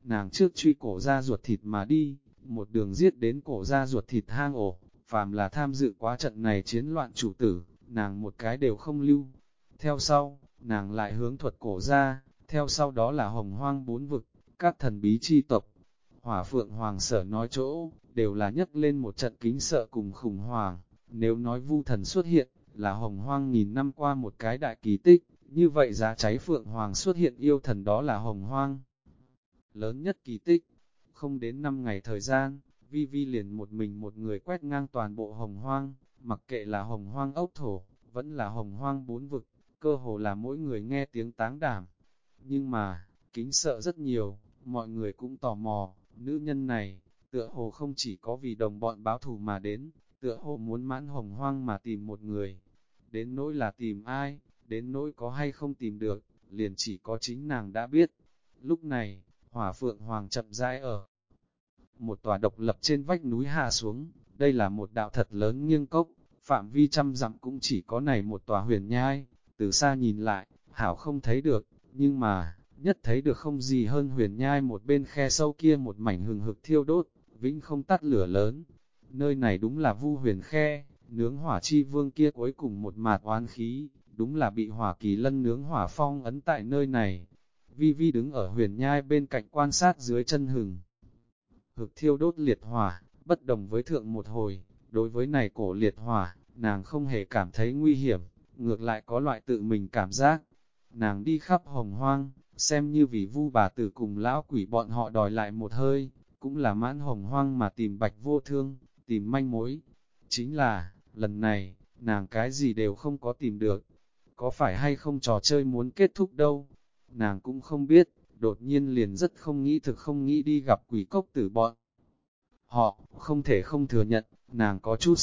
nàng trước truy cổ ra ruột thịt mà đi, một đường giết đến cổ ra ruột thịt hang ổ, phàm là tham dự quá trận này chiến loạn chủ tử, nàng một cái đều không lưu. Theo sau, nàng lại hướng thuật cổ ra, theo sau đó là hồng hoang bốn vực, các thần bí chi tộc. Hỏa Phượng Hoàng sở nói chỗ, đều là nhấc lên một trận kính sợ cùng khủng hoảng. Nếu nói Vu thần xuất hiện, là hồng hoang nghìn năm qua một cái đại kỳ tích, như vậy giá cháy Phượng Hoàng xuất hiện yêu thần đó là hồng hoang lớn nhất kỳ tích. Không đến 5 ngày thời gian, Vi Vi liền một mình một người quét ngang toàn bộ hồng hoang, mặc kệ là hồng hoang ốc thổ, vẫn là hồng hoang bốn vực, cơ hồ là mỗi người nghe tiếng táng đảm. Nhưng mà, kính sợ rất nhiều, mọi người cũng tò mò, nữ nhân này, tựa hồ không chỉ có vì đồng bọn báo thù mà đến, tựa hồ muốn mãn hồng hoang mà tìm một người. Đến nỗi là tìm ai, đến nỗi có hay không tìm được, liền chỉ có chính nàng đã biết. Lúc này, Hỏa Phượng Hoàng chậm rãi ở một tòa độc lập trên vách núi hạ xuống, đây là một đạo thật lớn nghiêng cốc, phạm vi trăm dặm cũng chỉ có này một tòa huyền nhai, từ xa nhìn lại, hảo không thấy được, nhưng mà, nhất thấy được không gì hơn huyền nhai một bên khe sâu kia một mảnh hừng hực thiêu đốt, vĩnh không tắt lửa lớn. Nơi này đúng là Vu Huyền Khe, nướng hỏa chi vương kia cuối cùng một mạt oán khí, đúng là bị Hỏa Kỳ Lân nướng hỏa phong ấn tại nơi này. Vi Vi đứng ở huyền nhai bên cạnh quan sát dưới chân hừng hực thiêu đốt liệt hỏa, bất đồng với thượng một hồi, đối với này cổ liệt hỏa, nàng không hề cảm thấy nguy hiểm, ngược lại có loại tự mình cảm giác. Nàng đi khắp hồng hoang, xem như vì Vu bà tử cùng lão quỷ bọn họ đòi lại một hơi, cũng là mãn hồng hoang mà tìm Bạch Vô Thương, tìm manh mối. Chính là, lần này, nàng cái gì đều không có tìm được. Có phải hay không trò chơi muốn kết thúc đâu? Nàng cũng không biết, đột nhiên liền rất không nghĩ đi gặp quỷ cốc tử bọn. Họ, không thể không thừa nhận, nàng có chút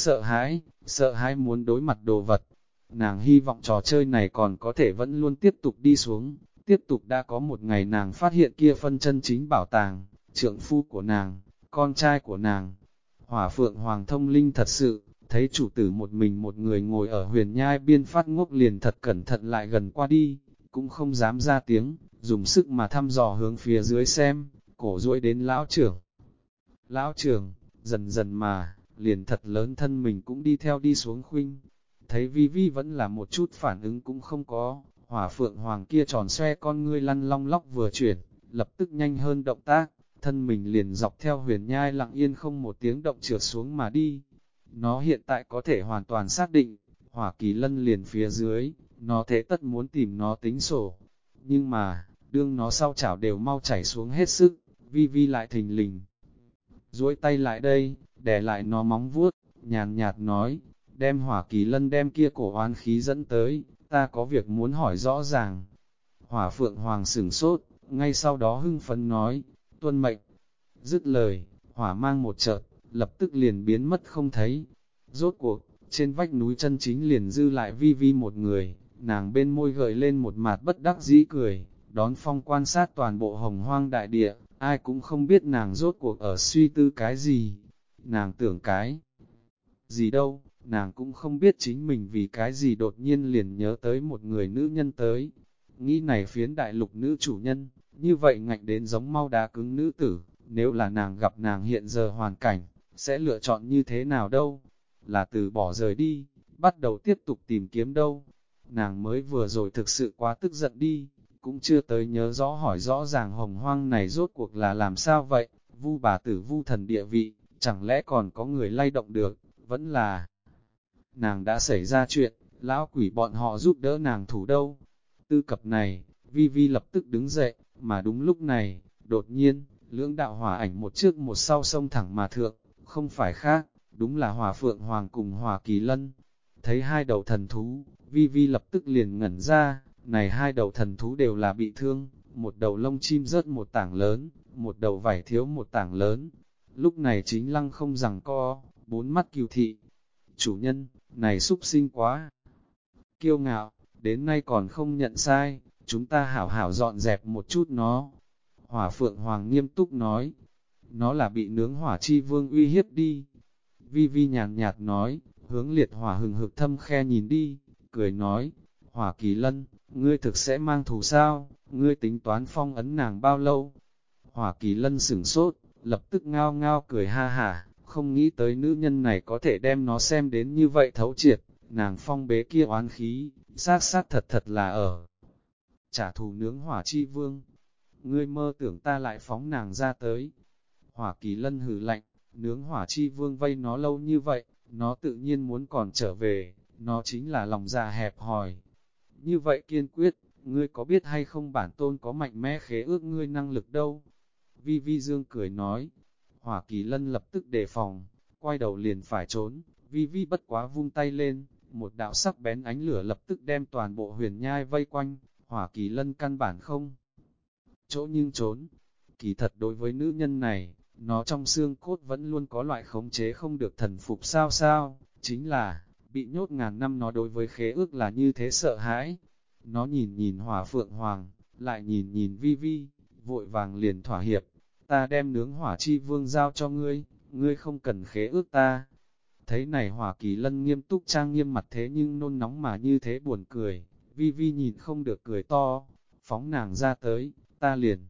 sợ hãi muốn đối mặt đồ vật. Nàng hy vọng trò chơi này còn có thể vẫn luôn tiếp tục đi xuống, tiếp tục đã có một ngày nàng phát hiện kia phân chân chính bảo tàng, trượng phu của nàng, con trai của nàng. Hỏa Phượng Hoàng thông linh thật sự, thấy chủ tử một mình một người ngồi ở huyền nhai biên phát ngốc liền thật cẩn thận lại gần qua đi, cũng không dám ra tiếng, dùng sức mà thăm dò hướng phía dưới xem, cổ duỗi đến lão trưởng. Lão trưởng, dần dần mà, liền thật lớn thân mình cũng đi theo đi xuống khuynh. Thấy Vi Vi vẫn là một chút phản ứng cũng không có, Hỏa Phượng Hoàng kia tròn xoe con ngươi lăn long lóc vừa chuyển, lập tức nhanh hơn động tác, thân mình liền dọc theo huyền nhai lặng yên không một tiếng động trượt xuống mà đi. Nó hiện tại có thể hoàn toàn xác định, Hỏa Kỳ Lân liền phía dưới, nó thế tất muốn tìm nó tính sổ. Nhưng mà, đương nó sau chảo đều mau chảy xuống hết sức, Vi Vi lại thình lình. Duỗi tay lại đây, đè lại nó móng vuốt, nhàn nhạt nói, đem Hỏa Kỳ Lân đem kia cổ oán khí dẫn tới, ta có việc muốn hỏi rõ ràng. Hỏa Phượng Hoàng sửng sốt, ngay sau đó hưng phấn nói, tuân mệnh. Dứt lời, hỏa mang một chợt, lập tức liền biến mất không thấy. Rốt cuộc, trên vách núi chân chính liền dư lại Vi Vi một người, nàng bên môi gợi lên một mặt bất đắc dĩ cười, đón phong quan sát toàn bộ hồng hoang đại địa, ai cũng không biết nàng rốt cuộc ở suy tư cái gì. Nàng tưởng cái gì đâu, nàng cũng không biết chính mình vì cái gì đột nhiên liền nhớ tới một người nữ nhân tới. Nghĩ này phiến đại lục nữ chủ nhân, như vậy ngạnh đến giống mau đá cứng nữ tử, nếu là nàng gặp nàng hiện giờ hoàn cảnh, sẽ lựa chọn như thế nào đâu? Là từ bỏ rời đi, bắt đầu tiếp tục tìm kiếm đâu? Nàng mới vừa rồi thực sự quá tức giận đi, cũng chưa tới nhớ rõ hỏi rõ ràng hồng hoang này rốt cuộc là làm sao vậy? Vu bà tử Vu thần địa vị, chẳng lẽ còn có người lay động được, vẫn là nàng đã xảy ra chuyện, lão quỷ bọn họ giúp đỡ nàng thủ đâu? Tư cập này, Vi Vi lập tức đứng dậy, mà đúng lúc này, đột nhiên, lưỡng đạo hỏa ảnh một trước một sau xông thẳng mà thượng, không phải khác, đúng là Hỏa Phượng Hoàng cùng Hỏa Kỳ Lân. Thấy hai đầu thần thú, Vi Vi lập tức liền ngẩn ra, này hai đầu thần thú đều là bị thương, một đầu lông chim rớt một tảng lớn, một đầu vảy thiếu một tảng lớn. Lúc này chính lăng không rằng co, bốn mắt cừu thị. Chủ nhân, này xúc sinh quá kiêu ngạo, đến nay còn không nhận sai, chúng ta hảo hảo dọn dẹp một chút nó. Hỏa Phượng Hoàng nghiêm túc nói, nó là bị nướng hỏa chi vương uy hiếp đi. Vi Vi nhàn nhạt nói, hướng liệt hỏa hừng hực thâm khe nhìn đi, cười nói, Hỏa Kỳ Lân, ngươi thực sẽ mang thù sao, ngươi tính toán phong ấn nàng bao lâu? Hỏa Kỳ Lân sửng sốt, lập tức ngao ngao cười ha hả, không nghĩ tới nữ nhân này có thể đem nó xem đến như vậy thấu triệt, nàng phong bế kia oán khí, xác xác thật thật là ở trả thù nướng Hỏa Chi Vương. Ngươi mơ tưởng ta lại phóng nàng ra tới. Hỏa Kỳ Lân hừ lạnh, nướng Hỏa Chi Vương vây nó lâu như vậy, nó tự nhiên muốn còn trở về, nó chính là lòng dạ hẹp hòi. Như vậy kiên quyết, ngươi có biết hay không bản tôn có mạnh mẽ khế ước ngươi năng lực đâu? Vi Vi Dương cười nói. Hỏa Kỳ Lân lập tức đề phòng, quay đầu liền phải trốn, Vi Vi bất quá vung tay lên, một đạo sắc bén ánh lửa lập tức đem toàn bộ huyền nhai vây quanh, Hỏa Kỳ Lân căn bản không chỗ nhưng trốn. Kỳ thật đối với nữ nhân này, nó trong xương cốt vẫn luôn có loại khống chế không được thần phục sao sao, chính là, bị nhốt ngàn năm nó đối với khế ước là như thế sợ hãi. Nó nhìn nhìn Hỏa Phượng Hoàng, lại nhìn nhìn Vi Vi, vội vàng liền thỏa hiệp, ta đem nướng Hỏa Chi Vương giao cho ngươi, ngươi không cần khế ước ta. Thấy này Hỏa Kỳ Lân nghiêm túc trang nghiêm mặt thế nhưng nôn nóng mà như thế buồn cười, Vi Vi nhìn không được cười to, phóng nàng ra tới, ta liền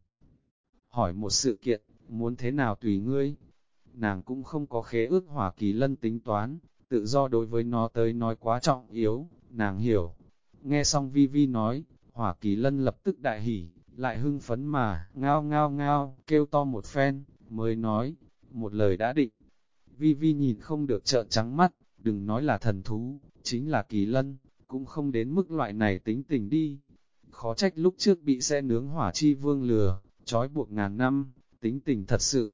hỏi một sự kiện, muốn thế nào tùy ngươi. Nàng cũng không có khế ước Hỏa Kỳ Lân tính toán, tự do đối với nó tới nói quá trọng yếu, nàng hiểu. Nghe xong Vi Vi nói, Hỏa Kỳ Lân lập tức đại hỉ, lại hưng phấn mà, ngao ngao ngao, kêu to một phen, mới nói, một lời đã định. Vi Vi nhìn không được trợn trắng mắt, đừng nói là thần thú, chính là Kỳ Lân, cũng không đến mức loại này tính tình đi. Khó trách lúc trước bị xe nướng Hỏa Chi Vương lừa, trói buộc ngàn năm, tính tình thật sự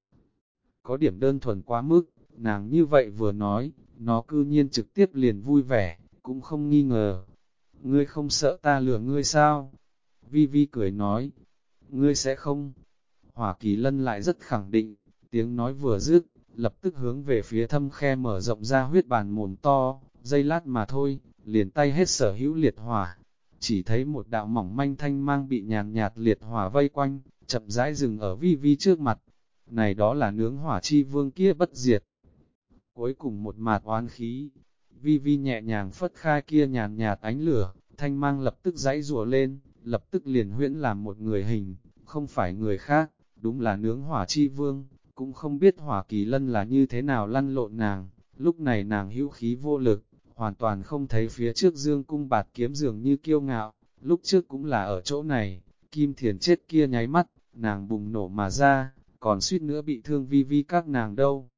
có điểm đơn thuần quá mức, nàng như vậy vừa nói, nó cư nhiên trực tiếp liền vui vẻ, cũng không nghi ngờ. Ngươi không sợ ta lừa ngươi sao? Vi Vi cười nói, ngươi sẽ không. Hỏa Kỳ Lân lại rất khẳng định, tiếng nói vừa dứt, lập tức hướng về phía thâm khe mở rộng ra huyết bàn mồm to, giây lát mà thôi, liền tay hết sở hữu liệt hỏa. Chỉ thấy một đạo mỏng manh thanh mang bị nhàn nhạt liệt hỏa vây quanh, chậm rãi dừng ở Vi Vi trước mặt. Này đó là nướng Hỏa Chi Vương kia bất diệt. Cuối cùng một mạt oán khí, Vi Vi nhẹ nhàng phất khai kia nhàn nhạt ánh lửa, thanh mang lập tức giãy rùa lên, lập tức liền huyễn làm một người hình, không phải người khác, đúng là nướng Hỏa Chi Vương, cũng không biết Hỏa Kỳ Lân là như thế nào lăn lộn nàng, lúc này nàng hữu khí vô lực, hoàn toàn không thấy phía trước dương cung bạt kiếm dường như kiêu ngạo, lúc trước cũng là ở chỗ này, Kim Thiền chết kia nháy mắt, nàng bùng nổ mà ra, còn suýt nữa bị thương Vi Vi các nàng đâu.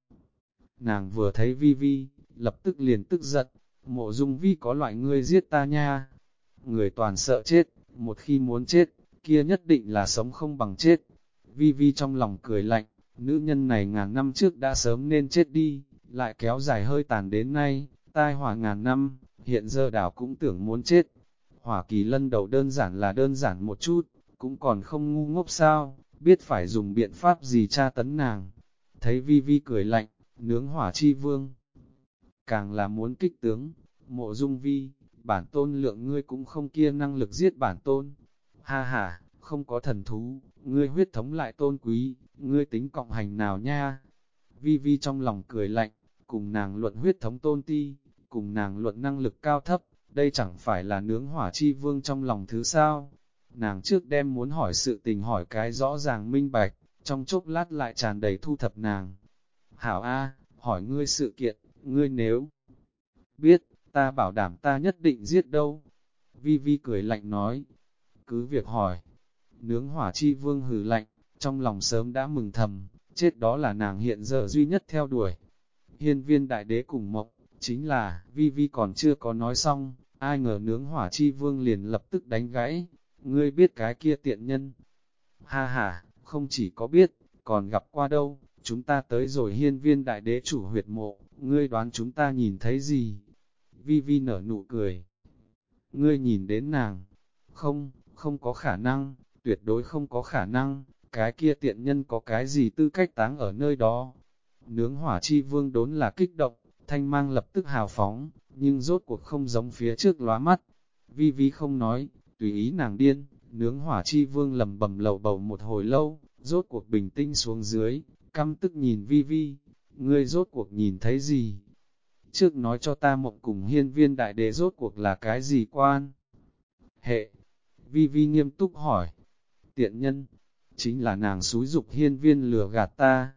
Nàng vừa thấy Vi Vi, lập tức liền tức giận, Mộ Dung Vi có loại ngươi giết ta nha. Người toàn sợ chết, một khi muốn chết, kia nhất định là sống không bằng chết. Vi Vi trong lòng cười lạnh, nữ nhân này ngàn năm trước đã sớm nên chết đi, lại kéo dài hơi tàn đến nay, tai họa ngàn năm, hiện giờ đảo cũng tưởng muốn chết. Hỏa Kỳ Lân đầu đơn giản là đơn giản một chút, cũng còn không ngu ngốc sao, biết phải dùng biện pháp gì tra tấn nàng. Thấy Vi Vi cười lạnh, nướng Hỏa Chi Vương càng là muốn kích tướng, Mộ Dung Vi, bản tôn lượng ngươi cũng không kia năng lực giết bản tôn. Ha ha, không có thần thú, ngươi huyết thống lại tôn quý, ngươi tính cộng hành nào nha. Vi Vi trong lòng cười lạnh, cùng nàng luận huyết thống tôn ti, cùng nàng luận năng lực cao thấp, đây chẳng phải là nướng Hỏa Chi Vương trong lòng thứ sao. Nàng trước đem muốn hỏi sự tình hỏi cái rõ ràng minh bạch, trong chốc lát lại tràn đầy thu thập nàng. Hảo A, hỏi ngươi sự kiện, ngươi nếu biết, ta bảo đảm ta nhất định giết đâu. Vi Vi cười lạnh nói, cứ việc hỏi. Nướng Hỏa Chi Vương hừ lạnh, trong lòng sớm đã mừng thầm, chết đó là nàng hiện giờ duy nhất theo đuổi. Hiên Viên Đại Đế cùng Mộng, chính là, Vi Vi còn chưa có nói xong, ai ngờ nướng Hỏa Chi Vương liền lập tức đánh gãy, ngươi biết cái kia tiện nhân. Ha ha, không chỉ có biết, còn gặp qua đâu, chúng ta tới rồi Hiên Viên Đại Đế chủ huyệt mộ, ngươi đoán chúng ta nhìn thấy gì? Vi Vi nở nụ cười. Ngươi nhìn đến nàng? Không, không có khả năng, tuyệt đối không có khả năng, cái kia tiện nhân có cái gì tư cách táng ở nơi đó. Nướng Hỏa Chi Vương đốn là kích động, thanh mang lập tức hào phóng, nhưng rốt cuộc không giống phía trước lóa mắt. Vi Vi không nói, tùy ý nàng điên, nướng Hỏa Chi Vương lầm bầm lầu bầu một hồi lâu, rốt cuộc bình tĩnh xuống dưới, căm tức nhìn Vi Vi, ngươi rốt cuộc nhìn thấy gì? Trước nói cho ta Mộng cùng Hiên Viên Đại Đế rốt cuộc là cái gì quan? Hệ, Vi Vi nghiêm túc hỏi, tiện nhân, chính là nàng xúi dục hiên viên lừa gạt ta,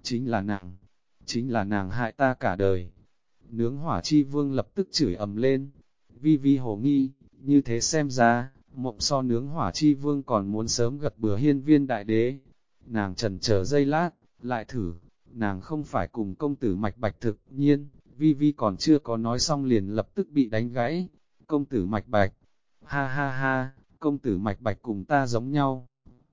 chính là nàng hại ta cả đời. Nướng hỏa chi vương lập tức chửi ầm lên, vi vi hồ nghi, như thế xem ra, mộng so nướng hỏa chi vương còn muốn sớm gật bừa hiên viên đại đế. Nàng chần chờ giây lát, lại thử, nàng không phải cùng công tử mạch bạch thực nhiên, vi vi còn chưa có nói xong liền lập tức bị đánh gãy. Công tử mạch bạch, ha ha ha, công tử mạch bạch cùng ta giống nhau.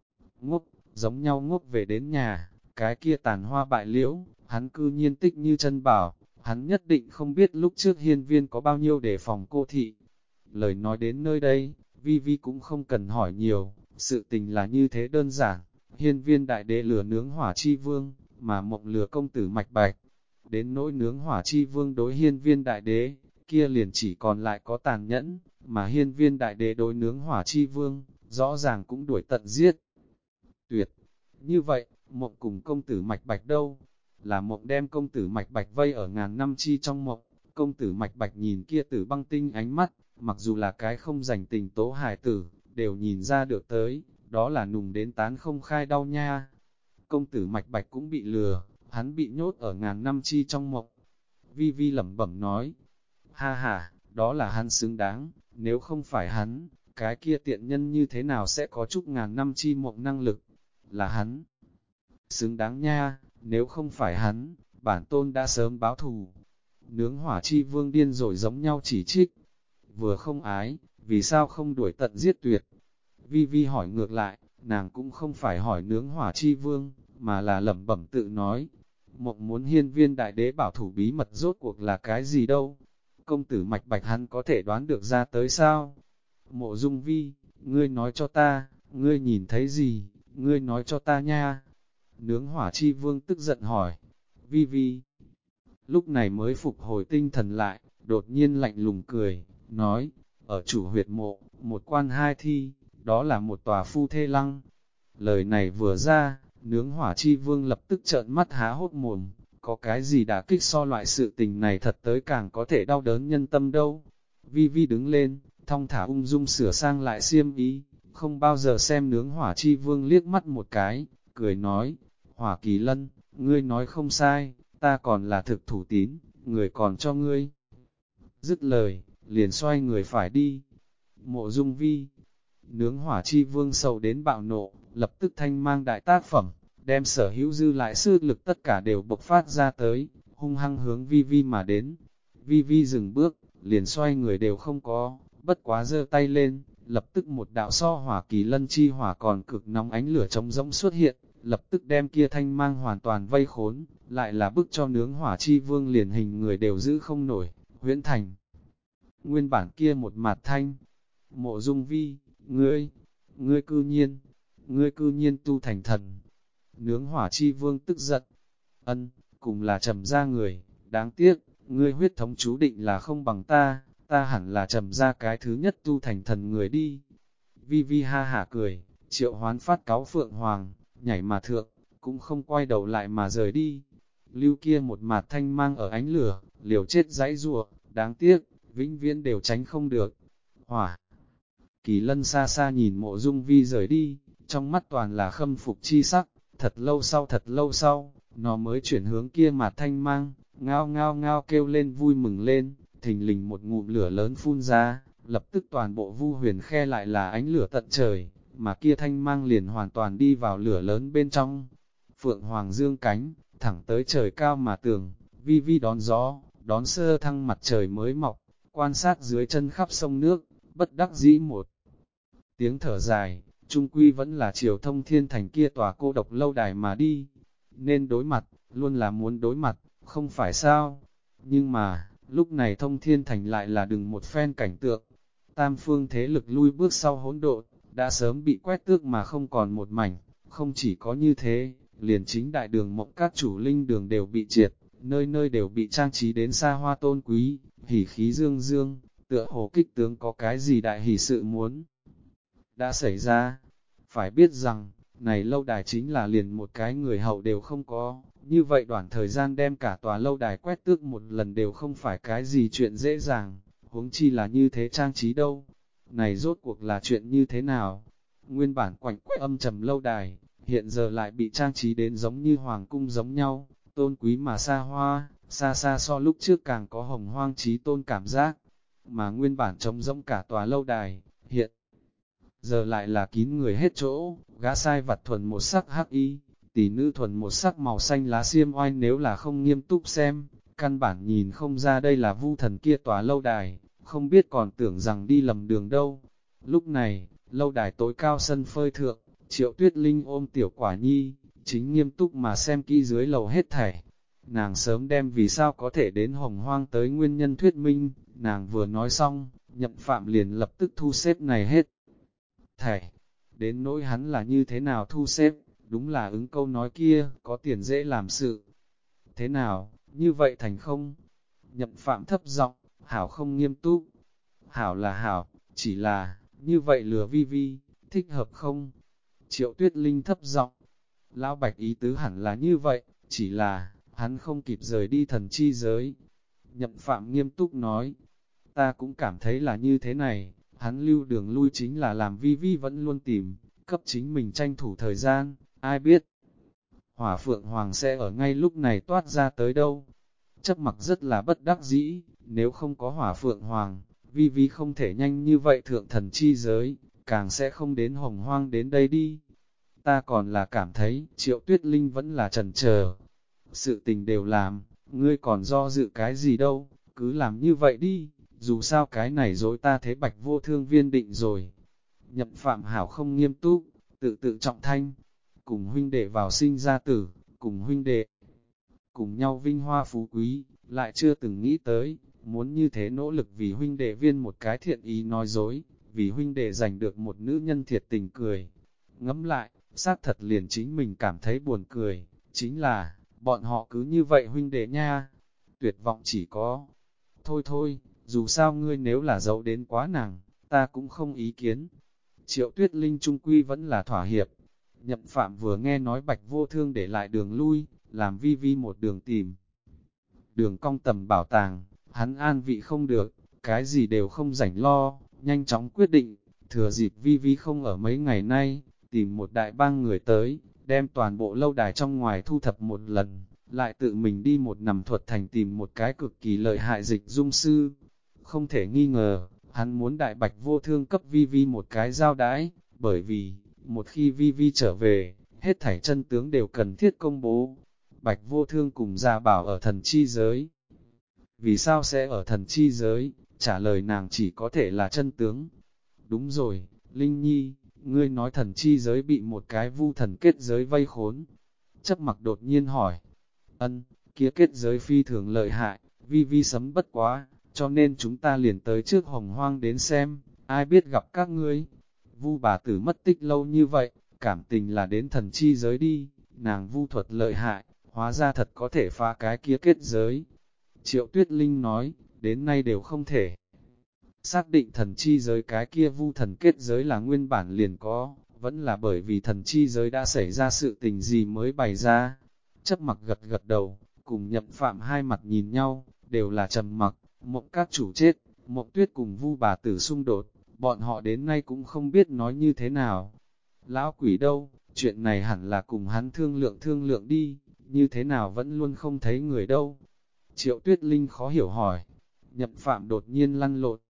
Giống nhau ngốc về đến nhà, cái kia tàn hoa bại liễu, hắn cư nhiên tích như chân bảo, hắn nhất định không biết lúc trước hiên viên có bao nhiêu để phòng cô thị. Lời nói đến nơi đây, vi vi cũng không cần hỏi nhiều, sự tình là như thế đơn giản, hiên viên đại đế lừa nướng hỏa chi vương, mà mộng lừa công tử mạch bạch. Đến nỗi nướng hỏa chi vương đối hiên viên đại đế, kia liền chỉ còn lại có tàn nhẫn, mà hiên viên đại đế đối nướng hỏa chi vương, rõ ràng cũng đuổi tận giết. Tuyệt! Như vậy, mộng cùng công tử mạch bạch đâu? Là mộng đem công tử mạch bạch vây ở ngàn năm chi trong mộng, công tử mạch bạch nhìn kia tử băng tinh ánh mắt, mặc dù là cái không dành tình tố hài tử, đều nhìn ra được tới, đó là nùng đến tán không khai đau nha. Công tử mạch bạch cũng bị lừa, hắn bị nhốt ở ngàn năm chi trong mộng. Vi vi lẩm bẩm nói, ha ha, đó là hắn xứng đáng, nếu không phải hắn, cái kia tiện nhân như thế nào sẽ có chút ngàn năm chi mộng năng lực, là hắn. Xứng đáng nha, nếu không phải hắn, bản tôn đã sớm báo thù. Nướng hỏa chi vương điên rồi giống nhau chỉ trích. Vừa không ái, vì sao không đuổi tận giết tuyệt? Vi vi hỏi ngược lại, nàng cũng không phải hỏi nướng hỏa chi vương, mà là lẩm bẩm tự nói. Mộng muốn hiên viên đại đế bảo thủ bí mật rốt cuộc là cái gì đâu? Công tử mạch bạch hắn có thể đoán được ra tới sao? Mộ dung vi, ngươi nói cho ta, ngươi nhìn thấy gì, ngươi nói cho ta nha. Nướng hỏa chi vương tức giận hỏi. Vi vi, lúc này mới phục hồi tinh thần lại, đột nhiên lạnh lùng cười, nói, ở chủ huyệt mộ, một quan hai thi, đó là một tòa phu thê lăng. Lời này vừa ra, nướng hỏa chi vương lập tức trợn mắt há hốt mồm, có cái gì đã kích so loại sự tình này thật tới càng có thể đau đớn nhân tâm đâu. Vi vi đứng lên, thong thả ung dung sửa sang lại xiêm ý, không bao giờ xem nướng hỏa chi vương liếc mắt một cái, cười nói, Hỏa Kỳ Lân, ngươi nói không sai, ta còn là thực thủ tín, người còn cho ngươi. Dứt lời, liền xoay người phải đi. Mộ Dung Vi, nướng hỏa chi vương sầu đến bạo nộ, lập tức thanh mang đại tác phẩm, đem sở hữu dư lại sư lực tất cả đều bộc phát ra tới, hung hăng hướng Vi Vi mà đến. Vi Vi dừng bước, liền xoay người đều không có, bất quá giơ tay lên, lập tức một đạo so Hỏa Kỳ Lân chi hỏa còn cực nóng ánh lửa trống rỗng xuất hiện, lập tức đem kia thanh mang hoàn toàn vây khốn, lại là bức cho nướng hỏa chi vương liền hình người đều giữ không nổi, huyễn thành. Nguyên bản kia một mặt thanh, Mộ Dung Vi, ngươi cư nhiên tu thành thần. Nướng hỏa chi vương tức giận, cùng là trầm ra người, đáng tiếc, ngươi huyết thống chú định là không bằng ta hẳn là trầm ra cái thứ nhất tu thành thần người đi. Vi Vi ha hả cười, triệu hoán phát cáo phượng hoàng, nhảy mà thượng, cũng không quay đầu lại mà rời đi. Lưu kia một mạt thanh mang ở ánh lửa, liều chết dãy rùa, đáng tiếc, vĩnh viễn đều tránh không được. Hỏa Kỳ Lân xa xa nhìn Mộ Dung Vi rời đi, trong mắt toàn là khâm phục chi sắc, thật lâu sau, nó mới chuyển hướng kia mạt thanh mang, ngao ngao ngao kêu lên vui mừng lên, thình lình một ngụm lửa lớn phun ra, lập tức toàn bộ Vu Huyền Khe lại là ánh lửa tận trời, mà kia thanh mang liền hoàn toàn đi vào lửa lớn bên trong. Phượng Hoàng dương cánh, thẳng tới trời cao mà tường, Vi Vi đón gió, đón sơ thăng mặt trời mới mọc, quan sát dưới chân khắp sông nước, bất đắc dĩ một tiếng thở dài, trung quy vẫn là chiều thông thiên thành kia tòa cô độc lâu đài mà đi. Nên đối mặt, luôn là muốn đối mặt, không phải sao? Nhưng mà, lúc này thông thiên thành lại là đừng một phen cảnh tượng. Tam phương thế lực lui bước sau hỗn độn, đã sớm bị quét tước mà không còn một mảnh. Không chỉ có như thế, liền chính đại đường mộng các chủ linh đường đều bị triệt, nơi nơi đều bị trang trí đến xa hoa tôn quý, hỉ khí dương dương, tựa hồ kích tướng có cái gì đại hỷ sự muốn đã xảy ra. Phải biết rằng, này lâu đài chính là liền một cái người hậu đều không có, như vậy đoạn thời gian đem cả tòa lâu đài quét tước một lần đều không phải cái gì chuyện dễ dàng, huống chi là như thế trang trí đâu. Này rốt cuộc là chuyện như thế nào? Nguyên bản quạnh quẽ âm trầm lâu đài, hiện giờ lại bị trang trí đến giống như hoàng cung giống nhau, tôn quý mà xa hoa, xa xa so lúc trước càng có hồng hoang trí tôn cảm giác, mà nguyên bản trống rỗng cả tòa lâu đài, hiện giờ lại là kín người hết chỗ, gã sai vặt thuần một sắc hắc y, tỷ nữ thuần một sắc màu xanh lá xiêm oai, nếu là không nghiêm túc xem, căn bản nhìn không ra đây là Vu Thần kia tòa lâu đài, không biết còn tưởng rằng đi lầm đường đâu. Lúc này, lâu đài tối cao sân phơi thượng, Triệu Tuyết Linh ôm tiểu quả nhi, chính nghiêm túc mà xem kỹ dưới lầu hết thảy. Nàng sớm đem vì sao có thể đến Hồng Hoang tới nguyên nhân thuyết minh, nàng vừa nói xong, Nhậm Phạm liền lập tức thu xếp này hết thảy. Đến nỗi hắn là như thế nào thu xếp, đúng là ứng câu nói kia, có tiền dễ làm sự. Thế nào, như vậy thành không? Nhậm Phạm thấp giọng, hảo không nghiêm túc. Hảo là hảo, chỉ là, như vậy lừa vi vi, thích hợp không? Triệu Tuyết Linh thấp giọng, Lão Bạch ý tứ hẳn là như vậy, chỉ là, hắn không kịp rời đi thần chi giới. Nhậm Phạm nghiêm túc nói, ta cũng cảm thấy là như thế này, hắn lưu đường lui chính là làm vi vi vẫn luôn tìm, cấp chính mình tranh thủ thời gian, ai biết. Hỏa Phượng Hoàng sẽ ở ngay lúc này toát ra tới đâu. Chấp mặc rất là bất đắc dĩ, nếu không có Hỏa Phượng Hoàng, vi vi không thể nhanh như vậy thượng thần chi giới, càng sẽ không đến Hồng Hoang đến đây đi. Ta còn là cảm thấy, Triệu Tuyết Linh vẫn là chần chờ. Sự tình đều làm, ngươi còn do dự cái gì đâu, cứ làm như vậy đi, dù sao cái này dối ta thế Bạch Vô Thương viên định rồi. Nhậm Phạm hảo không nghiêm túc, tự tự trọng thanh, cùng huynh đệ vào sinh ra tử, cùng huynh đệ, cùng nhau vinh hoa phú quý, lại chưa từng nghĩ tới, muốn như thế nỗ lực vì huynh đệ viên một cái thiện ý nói dối, vì huynh đệ giành được một nữ nhân thiệt tình cười. Ngẫm lại, xác thật liền chính mình cảm thấy buồn cười, chính là, bọn họ cứ như vậy huynh đệ nha, tuyệt vọng chỉ có. Thôi thôi, dù sao ngươi nếu là giấu đến quá nàng, ta cũng không ý kiến. Triệu Tuyết Linh trung quy vẫn là thỏa hiệp. Nhậm Phạm vừa nghe nói Bạch Vô Thương để lại đường lui, làm vi vi một đường tìm. Đường cong tầm bảo tàng, hắn an vị không được, cái gì đều không rảnh lo, nhanh chóng quyết định, thừa dịp vi vi không ở mấy ngày nay, tìm một đại bang người tới, đem toàn bộ lâu đài trong ngoài thu thập một lần, lại tự mình đi một nằm thuật thành tìm một cái cực kỳ lợi hại dịch dung sư. Không thể nghi ngờ, hắn muốn đại Bạch Vô Thương cấp vi vi một cái giao đãi, bởi vì, một khi vi vi trở về, hết thảy chân tướng đều cần thiết công bố. Bạch Vô Thương cùng Gia Bảo ở thần chi giới. Vì sao sẽ ở thần chi giới? Trả lời nàng chỉ có thể là chân tướng. Đúng rồi, Linh Nhi, ngươi nói thần chi giới bị một cái vu thần kết giới vây khốn. Chấp mặc đột nhiên hỏi. Ân, kia kết giới phi thường lợi hại, vi vi sấm bất quá, cho nên chúng ta liền tới trước Hồng Hoang đến xem, ai biết gặp các ngươi. Vu bà tử mất tích lâu như vậy, cảm tình là đến thần chi giới đi, nàng vu thuật lợi hại, hóa ra thật có thể phá cái kia kết giới. Triệu Tuyết Linh nói, đến nay đều không thể xác định thần chi giới cái kia vu thần kết giới là nguyên bản liền có, vẫn là bởi vì thần chi giới đã xảy ra sự tình gì mới bày ra. Chấp mặc gật gật đầu, cùng Nhậm Phạm hai mặt nhìn nhau, đều là trầm mặc, Mộng các chủ chết, Mộng Tuyết cùng Vu bà tử xung đột, bọn họ đến nay cũng không biết nói như thế nào. Lão quỷ đâu, chuyện này hẳn là cùng hắn thương lượng đi, như thế nào vẫn luôn không thấy người đâu. Triệu Tuyết Linh khó hiểu hỏi, Nhậm Phạm đột nhiên lăn lộn.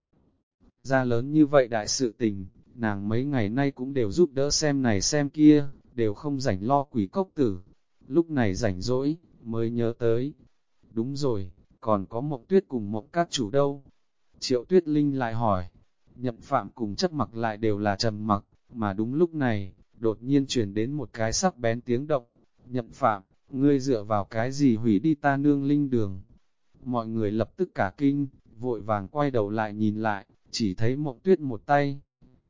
Ra lớn như vậy đại sự tình, nàng mấy ngày nay cũng đều giúp đỡ xem này xem kia, đều không rảnh lo quỷ cốc tử. Lúc này rảnh rỗi, mới nhớ tới. Đúng rồi, còn có Mộng Tuyết cùng Mộng các chủ đâu? Triệu Tuyết Linh lại hỏi. Nhậm Phạm cùng chấp mặc lại đều là trầm mặc, mà đúng lúc này, đột nhiên truyền đến một cái sắc bén tiếng động. Nhậm Phạm, ngươi dựa vào cái gì hủy đi ta nương linh đường? Mọi người lập tức cả kinh, vội vàng quay đầu lại nhìn lại, chỉ thấy Mộng Tuyết một tay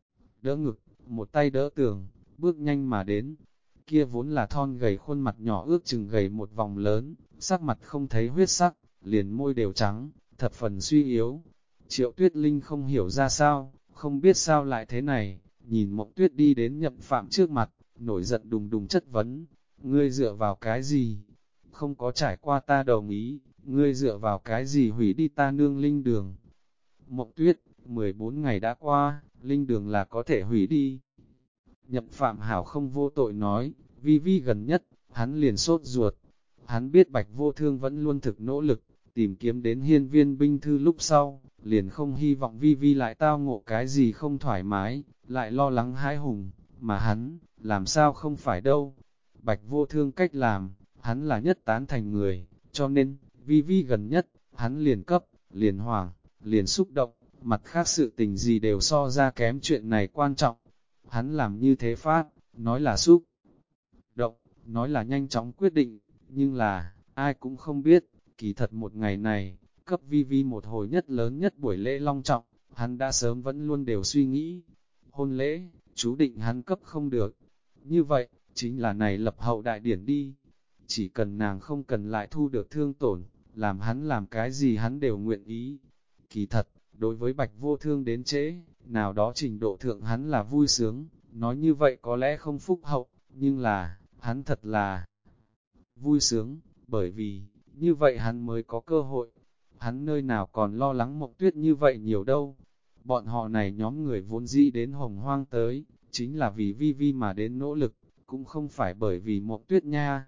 đỡ ngực, một tay đỡ tường, bước nhanh mà đến. Kia vốn là thon gầy khuôn mặt nhỏ ước chừng gầy một vòng lớn, sắc mặt không thấy huyết sắc, liền môi đều trắng, thập phần suy yếu. Triệu Tuyết Linh không hiểu ra sao, không biết sao lại thế này, nhìn Mộng Tuyết đi đến Nhậm Phạm trước mặt, nổi giận đùng đùng chất vấn, ngươi dựa vào cái gì? Không có trải qua ta đồng ý, ngươi dựa vào cái gì hủy đi ta nương linh đường? Mộng Tuyết, 14 ngày đã qua, linh đường là có thể hủy đi. Nhậm Phạm hảo không vô tội nói, Vi Vi gần nhất, hắn liền sốt ruột. Hắn biết Bạch Vô Thương vẫn luôn thực nỗ lực, tìm kiếm đến hiên viên binh thư lúc sau, liền không hy vọng Vi Vi lại tao ngộ cái gì không thoải mái, lại lo lắng hãi hùng, mà hắn, làm sao không phải đâu. Bạch Vô Thương cách làm, hắn là nhất tán thành người, cho nên, Vi Vi gần nhất, hắn liền cấp, liền hoảng, liền xúc động, mặt khác sự tình gì đều so ra kém chuyện này quan trọng. Hắn làm như thế phát, nói là xúc động, nói là nhanh chóng quyết định, nhưng là, ai cũng không biết, kỳ thật một ngày này, cấp Vi Vi một hồi nhất lớn nhất buổi lễ long trọng, hắn đã sớm vẫn luôn đều suy nghĩ. Hôn lễ, chú định hắn cấp không được. Như vậy, chính là này lập hậu đại điển đi. Chỉ cần nàng không cần lại thu được thương tổn, làm hắn làm cái gì hắn đều nguyện ý. Kỳ thật, đối với Bạch Vô Thương đến trễ, nào đó trình độ thượng hắn là vui sướng, nói như vậy có lẽ không phúc hậu, nhưng là, hắn thật là vui sướng, bởi vì, như vậy hắn mới có cơ hội. Hắn nơi nào còn lo lắng Mộng Tuyết như vậy nhiều đâu. Bọn họ này nhóm người vốn dĩ đến Hồng Hoang tới, chính là vì Vi Vi mà đến nỗ lực, cũng không phải bởi vì Mộng Tuyết nha.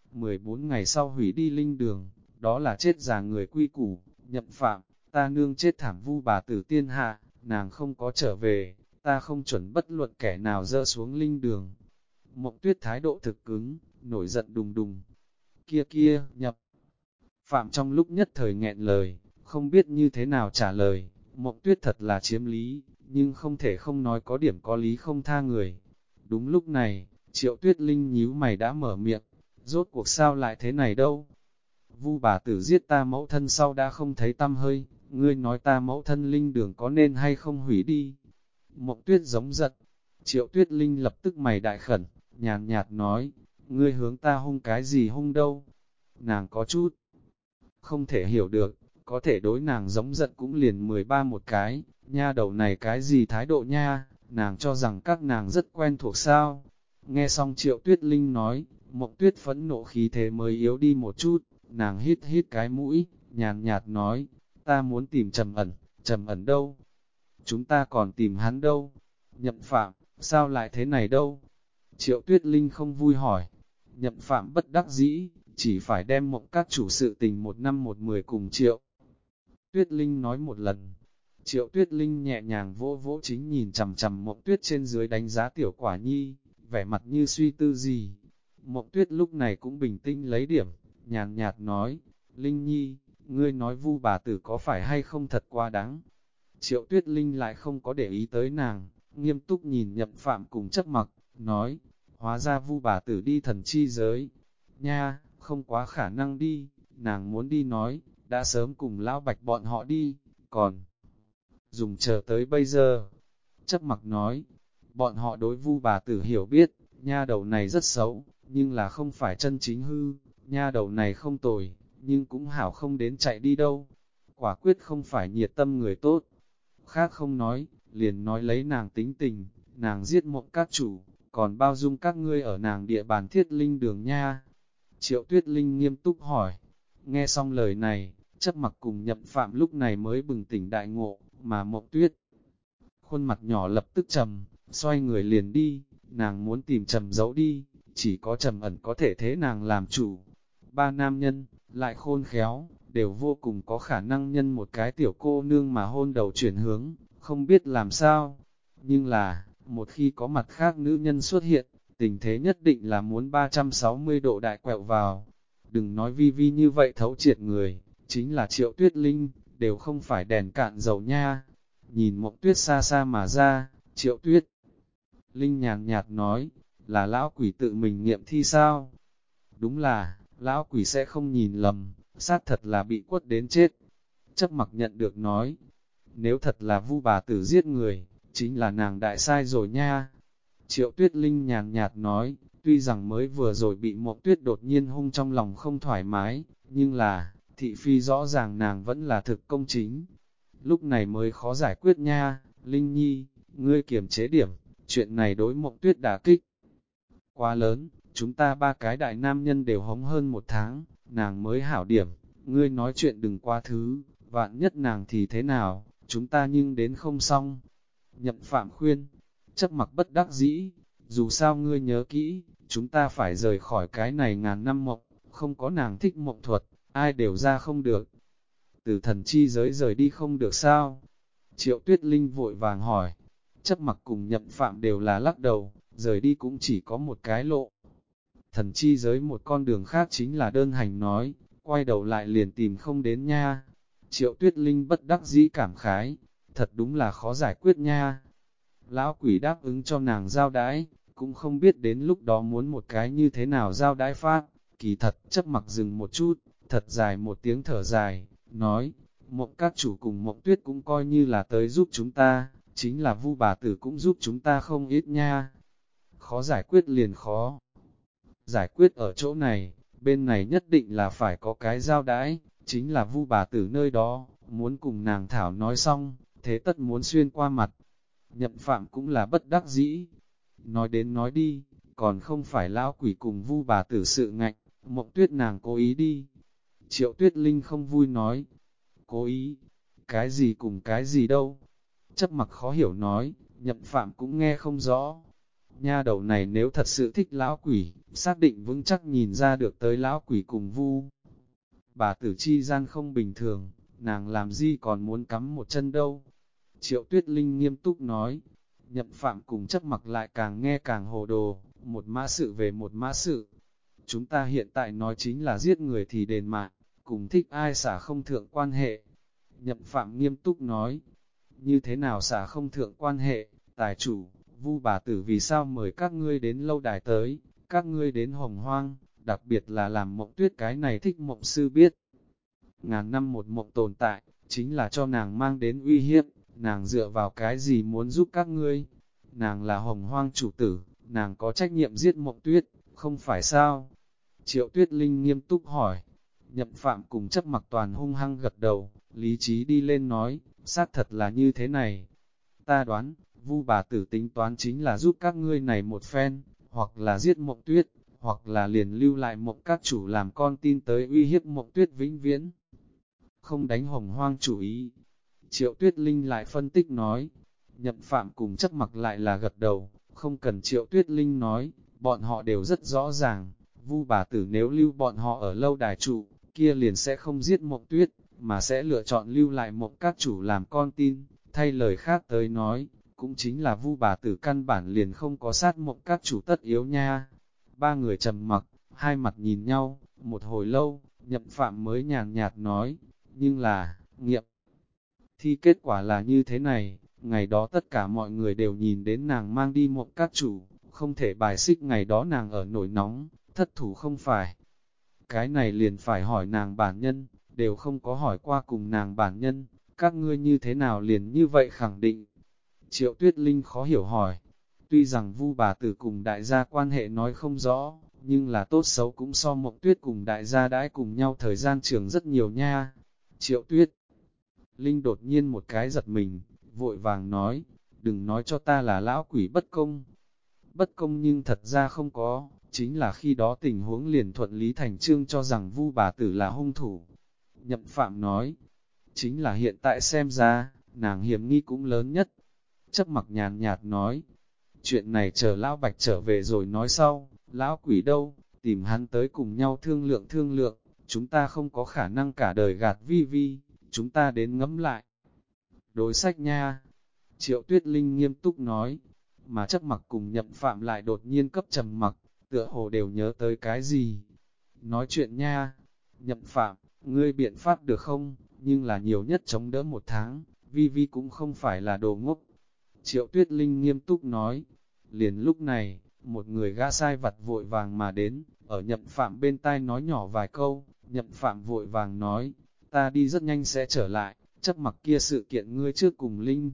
14 ngày sau hủy đi linh đường, đó là chết già người quy củ, nhậm phạm, ta nương chết thảm vu bà tử tiên hạ, nàng không có trở về, ta không chuẩn bất luận kẻ nào dỡ xuống linh đường. Mộng Tuyết thái độ thực cứng, nổi giận đùng đùng. Kia kia, nhập phạm trong lúc nhất thời nghẹn lời, không biết như thế nào trả lời. Mộng Tuyết thật là chiếm lý, nhưng không thể không nói có điểm có lý không tha người. Đúng lúc này, Triệu Tuyết Linh nhíu mày đã mở miệng, rốt cuộc sao lại thế này đâu. Vu bà tử giết ta mẫu thân sau đã không thấy tăm hơi, ngươi nói ta mẫu thân linh đường có nên hay không hủy đi. Mộng Tuyết giống giận, Triệu Tuyết Linh lập tức mày đại khẩn, nhàn nhạt nói, ngươi hướng ta hung cái gì hung đâu. Nàng có chút không thể hiểu được, có thể đối nàng giống giận cũng liền 13 một cái, nha đầu này cái gì thái độ nha, nàng cho rằng các nàng rất quen thuộc sao. Nghe xong Triệu Tuyết Linh nói, Mộng Tuyết phẫn nộ khí thế mới yếu đi một chút, nàng hít hít cái mũi, nhàn nhạt nói, ta muốn tìm Trầm ẩn đâu? Chúng ta còn tìm hắn đâu? Nhậm Phạm, sao lại thế này đâu? Triệu Tuyết Linh không vui hỏi, Nhậm Phạm bất đắc dĩ, chỉ phải đem Mộng các chủ sự tình 1 năm 1 10 cùng Triệu Tuyết Linh nói một lần. Triệu Tuyết Linh nhẹ nhàng vỗ vỗ chính nhìn chằm chằm Mộng Tuyết trên dưới đánh giá tiểu quả nhi, vẻ mặt như suy tư gì. Mộng Tuyết lúc này cũng bình tĩnh lấy điểm, nhàn nhạt nói, Linh Nhi, ngươi nói Vu bà tử có phải hay không thật quá đáng. Triệu Tuyết Linh lại không có để ý tới nàng, nghiêm túc nhìn Nhậm Phạm cùng Chấp Mặc, nói, hóa ra Vu bà tử đi thần chi giới. Nha, không quá khả năng đi, nàng muốn đi nói, đã sớm cùng lão Bạch bọn họ đi, còn dùng chờ tới bây giờ. Chấp Mặc nói, bọn họ đối Vu bà tử hiểu biết, nha đầu này rất xấu, nhưng là không phải chân chính hư, nha đầu này không tồi, nhưng cũng hảo không đến chạy đi đâu. Quả quyết không phải nhiệt tâm người tốt. Khác không nói, liền nói lấy nàng tính tình, nàng giết Mộng các chủ, còn bao dung các ngươi ở nàng địa bàn Thiết Linh đường nha. Triệu Tuyết Linh nghiêm túc hỏi. Nghe xong lời này, Chấp Mặc cùng Nhậm Phạm lúc này mới bừng tỉnh đại ngộ, mà Mộng Tuyết khuôn mặt nhỏ lập tức trầm, xoay người liền đi, nàng muốn tìm Trầm giấu đi, chỉ có Trầm ẩn có thể thế nàng làm chủ. Ba nam nhân, lại khôn khéo, đều vô cùng có khả năng nhân một cái tiểu cô nương mà hôn đầu chuyển hướng, không biết làm sao. Nhưng là, một khi có mặt khác nữ nhân xuất hiện, tình thế nhất định là muốn 360 độ đại quẹo vào. Đừng nói Vi Vi như vậy thấu triệt người, chính là Triệu Tuyết Linh, đều không phải đèn cạn dầu nha. Nhìn Mộng Tuyết xa xa mà ra, Triệu Tuyết Linh nhàn nhạt nói, là lão quỷ tự mình nghiệm thi sao? Đúng là, lão quỷ sẽ không nhìn lầm, xác thật là bị quất đến chết. Chấp Mặc nhận được nói, nếu thật là Vu bà tử giết người, chính là nàng đại sai rồi nha. Triệu Tuyết Linh nhàn nhạt nói, tuy rằng mới vừa rồi bị Mộng Tuyết đột nhiên hung trong lòng không thoải mái, nhưng là, thị phi rõ ràng nàng vẫn là thực công chính. Lúc này mới khó giải quyết nha, Linh Nhi, ngươi kiềm chế điểm, chuyện này đối Mộng Tuyết đả kích quá lớn, chúng ta ba cái đại nam nhân đều hống hơn 1 tháng, nàng mới hảo điểm, ngươi nói chuyện đừng quá thứ, vạn nhất nàng thì thế nào, chúng ta nhưng đến không xong. Nhậm Phạm khuyên, Chấp Mặc bất đắc dĩ, dù sao ngươi nhớ kỹ, chúng ta phải rời khỏi cái này ngàn năm mộng, không có nàng thích mộng thuật, ai đều ra không được. Từ thần chi giới rời đi không được sao? Triệu Tuyết Linh vội vàng hỏi. Chấp Mặc cùng Nhậm Phạm đều là lắc đầu, rời đi cũng chỉ có một cái lộ. Thần chi giới một con đường khác chính là đơn hành nói, quay đầu lại liền tìm không đến nha. Triệu Tuyết Linh bất đắc dĩ cảm khái, thật đúng là khó giải quyết nha. Lão quỷ đáp ứng cho nàng giao đãi, cũng không biết đến lúc đó muốn một cái như thế nào giao đãi pháp. Kỳ thật, Chấp Mặc dừng một chút, thật dài một tiếng thở dài, nói, Mộng các chủ cùng Mộng Tuyết cũng coi như là tới giúp chúng ta, chính là Vu bà tử cũng giúp chúng ta không ít nha. Khó giải quyết liền khó. Giải quyết ở chỗ này, bên này nhất định là phải có cái giao đãi, chính là Vu bà tử nơi đó, muốn cùng nàng thảo nói xong, thế tất muốn xuyên qua mặt. Nhậm Phạm cũng là bất đắc dĩ. Nói đến nói đi, còn không phải lão quỷ cùng Vu bà tử sự ngạnh, Mộng Tuyết nàng cố ý đi. Triệu Tuyết Linh không vui nói, cố ý, cái gì cùng cái gì đâu. Chấp Mặc khó hiểu nói, Nhậm Phạm cũng nghe không rõ. Nha đầu này nếu thật sự thích lão quỷ, xác định vững chắc nhìn ra được tới lão quỷ cùng Vu bà tử chi gian không bình thường, nàng làm gì còn muốn cắm một chân đâu. Triệu Tuyết Linh nghiêm túc nói, Nhậm Phạm cùng Chấp Mặc lại càng nghe càng hồ đồ, một mã sự về một mã sự. Chúng ta hiện tại nói chính là giết người thì đền mạng, cùng thích ai xả không thượng quan hệ. Nhậm Phạm nghiêm túc nói, như thế nào xả không thượng quan hệ, tài chủ, Vu bà tử vì sao mời các ngươi đến lâu đài tới, các ngươi đến hồng hoang, đặc biệt là làm Mộng Tuyết cái này thích mộng sư biết. Ngàn năm một mộng tồn tại, chính là cho nàng mang đến uy hiếp, nàng dựa vào cái gì muốn giúp các ngươi. Nàng là hồng hoang chủ tử, nàng có trách nhiệm giết Mộng Tuyết, không phải sao? Triệu Tuyết Linh nghiêm túc hỏi. Nhậm Phạm cùng Chấp Mặc toàn hung hăng gật đầu, lý trí đi lên nói, xác thật là như thế này. Ta đoán, Vu bà tử tính toán chính là giúp các ngươi này một phen, hoặc là giết Mộng Tuyết, hoặc là liền lưu lại Mộng các chủ làm con tin tới uy hiếp Mộng Tuyết vĩnh viễn. Không đánh hồng hoang chủ ý. Triệu Tuyết Linh lại phân tích nói, Nhậm Phạm cùng Chấp Mặc lại là gật đầu, không cần Triệu Tuyết Linh nói, bọn họ đều rất rõ ràng, Vu bà tử nếu lưu bọn họ ở lâu đài trụ, kia liền sẽ không giết Mộng Tuyết, mà sẽ lựa chọn lưu lại Mộng các chủ làm con tin, thay lời khác tới nói, cũng chính là Vu bà tử căn bản liền không có sát Mộng các chủ tất yếu nha. Ba người trầm mặc, hai mặt nhìn nhau, một hồi lâu, Nhậm Phạm mới nhàn nhạt nói, nhưng là, nghiệm thi kết quả là như thế này, ngày đó tất cả mọi người đều nhìn đến nàng mang đi Mộng các chủ, không thể bài xích ngày đó nàng ở nổi nóng, thất thủ không phải. Cái này liền phải hỏi nàng bản nhân, đều không có hỏi qua cùng nàng bản nhân, các ngươi như thế nào liền như vậy khẳng định. Triệu Tuyết Linh khó hiểu hỏi, tuy rằng Vu bà tử cùng đại gia quan hệ nói không rõ, nhưng là tốt xấu cũng so Mộng Tuyết cùng đại gia đãi cùng nhau thời gian trường rất nhiều nha. Triệu Tuyết Linh đột nhiên một cái giật mình, vội vàng nói, đừng nói cho ta là lão quỷ bất công. Bất công nhưng thật ra không có, chính là khi đó tình huống liền thuận lý thành chương cho rằng Vu bà tử là hung thủ. Nhậm Phạm nói, chính là hiện tại xem ra, nàng hiểm nghi cũng lớn nhất. Chấp Mặc nhàn nhạt nói, chuyện này chờ lão Bạch trở về rồi nói sau, lão quỷ đâu, tìm hắn tới cùng nhau thương lượng, chúng ta không có khả năng cả đời gạt vi vi, chúng ta đến ngẫm lại. Đối sách nha, Triệu Tuyết Linh nghiêm túc nói, mà Chấp Mặc cùng Nhậm Phạm lại đột nhiên cấp trầm mặc, tựa hồ đều nhớ tới cái gì. Nói chuyện nha, Nhậm Phạm, ngươi biện pháp được không, nhưng là nhiều nhất chống đỡ một tháng, vi vi cũng không phải là đồ ngốc. Triệu Tuyết Linh nghiêm túc nói, liền lúc này, một người gã sai vặt vội vàng mà đến, ở Nhậm Phạm bên tai nói nhỏ vài câu, Nhậm Phạm vội vàng nói, ta đi rất nhanh sẽ trở lại, Chấp Mặc kia sự kiện ngươi trước cùng Linh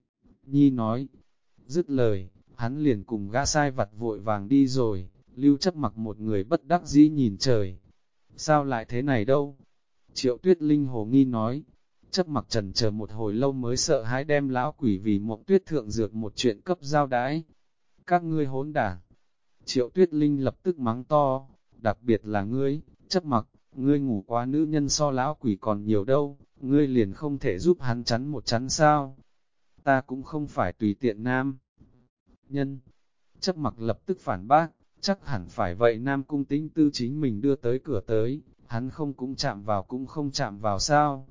Nhi nói. Dứt lời, hắn liền cùng gã sai vặt vội vàng đi rồi, lưu Chấp Mặc một người bất đắc dĩ nhìn trời. Sao lại thế này đâu? Triệu Tuyết Linh hồ nghi nói, Chấp Mặc chần chờ một hồi lâu mới sợ hãi đem lão quỷ vì Mộng Tuyết thượng dược một chuyện cấp giao đãi. Các ngươi hỗn đảng. Triệu Tuyết Linh lập tức mắng to, đặc biệt là ngươi, Chấp Mặc, ngươi ngủ quá nữ nhân so lão quỷ còn nhiều đâu, ngươi liền không thể giúp hắn chắn một chắn sao? Ta cũng không phải tùy tiện nam nhân. Chấp Mặc lập tức phản bác, Chắc hẳn phải vậy. Nam Cung Tĩnh Tư chính mình đưa tới cửa tới, hắn không cũng chạm vào cũng không chạm vào sao?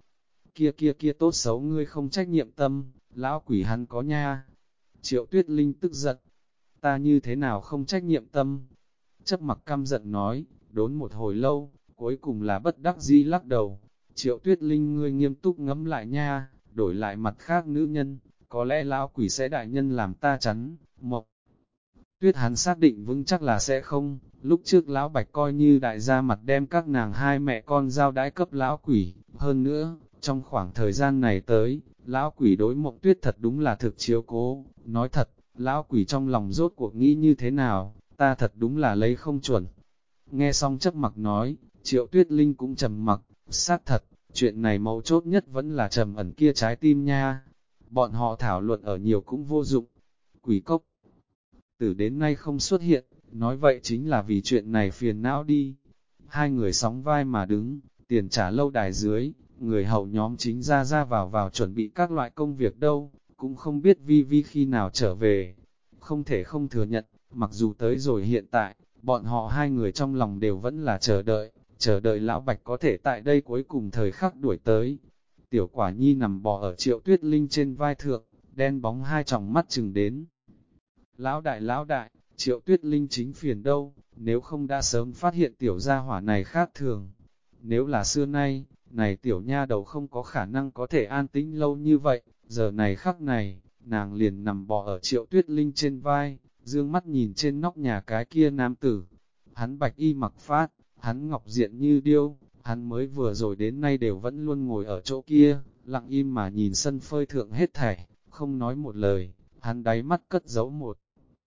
Kia tốt xấu ngươi không trách nhiệm tâm, lão quỷ hắn có nha. Triệu Tuyết Linh tức giận, ta như thế nào không trách nhiệm tâm? Chấp Mặc căm giận nói, đốn một hồi lâu, cuối cùng là bất đắc dĩ lắc đầu. Triệu Tuyết Linh, ngươi nghiêm túc ngẫm lại nha, đổi lại mặt khác nữ nhân, có lẽ lão quỷ sẽ đại nhân làm ta chắn. Mộc Tuyết hắn xác định vững chắc là sẽ không, lúc trước lão Bạch coi như đại gia mặt đem các nàng hai mẹ con giao đãi cấp lão quỷ. Hơn nữa, trong khoảng thời gian này tới, lão quỷ đối Mộc Tuyết thật đúng là thực chiếu cố. Nói thật, lão quỷ trong lòng rốt cuộc nghĩ như thế nào, ta thật đúng là lấy không chuẩn. Nghe xong Chấp Mặc nói, Triệu Tuyết Linh cũng trầm mặc, xác thật, chuyện này mấu chốt nhất vẫn là trầm ẩn kia trái tim nha. Bọn họ thảo luận ở nhiều cũng vô dụng. Quỷ cốc tử đến nay không xuất hiện, nói vậy chính là vì chuyện này phiền não đi. Hai người sóng vai mà đứng, tiền trả lâu đài dưới, người hậu nhóm chính ra vào chuẩn bị các loại công việc đâu, cũng không biết Vi Vi khi nào trở về. Không thể không thừa nhận, mặc dù tới rồi hiện tại, bọn họ hai người trong lòng đều vẫn là chờ đợi lão Bạch có thể tại đây cuối cùng thời khắc đuổi tới. Tiểu Quả Nhi nằm bò ở Triệu Tuyết Linh trên vai thượng, đen bóng hai tròng mắt chừng đến. Lão đại, Triệu Tuyết Linh chính phiền đâu, nếu không đã sớm phát hiện tiểu gia hỏa này khác thường. Nếu là xưa nay, này tiểu nha đầu không có khả năng có thể an tĩnh lâu như vậy, giờ này khắc này, nàng liền nằm bò ở Triệu Tuyết Linh trên vai, dương mắt nhìn trên nóc nhà cái kia nam tử. Hắn bạch y mặc phát, hắn ngọc diện như điêu, hắn mới vừa rồi đến nay đều vẫn luôn ngồi ở chỗ kia, lặng im mà nhìn sân phơi thượng hết thảy, không nói một lời, hắn đáy mắt cất giấu một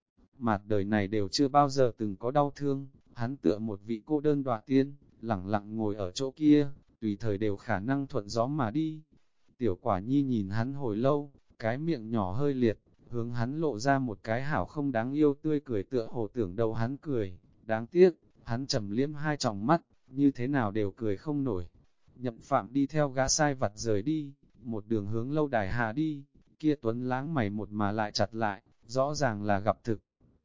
mặt đời này đều chưa bao giờ từng có đau thương, hắn tựa một vị cô đơn đọa tiên, lẳng lặng ngồi ở chỗ kia, tùy thời đều khả năng thuận gió mà đi. Tiểu Quả Nhi nhìn hắn hồi lâu, cái miệng nhỏ hơi liệt, hướng hắn lộ ra một cái hảo không đáng yêu tươi cười tựa hồ tưởng đầu hắn cười, đáng tiếc, hắn trầm liếm hai tròng mắt, như thế nào đều cười không nổi. Nhậm Phạm đi theo gã sai vặt rời đi, một đường hướng lâu đài hạ đi, kia Tuấn Lãng mày một mà lại chặt lại, rõ ràng là gặp thực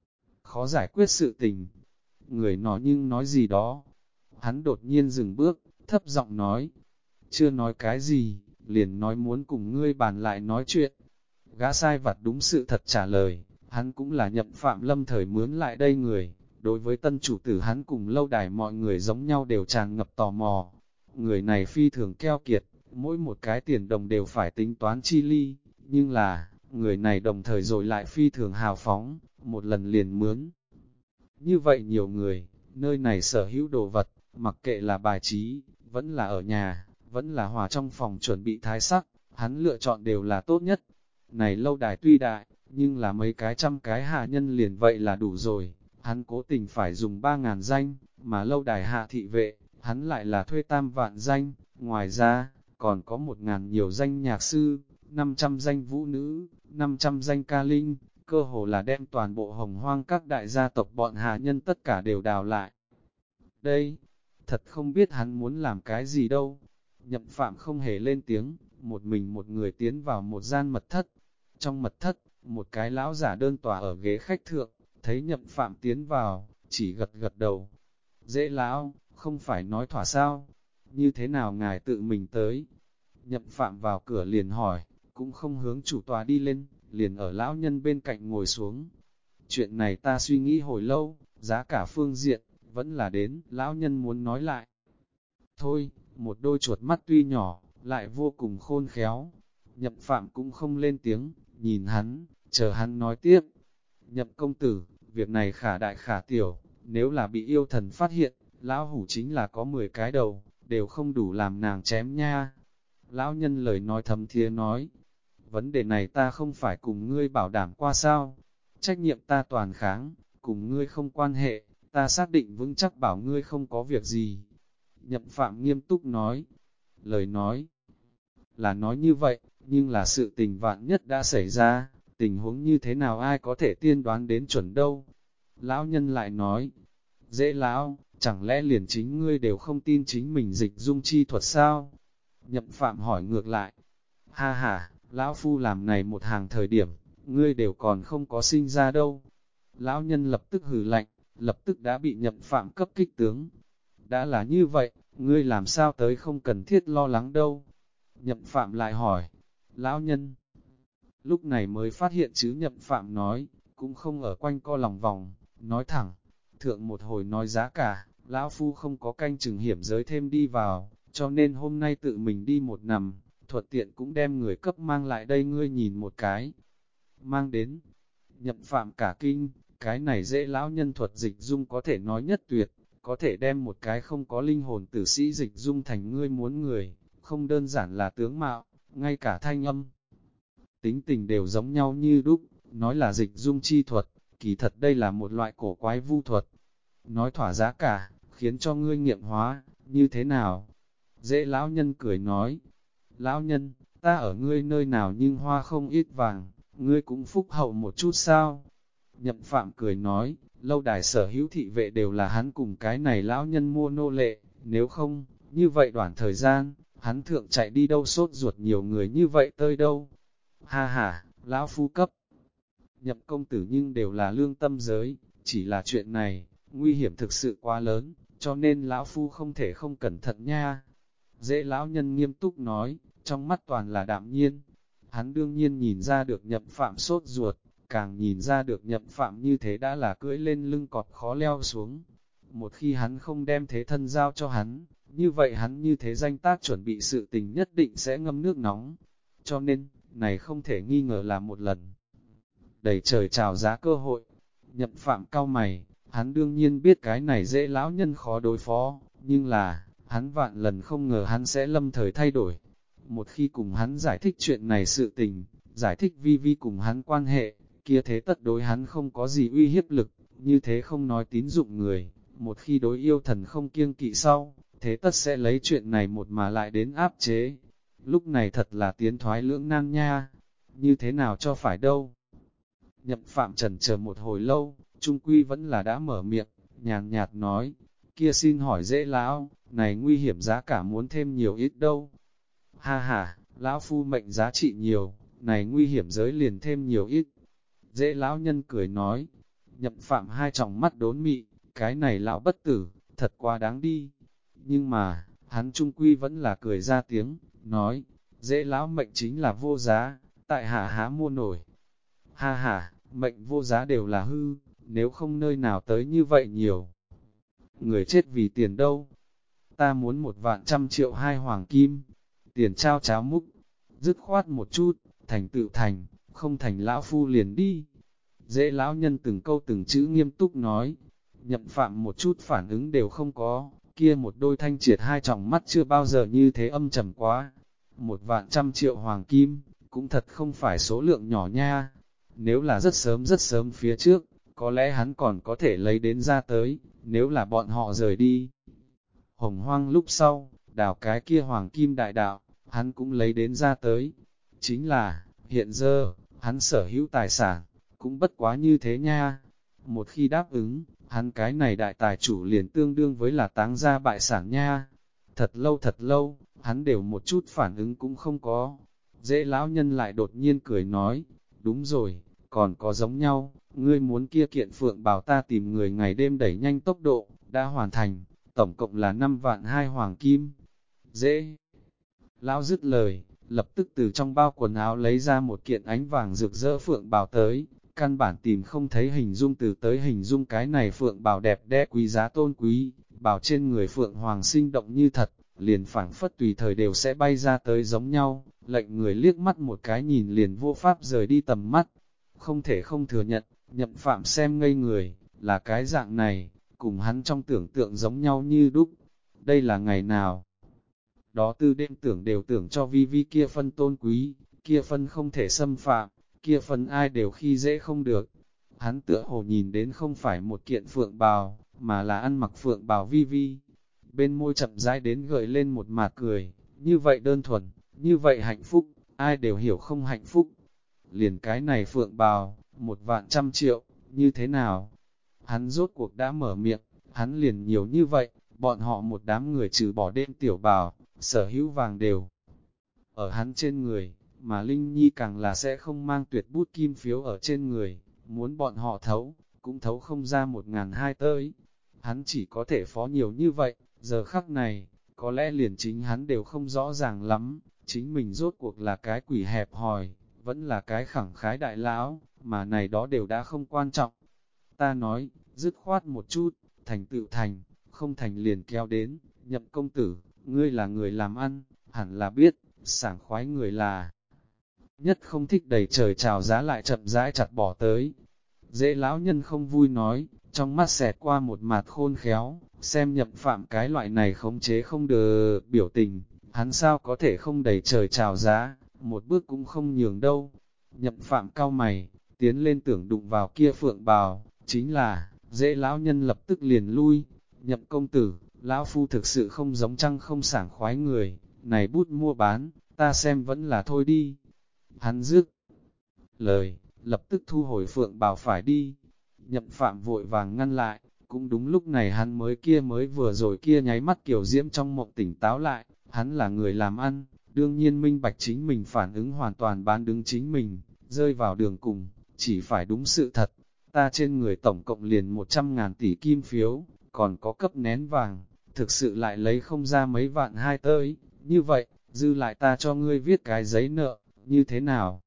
khó giải quyết sự tình. Người nói nhưng nói gì đó. Hắn đột nhiên dừng bước, thấp giọng nói. Chưa nói cái gì, liền nói muốn cùng ngươi bàn lại nói chuyện. Gã sai vặt đúng sự thật trả lời, hắn cũng là Nhậm Phạm lâm thời mướn lại đây người. Đối với tân chủ tử hắn cùng lâu đài mọi người giống nhau đều tràn ngập tò mò. Người này phi thường keo kiệt, mỗi một cái tiền đồng đều phải tính toán chi ly, nhưng là, người này đồng thời rồi lại phi thường hào phóng, một lần liền mướn. Như vậy nhiều người, nơi này sở hữu đồ vật, mặc kệ là bài trí, vẫn là ở nhà, vẫn là hòa trong phòng chuẩn bị thái sắc, hắn lựa chọn đều là tốt nhất. Này lâu đài tuy đại, nhưng là mấy cái trăm cái hạ nhân liền vậy là đủ rồi, hắn cố tình phải dùng 3.000 danh, mà lâu đài hạ thị vệ, hắn lại là thuê 3 vạn danh, ngoài ra, còn có 1.000 nhiều danh nhạc sư, 500 danh vũ nữ, 500 danh ca linh, cơ hồ là đem toàn bộ hồng hoang các đại gia tộc bọn hạ nhân tất cả đều đào lại. Đây, thật không biết hắn muốn làm cái gì đâu. Nhậm Phạm không hề lên tiếng, một mình một người tiến vào một gian mật thất. Trong mật thất, một cái lão giả đơn tòa ở ghế khách thượng, thấy Nhậm Phạm tiến vào, chỉ gật gật đầu. Dễ lão, không phải nói thỏa sao, như thế nào ngài tự mình tới? Nhậm Phạm vào cửa liền hỏi, cũng không hướng chủ tòa đi lên, liền ở lão nhân bên cạnh ngồi xuống. Chuyện này ta suy nghĩ hồi lâu, giá cả phương diện, vẫn là đến, lão nhân muốn nói lại. Thôi, một đôi chuột mắt tuy nhỏ, lại vô cùng khôn khéo. Nhậm Phạm cũng không lên tiếng, nhìn hắn, chờ hắn nói tiếp. Nhậm công tử, việc này khả đại khả tiểu, nếu là bị yêu thần phát hiện, lão hủ chính là có 10 cái đầu, đều không đủ làm nàng chém nha. Lão nhân lời nói thấm thía nói, vấn đề này ta không phải cùng ngươi bảo đảm qua sao, trách nhiệm ta toàn kháng, cùng ngươi không quan hệ, ta xác định vững chắc bảo ngươi không có việc gì. Nhậm Phạm nghiêm túc nói, lời nói là nói như vậy, nhưng là sự tình vạn nhất đã xảy ra, tình huống như thế nào ai có thể tiên đoán đến chuẩn đâu. Lão nhân lại nói, dễ lão, chẳng lẽ liền chính ngươi đều không tin chính mình dịch dung chi thuật sao? Nhậm Phạm hỏi ngược lại, ha ha, lão phu làm này một hàng thời điểm, ngươi đều còn không có sinh ra đâu. Lão nhân lập tức hừ lạnh, lập tức đã bị Nhậm Phạm cấp kích tướng. Đã là như vậy, ngươi làm sao tới không cần thiết lo lắng đâu. Nhậm Phạm lại hỏi, lão nhân. Lúc này mới phát hiện chứ Nhậm Phạm nói, cũng không ở quanh co lòng vòng, nói thẳng, thượng một hồi nói giá cả, lão phu không có canh chừng hiểm giới thêm đi vào, cho nên hôm nay tự mình đi một nằm, thuận tiện cũng đem người cấp mang lại đây ngươi nhìn một cái. Mang đến, Nhậm Phạm cả kinh, cái này dễ lão nhân thuật dịch dung có thể nói nhất tuyệt, có thể đem một cái không có linh hồn tử sĩ dịch dung thành ngươi muốn người, không đơn giản là tướng mạo, ngay cả thanh âm. Tính tình đều giống nhau như đúc, nói là dịch dung chi thuật, kỳ thật đây là một loại cổ quái vu thuật. Nói thỏa giá cả, khiến cho ngươi nghiệm hóa, như thế nào? Dễ lão nhân cười nói, lão nhân, ta ở ngươi nơi nào nhưng hoa không ít vàng, ngươi cũng phúc hậu một chút sao? Nhậm Phạm cười nói, lâu đài sở hữu thị vệ đều là hắn cùng cái này lão nhân mua nô lệ, nếu không, như vậy đoạn thời gian, hắn thượng chạy đi đâu sốt ruột nhiều người như vậy tơi đâu. Ha ha, lão phu cấp. Nhậm công tử nhưng đều là lương tâm giới, chỉ là chuyện này, nguy hiểm thực sự quá lớn, cho nên lão phu không thể không cẩn thận nha. Dễ lão nhân nghiêm túc nói, trong mắt toàn là đạm nhiên. Hắn đương nhiên nhìn ra được Nhậm Phạm sốt ruột, càng nhìn ra được Nhậm Phạm như thế đã là cưỡi lên lưng cọt khó leo xuống. Một khi hắn không đem thế thân giao cho hắn, như vậy hắn như thế danh tác chuẩn bị sự tình nhất định sẽ ngâm nước nóng. Cho nên, này không thể nghi ngờ là một lần đầy trời chào giá cơ hội. Nhậm Phạm cao mày, hắn đương nhiên biết cái này dễ lão nhân khó đối phó, nhưng là, hắn vạn lần không ngờ hắn sẽ lâm thời thay đổi. Một khi cùng hắn giải thích chuyện này sự tình, giải thích vi vi cùng hắn quan hệ, kia thế tất đối hắn không có gì uy hiếp lực, như thế không nói tín dụng người, một khi đối yêu thần không kiêng kỵ sau, thế tất sẽ lấy chuyện này một mà lại đến áp chế. Lúc này thật là tiến thoái lưỡng nan nha, như thế nào cho phải đâu. Nhậm Phạm chần chờ một hồi lâu, trung quy vẫn là đã mở miệng, nhàn nhạt nói, kia xin hỏi dễ lão, này nguy hiểm giá cả muốn thêm nhiều ít đâu. Ha ha, lão phu mệnh giá trị nhiều, này nguy hiểm giới liền thêm nhiều ít. Dễ lão nhân cười nói, Nhậm Phạm hai tròng mắt đốn mị, cái này lão bất tử, thật quá đáng đi. Nhưng mà, hắn trung quy vẫn là cười ra tiếng, nói, dễ lão mệnh chính là vô giá, tại hạ há mua nổi. Ha ha, mệnh vô giá đều là hư, nếu không nơi nào tới như vậy nhiều. Người chết vì tiền đâu? Ta muốn 1.100.000.000 hai hoàng kim, tiền trao cháo múc, dứt khoát một chút, thành tựu thành, không thành lão phu liền đi. Dễ lão nhân từng câu từng chữ nghiêm túc nói, Nhậm Phạm một chút phản ứng đều không có, kia một đôi thanh triệt hai tròng mắt chưa bao giờ như thế âm trầm quá. 1.100.000.000 hoàng kim, cũng thật không phải số lượng nhỏ nha. Nếu là rất sớm phía trước, có lẽ hắn còn có thể lấy đến ra tới, nếu là bọn họ rời đi. Hồng Hoang lúc sau, đào cái kia hoàng kim đại đạo, hắn cũng lấy đến ra tới. Chính là, hiện giờ, hắn sở hữu tài sản, cũng bất quá như thế nha. Một khi đáp ứng, hắn cái này đại tài chủ liền tương đương với là táng ra bại sản nha. Thật lâu, hắn đều một chút phản ứng cũng không có. Dễ lão nhân lại đột nhiên cười nói, đúng rồi, còn có giống nhau, ngươi muốn kia kiện phượng bảo ta tìm người ngày đêm đẩy nhanh tốc độ, đã hoàn thành, tổng cộng là 5.200.000 hoàng kim. Dễ! Lão dứt lời, lập tức từ trong bao quần áo lấy ra một kiện ánh vàng rực rỡ phượng bảo tới, căn bản tìm không thấy hình dung từ tới hình dung cái này phượng bảo đẹp đẽ quý giá tôn quý, bảo trên người phượng hoàng sinh động như thật, liền phảng phất tùy thời đều sẽ bay ra tới giống nhau, lệnh người liếc mắt một cái nhìn liền vô pháp rời đi tầm mắt. Không thể không thừa nhận, Nhậm Phạm xem ngây người, là cái dạng này, cùng hắn trong tưởng tượng giống nhau như đúc. Đây là ngày nào? Đó tư đêm tưởng đều tưởng cho vi vi kia phân tôn quý, kia phân không thể xâm phạm, kia phân ai đều khi dễ không được. Hắn tựa hồ nhìn đến không phải một kiện phượng bào, mà là ăn mặc phượng bào vi vi. Bên môi chậm rãi đến gợi lên một mạt cười, như vậy đơn thuần, như vậy hạnh phúc, ai đều hiểu không hạnh phúc. Liền cái này phượng bào, 1.100.000.000, như thế nào? Hắn rốt cuộc đã mở miệng, hắn liền nhiều như vậy, bọn họ một đám người trừ bỏ đêm tiểu bào, sở hữu vàng đều ở hắn trên người, mà Linh Nhi càng là sẽ không mang tuyệt bút kim phiếu ở trên người, muốn bọn họ thấu, cũng thấu không ra 1.200 tới. Hắn chỉ có thể phó nhiều như vậy, giờ khắc này, có lẽ liền chính hắn đều không rõ ràng lắm, chính mình rốt cuộc là cái quỷ hẹp hòi, vẫn là cái khẳng khái đại lão, mà này đó đều đã không quan trọng. Ta nói, dứt khoát một chút, thành tựu thành, không thành liền kéo đến, Nhậm công tử, ngươi là người làm ăn, hẳn là biết, sảng khoái người là nhất không thích đầy trời chào giá lại chậm rãi chặt bỏ tới. Dễ lão nhân không vui nói, trong mắt xẹt qua một mặt khôn khéo, xem Nhậm Phạm cái loại này khống chế không được biểu tình, hắn sao có thể không đầy trời chào giá, một bước cũng không nhường đâu. Nhậm Phạm cau mày, tiến lên tưởng đụng vào kia phượng bào, chính là, dễ lão nhân lập tức liền lui. Nhậm công tử, lão phu thực sự không giống trăng không sảng khoái người, này bút mua bán, ta xem vẫn là thôi đi. Hắn dứt lời, lập tức thu hồi phượng bào phải đi. Nhậm Phạm vội vàng ngăn lại, cũng đúng lúc này hắn mới vừa rồi kia nháy mắt kiểu diễm trong mộng tỉnh táo lại, hắn là người làm ăn, đương nhiên minh bạch chính mình phản ứng hoàn toàn bán đứng chính mình, rơi vào đường cùng, chỉ phải đúng sự thật. Ta trên người tổng cộng liền 100.000 tỷ kim phiếu, còn có cấp nén vàng, thực sự lại lấy không ra mấy vạn hai tới, như vậy, dư lại ta cho ngươi viết cái giấy nợ, như thế nào?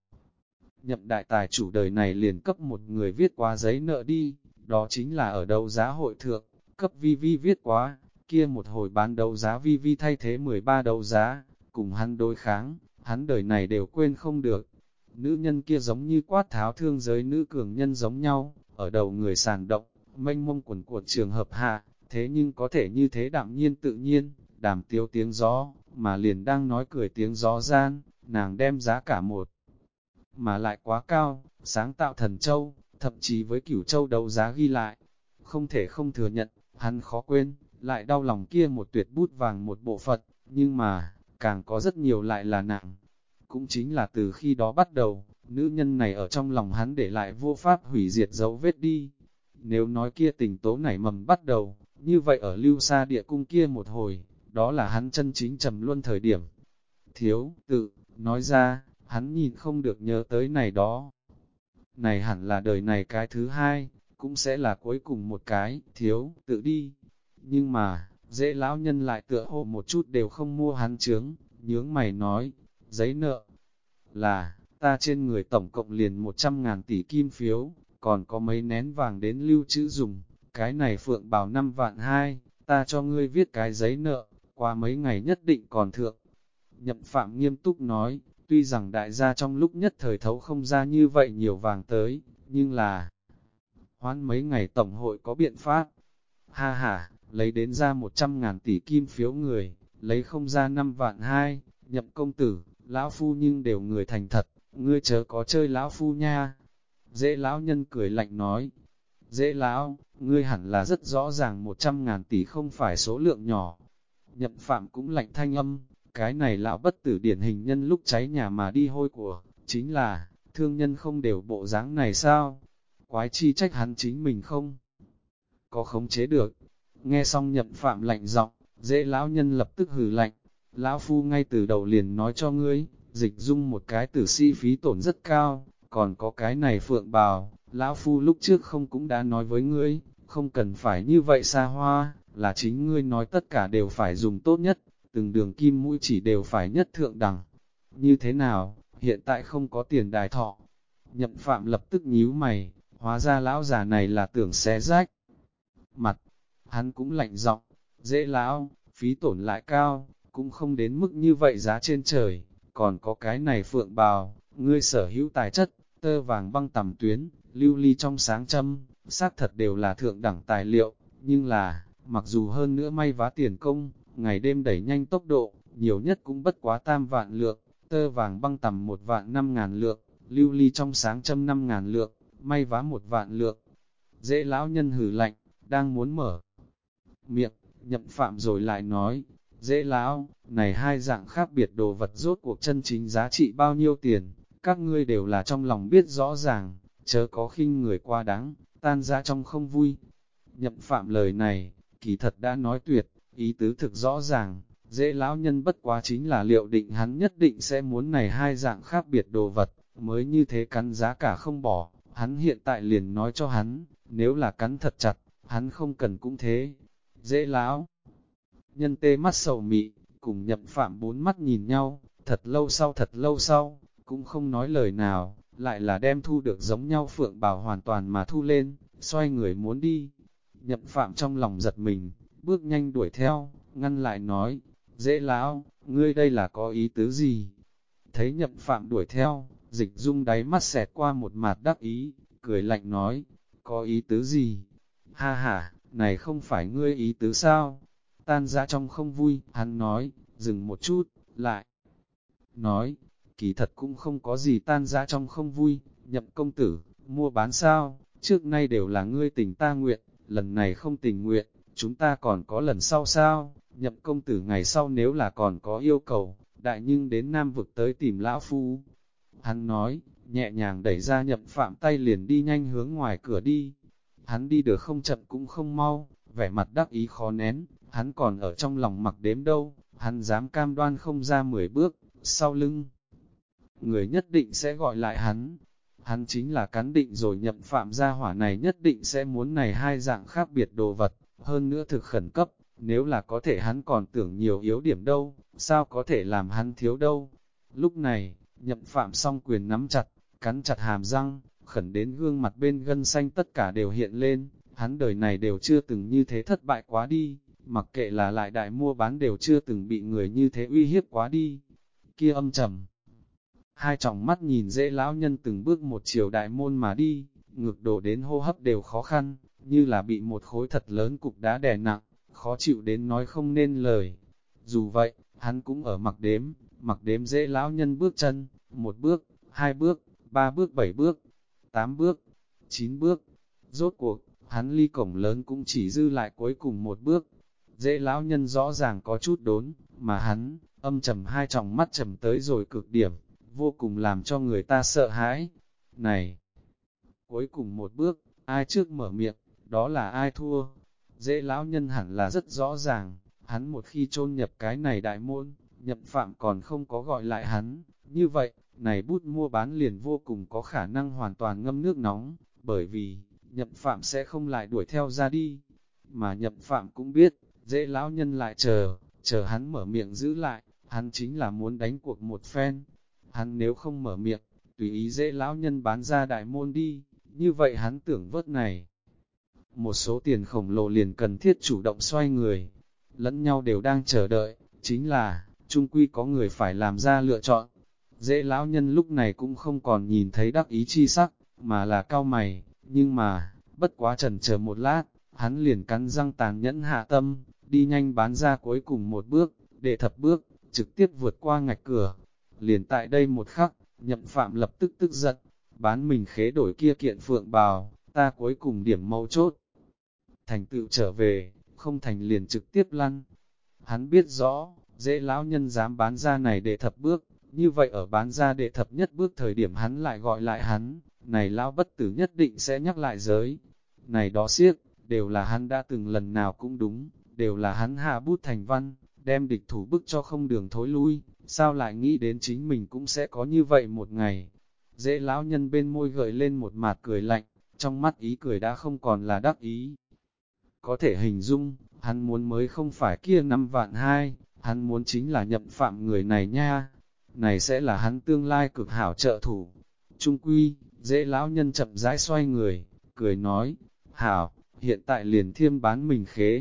Nhậm đại tài chủ đời này liền cấp một người viết qua giấy nợ đi, đó chính là ở đấu giá hội thượng, cấp vi vi viết quá, kia một hồi bán đấu giá vi vi thay thế 13 đấu giá, cùng hắn đối kháng, hắn đời này đều quên không được. Nữ nhân kia giống như quát tháo thương giới nữ cường nhân giống nhau, ở đầu người sàn động, mênh mông quần cuộn trường hợp hạ, thế nhưng có thể như thế đạm nhiên tự nhiên, đàm tiếu tiếng gió, mà liền đang nói cười tiếng gió gian, nàng đem giá cả một mà lại quá cao, sáng tạo thần châu, thậm chí với cửu châu đấu giá ghi lại. Không thể không thừa nhận, hắn khó quên, lại đau lòng kia một tuyệt bút vàng một bộ phận, nhưng mà, càng có rất nhiều lại là nặng. Cũng chính là từ khi đó bắt đầu, nữ nhân này ở trong lòng hắn để lại vô pháp hủy diệt dấu vết đi. Nếu nói kia tình tố nảy mầm bắt đầu, như vậy ở lưu xa địa cung kia một hồi, đó là hắn chân chính trầm luân thời điểm. Thiếu, tự, nói ra, hắn nhìn không được nhớ tới này đó. Này hẳn là đời này cái thứ hai, cũng sẽ là cuối cùng một cái, thiếu, tự đi. Nhưng mà, dễ lão nhân lại tựa hồ một chút đều không mua hắn chướng, nhướng mày nói, giấy nợ, là, ta trên người tổng cộng liền 100.000 tỷ kim phiếu, còn có mấy nén vàng đến lưu trữ dùng, cái này phượng bảo 5 vạn 2, ta cho ngươi viết cái giấy nợ, qua mấy ngày nhất định còn thượng. Nhậm Phạm nghiêm túc nói, tuy rằng đại gia trong lúc nhất thời thấu không ra như vậy nhiều vàng tới, nhưng là hoãn mấy ngày tổng hội có biện pháp. Ha ha, lấy đến ra 100.000 tỷ kim phiếu người, lấy không ra 5 vạn 2, Nhậm công tử, lão phu nhưng đều người thành thật, ngươi chớ có chơi lão phu nha. Dễ lão nhân cười lạnh nói, dễ lão, ngươi hẳn là rất rõ ràng 100.000 tỷ không phải số lượng nhỏ. Nhậm Phạm cũng lạnh thanh âm, cái này lão bất tử điển hình nhân lúc cháy nhà mà đi hôi của, chính là, thương nhân không đều bộ dáng này sao? Quái chi trách hắn chính mình không? Có khống chế được. Nghe xong Nhậm Phạm lạnh giọng, dễ lão nhân lập tức hừ lạnh. Lão phu ngay từ đầu liền nói cho ngươi, dịch dung một cái tử sĩ phí tổn rất cao, còn có cái này phượng bào, lão phu lúc trước không cũng đã nói với ngươi, không cần phải như vậy xa hoa, là chính ngươi nói tất cả đều phải dùng tốt nhất, từng đường kim mũi chỉ đều phải nhất thượng đẳng. Như thế nào, hiện tại không có tiền đài thọ. Nhậm Phạm lập tức nhíu mày, hóa ra lão già này là tưởng xé rách. Mặt, hắn cũng lạnh giọng, dễ lão, phí tổn lại cao, cũng không đến mức như vậy giá trên trời, còn có cái này phượng bào, ngươi sở hữu tài chất, tơ vàng băng tầm tuyến, lưu ly trong sáng châm, xác thật đều là thượng đẳng tài liệu, nhưng là, mặc dù hơn nữa may vá tiền công, ngày đêm đẩy nhanh tốc độ, nhiều nhất cũng bất quá 3 vạn lượng, tơ vàng băng tầm 1 vạn 5.000 lượng, lưu ly trong sáng châm 5.000 lượng, may vá 1 vạn lượng. Dễ lão nhân hử lạnh, đang muốn mở miệng, Nhậm Phạm rồi lại nói, dễ lão, này hai dạng khác biệt đồ vật rốt cuộc chân chính giá trị bao nhiêu tiền, các ngươi đều là trong lòng biết rõ ràng, chớ có khinh người qua đáng, tan ra trong không vui. Nhậm Phạm lời này, kỳ thật đã nói tuyệt, ý tứ thực rõ ràng, dễ lão nhân bất quá chính là liệu định hắn nhất định sẽ muốn này hai dạng khác biệt đồ vật, mới như thế cắn giá cả không bỏ, hắn hiện tại liền nói cho hắn, nếu là cắn thật chặt, hắn không cần cũng thế. Dễ lão nhân tê mắt sầu mị, cùng Nhậm Phạm bốn mắt nhìn nhau, thật lâu sau, cũng không nói lời nào, lại là đem thu được giống nhau phượng bảo hoàn toàn mà thu lên, xoay người muốn đi. Nhậm Phạm trong lòng giật mình, bước nhanh đuổi theo, ngăn lại nói, dễ lão, ngươi đây là có ý tứ gì? Thấy Nhậm Phạm đuổi theo, Dịch Dung đáy mắt xẹt qua một mặt đắc ý, cười lạnh nói, có ý tứ gì? Ha ha, này không phải ngươi ý tứ sao? Tan ra trong không vui, hắn nói, dừng một chút, lại nói, kỳ thật cũng không có gì tan ra trong không vui, Nhậm công tử, mua bán sao, trước nay đều là ngươi tình ta nguyện, lần này không tình nguyện, chúng ta còn có lần sau sao? Nhậm công tử ngày sau nếu là còn có yêu cầu, đại nhưng đến Nam vực tới tìm lão phu. Hắn nói, nhẹ nhàng đẩy ra Nhậm Phạm tay liền đi nhanh hướng ngoài cửa đi. Hắn đi được không chậm cũng không mau, vẻ mặt đắc ý khó nén, hắn còn ở trong lòng mặc đếm đâu, hắn dám cam đoan không ra 10 bước, sau lưng. Người nhất định sẽ gọi lại hắn chính là cắn định rồi Nhậm Phạm gia hỏa này nhất định sẽ muốn này hai dạng khác biệt đồ vật, hơn nữa thực khẩn cấp, nếu là có thể hắn còn tưởng nhiều yếu điểm đâu, sao có thể làm hắn thiếu đâu. Lúc này, Nhậm Phạm song quyền nắm chặt, cắn chặt hàm răng, khẩn đến gương mặt bên gân xanh tất cả đều hiện lên, hắn đời này đều chưa từng như thế thất bại quá đi, mặc kệ là lại đại mua bán đều chưa từng bị người như thế uy hiếp quá đi. Kia âm trầm, hai tròng mắt nhìn dễ lão nhân từng bước một chiều đại môn mà đi, ngược đổ đến hô hấp đều khó khăn, như là bị một khối thật lớn cục đá đè nặng, khó chịu đến nói không nên lời. Dù vậy, hắn cũng ở mặc đếm dễ lão nhân bước chân, 1 bước, 2 bước, 3 bước 7 bước, 8 bước, 9 bước. Rốt cuộc, hắn ly cổng lớn cũng chỉ dư lại cuối cùng 1 bước. Dễ lão nhân rõ ràng có chút đốn, mà hắn, âm trầm hai tròng mắt trầm tới rồi cực điểm, vô cùng làm cho người ta sợ hãi. Này, cuối cùng 1 bước, ai trước mở miệng, đó là ai thua. Dễ lão nhân hẳn là rất rõ ràng, hắn một khi chôn nhập cái này đại môn, Nhậm Phạm còn không có gọi lại hắn, như vậy, này bút mua bán liền vô cùng có khả năng hoàn toàn ngâm nước nóng, bởi vì, Nhậm Phạm sẽ không lại đuổi theo ra đi. Mà Nhậm Phạm cũng biết, dễ lão nhân lại chờ hắn mở miệng giữ lại, hắn chính là muốn đánh cuộc một phen. Hắn nếu không mở miệng, tùy ý dễ lão nhân bán ra đại môn đi, như vậy hắn tưởng vớt này. Một số tiền khổng lồ liền cần thiết chủ động xoay người, lẫn nhau đều đang chờ đợi, chính là, chung quy có người phải làm ra lựa chọn. Dễ lão nhân lúc này cũng không còn nhìn thấy đắc ý chi sắc, mà là cau mày, nhưng mà, bất quá chần chờ một lát, hắn liền cắn răng tàn nhẫn hạ tâm, đi nhanh bán ra cuối cùng 1 bước, đệ thập bước, trực tiếp vượt qua ngạch cửa. Liền tại đây một khắc, Nhậm Phạm lập tức tức giận, bán mình khế đổi kia kiện phượng bào, ta cuối cùng điểm mấu chốt. Thành tựu trở về, không thành liền trực tiếp lăn. Hắn biết rõ, dễ lão nhân dám bán ra này đệ thập bước, như vậy ở bán ra đệ thập nhất bước thời điểm hắn lại gọi lại hắn, này lão bất tử nhất định sẽ nhắc lại giới. Này đó siếc, đều là hắn đã từng lần nào cũng đúng, đều là hắn hạ bút thành văn, đem địch thủ bức cho không đường thối lui, sao lại nghĩ đến chính mình cũng sẽ có như vậy một ngày. Dễ lão nhân bên môi gợi lên một mặt cười lạnh, trong mắt ý cười đã không còn là đắc ý. Có thể hình dung, hắn muốn mới không phải kia 5.200.000, hắn muốn chính là Nhậm Phạm người này nha. Này sẽ là hắn tương lai cực hảo trợ thủ. Trung quy, dễ lão nhân chậm rãi xoay người, cười nói, hảo, hiện tại liền thiêm bán mình khế.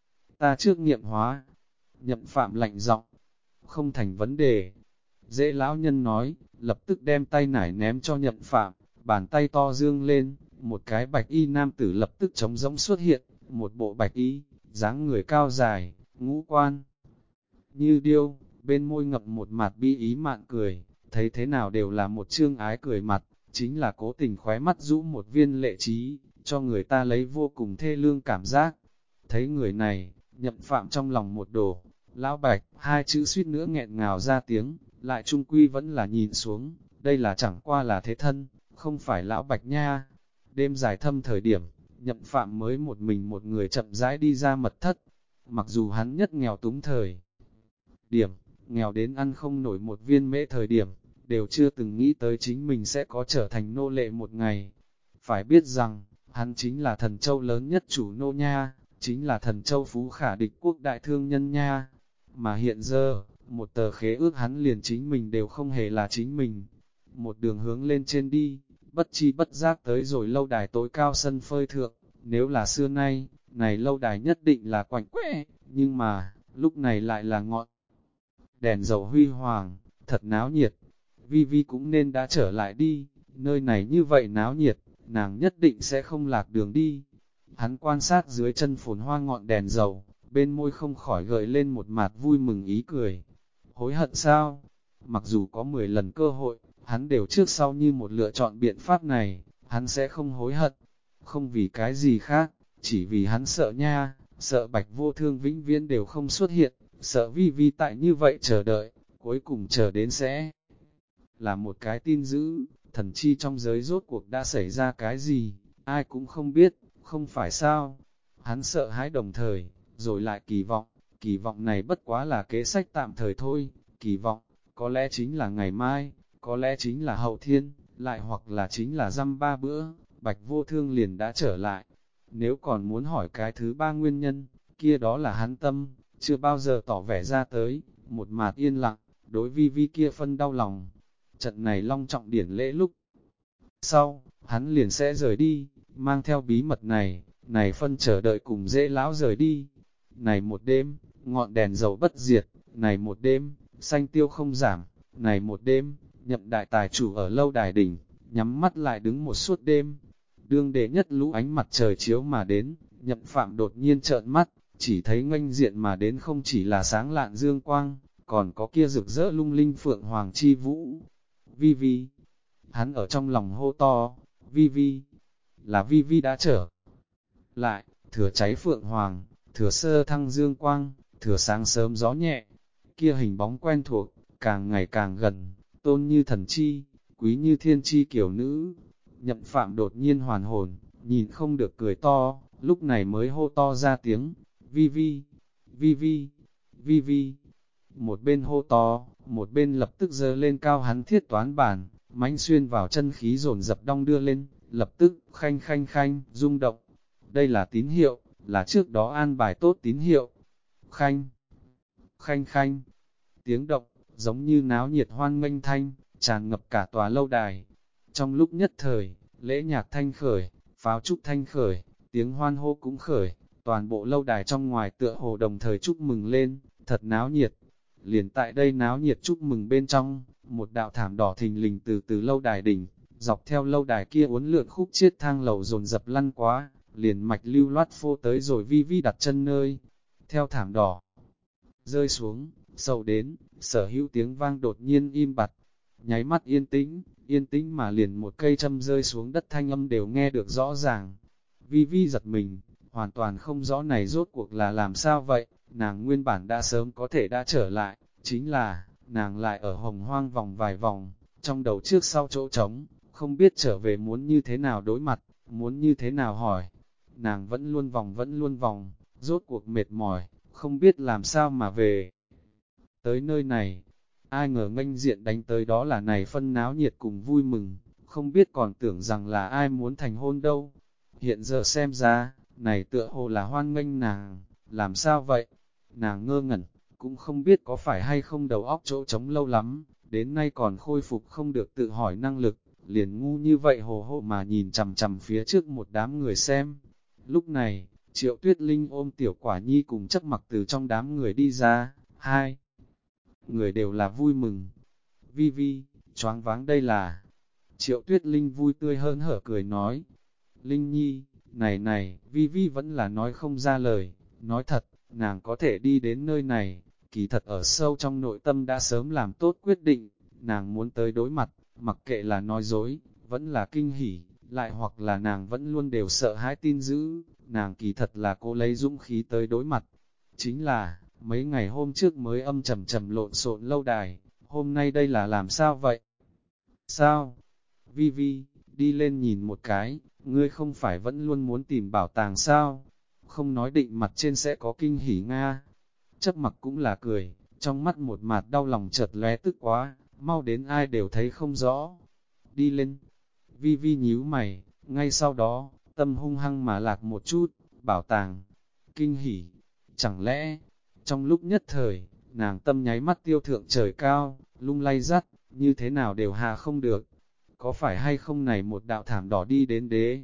Ta trước nghiệm hóa. Nhậm Phạm lạnh giọng, không thành vấn đề. Dễ lão nhân nói, lập tức đem tay nải ném cho Nhậm Phạm, bàn tay to dương lên, một cái bạch y nam tử lập tức trống rỗng xuất hiện, một bộ bạch y, dáng người cao dài, ngũ quan như điêu, bên môi ngậm một mặt bi ý mạn cười, thấy thế nào đều là một trương ái cười mặt, chính là cố tình khóe mắt rũ một viên lệ trí, cho người ta lấy vô cùng thê lương cảm giác. Thấy người này, Nhậm Phạm trong lòng một đổ, lão bạch, hai chữ suýt nữa nghẹn ngào ra tiếng, lại trung quy vẫn là nhìn xuống, đây là chẳng qua là thế thân, không phải lão bạch nha. Đêm dài thâm thời điểm, Nhậm Phạm mới một mình một người chậm rãi đi ra mật thất, mặc dù hắn nhất nghèo túng thời điểm, nghèo đến ăn không nổi một viên mễ thời điểm, đều chưa từng nghĩ tới chính mình sẽ có trở thành nô lệ một ngày. Phải biết rằng, Hắn chính là Thần Châu lớn nhất chủ nô nha, chính là Thần Châu phú khả địch quốc đại thương nhân nha. Mà hiện giờ, một tờ khế ước hắn liền chính mình đều không hề là chính mình. Một đường hướng lên trên đi, bất chi bất giác tới rồi lâu đài tối cao sân phơi thượng. Nếu là xưa nay, này lâu đài nhất định là quạnh quẽ, nhưng mà, lúc này lại là ngọn đèn dầu huy hoàng, thật náo nhiệt. Vi Vi cũng nên đã trở lại đi, nơi này như vậy náo nhiệt, nàng nhất định sẽ không lạc đường đi. Hắn quan sát dưới chân phồn hoa ngọn đèn dầu, bên môi không khỏi gợi lên một mặt vui mừng ý cười. Hối hận sao? Mặc dù có 10 lần cơ hội, hắn đều trước sau như một lựa chọn biện pháp này, hắn sẽ không hối hận. Không vì cái gì khác, chỉ vì hắn sợ nha, sợ Bạch Vô Thương vĩnh viễn đều không xuất hiện, sợ Vi Vi tại như vậy chờ đợi, cuối cùng chờ đến sẽ là một cái tin dữ, thần chi trong giới rốt cuộc đã xảy ra cái gì, ai cũng không biết, không phải sao. Hắn sợ hãi đồng thời, rồi lại kỳ vọng này bất quá là kế sách tạm thời thôi, kỳ vọng, có lẽ chính là ngày mai, có lẽ chính là hậu thiên, lại hoặc là chính là dăm ba bữa, Bạch Vô Thương liền đã trở lại. Nếu còn muốn hỏi cái thứ ba nguyên nhân, kia đó là hắn tâm, chưa bao giờ tỏ vẻ ra tới, một mạt yên lặng, đối Vi Vi kia phân đau lòng. Trận này long trọng điển lễ lúc sau, hắn liền sẽ rời đi, mang theo bí mật này phân chờ đợi cùng dễ lão rời đi. Này một đêm, ngọn đèn dầu bất diệt, này một đêm, xanh tiêu không giảm, này một đêm, Nhậm đại tài chủ ở lâu đài đỉnh, nhắm mắt lại đứng một suốt đêm. Đương đệ nhất lũ ánh mặt trời chiếu mà đến, Nhậm Phạm đột nhiên trợn mắt, chỉ thấy nghênh diện mà đến không chỉ là sáng lạn dương quang, còn có kia rực rỡ lung linh phượng hoàng chi vũ. Vi Vi, hắn ở trong lòng hô to, Vi Vi, là Vi Vi đã trở lại, thừa cháy phượng hoàng, thừa sơ thăng dương quang, thừa sáng sớm gió nhẹ, kia hình bóng quen thuộc, càng ngày càng gần, tôn như thần chi, quý như thiên chi kiểu nữ. Nhậm Phạm đột nhiên hoàn hồn, nhìn không được cười to, lúc này mới hô to ra tiếng, Vi Vi, Vi Vi, Vi Vi. Một bên hô to, một bên lập tức giơ lên cao hắn thiết toán bàn, mãnh xuyên vào chân khí dồn dập đong đưa lên, lập tức khanh khanh khanh, rung động. Đây là tín hiệu, là trước đó an bài tốt tín hiệu. Khanh, khanh khanh, tiếng động, giống như náo nhiệt hoan nghênh thanh, tràn ngập cả tòa lâu đài. Trong lúc nhất thời, lễ nhạc thanh khởi, pháo trúc thanh khởi, tiếng hoan hô cũng khởi, toàn bộ lâu đài trong ngoài tựa hồ đồng thời chúc mừng lên, thật náo nhiệt. Liền tại đây náo nhiệt chúc mừng bên trong, một đạo thảm đỏ thình lình từ lâu đài đỉnh, dọc theo lâu đài kia uốn lượn khúc chiết thang lầu dồn dập lăn quá, liền mạch lưu loát phô tới rồi Vi Vi đặt chân nơi. Theo thảm đỏ rơi xuống, sầu đến, sở hữu tiếng vang đột nhiên im bặt, nháy mắt yên tĩnh mà liền một cây châm rơi xuống đất thanh âm đều nghe được rõ ràng. Vi Vi giật mình, hoàn toàn không rõ này rốt cuộc là làm sao vậy, nàng nguyên bản đã sớm có thể đã trở lại, chính là, nàng lại ở hồng hoang vòng vài vòng, trong đầu trước sau chỗ trống, không biết trở về muốn như thế nào đối mặt, muốn như thế nào hỏi. Nàng vẫn luôn vòng, rốt cuộc mệt mỏi, không biết làm sao mà về. Tới nơi này, ai ngờ nghênh diện đánh tới đó là này phân náo nhiệt cùng vui mừng, không biết còn tưởng rằng là ai muốn thành hôn đâu. Hiện giờ xem ra, này tựa hồ là hoan nghênh nàng, làm sao vậy? Nàng ngơ ngẩn, cũng không biết có phải hay không đầu óc chỗ trống lâu lắm, đến nay còn khôi phục không được tự hỏi năng lực, liền ngu như vậy hồ hộ mà nhìn chằm chằm phía trước một đám người xem. Lúc này, Triệu Tuyết Linh ôm Tiểu Quả Nhi cùng Chắc Mặc từ trong đám người đi ra, hai người đều là vui mừng. Vi Vi, choáng váng đây là. Triệu Tuyết Linh vui tươi hơn hở cười nói. Linh Nhi, này, Vi Vi vẫn là nói không ra lời, nói thật, nàng có thể đi đến nơi này, kỳ thật ở sâu trong nội tâm đã sớm làm tốt quyết định, nàng muốn tới đối mặt, mặc kệ là nói dối, vẫn là kinh hỉ, lại hoặc là nàng vẫn luôn đều sợ hãi tin dữ, nàng kỳ thật là cô lấy dũng khí tới đối mặt. Chính là, mấy ngày hôm trước mới âm trầm lộn xộn lâu đài, hôm nay đây là làm sao vậy? Sao? Vi Vi, đi lên nhìn một cái, ngươi không phải vẫn luôn muốn tìm bảo tàng sao? Không nói định mặt trên sẽ có kinh hỉ Nga. Chấp Mặc cũng là cười, trong mắt một mặt đau lòng chợt lóe tức quá, mau đến ai đều thấy không rõ. Đi lên. Vi Vi nhíu mày, ngay sau đó, tâm hung hăng mà lạc một chút, bảo tàng, kinh hỉ, chẳng lẽ, trong lúc nhất thời, nàng tâm nháy mắt tiêu thượng trời cao, lung lay dắt, như thế nào đều hạ không được, có phải hay không này một đạo thảm đỏ đi đến đế,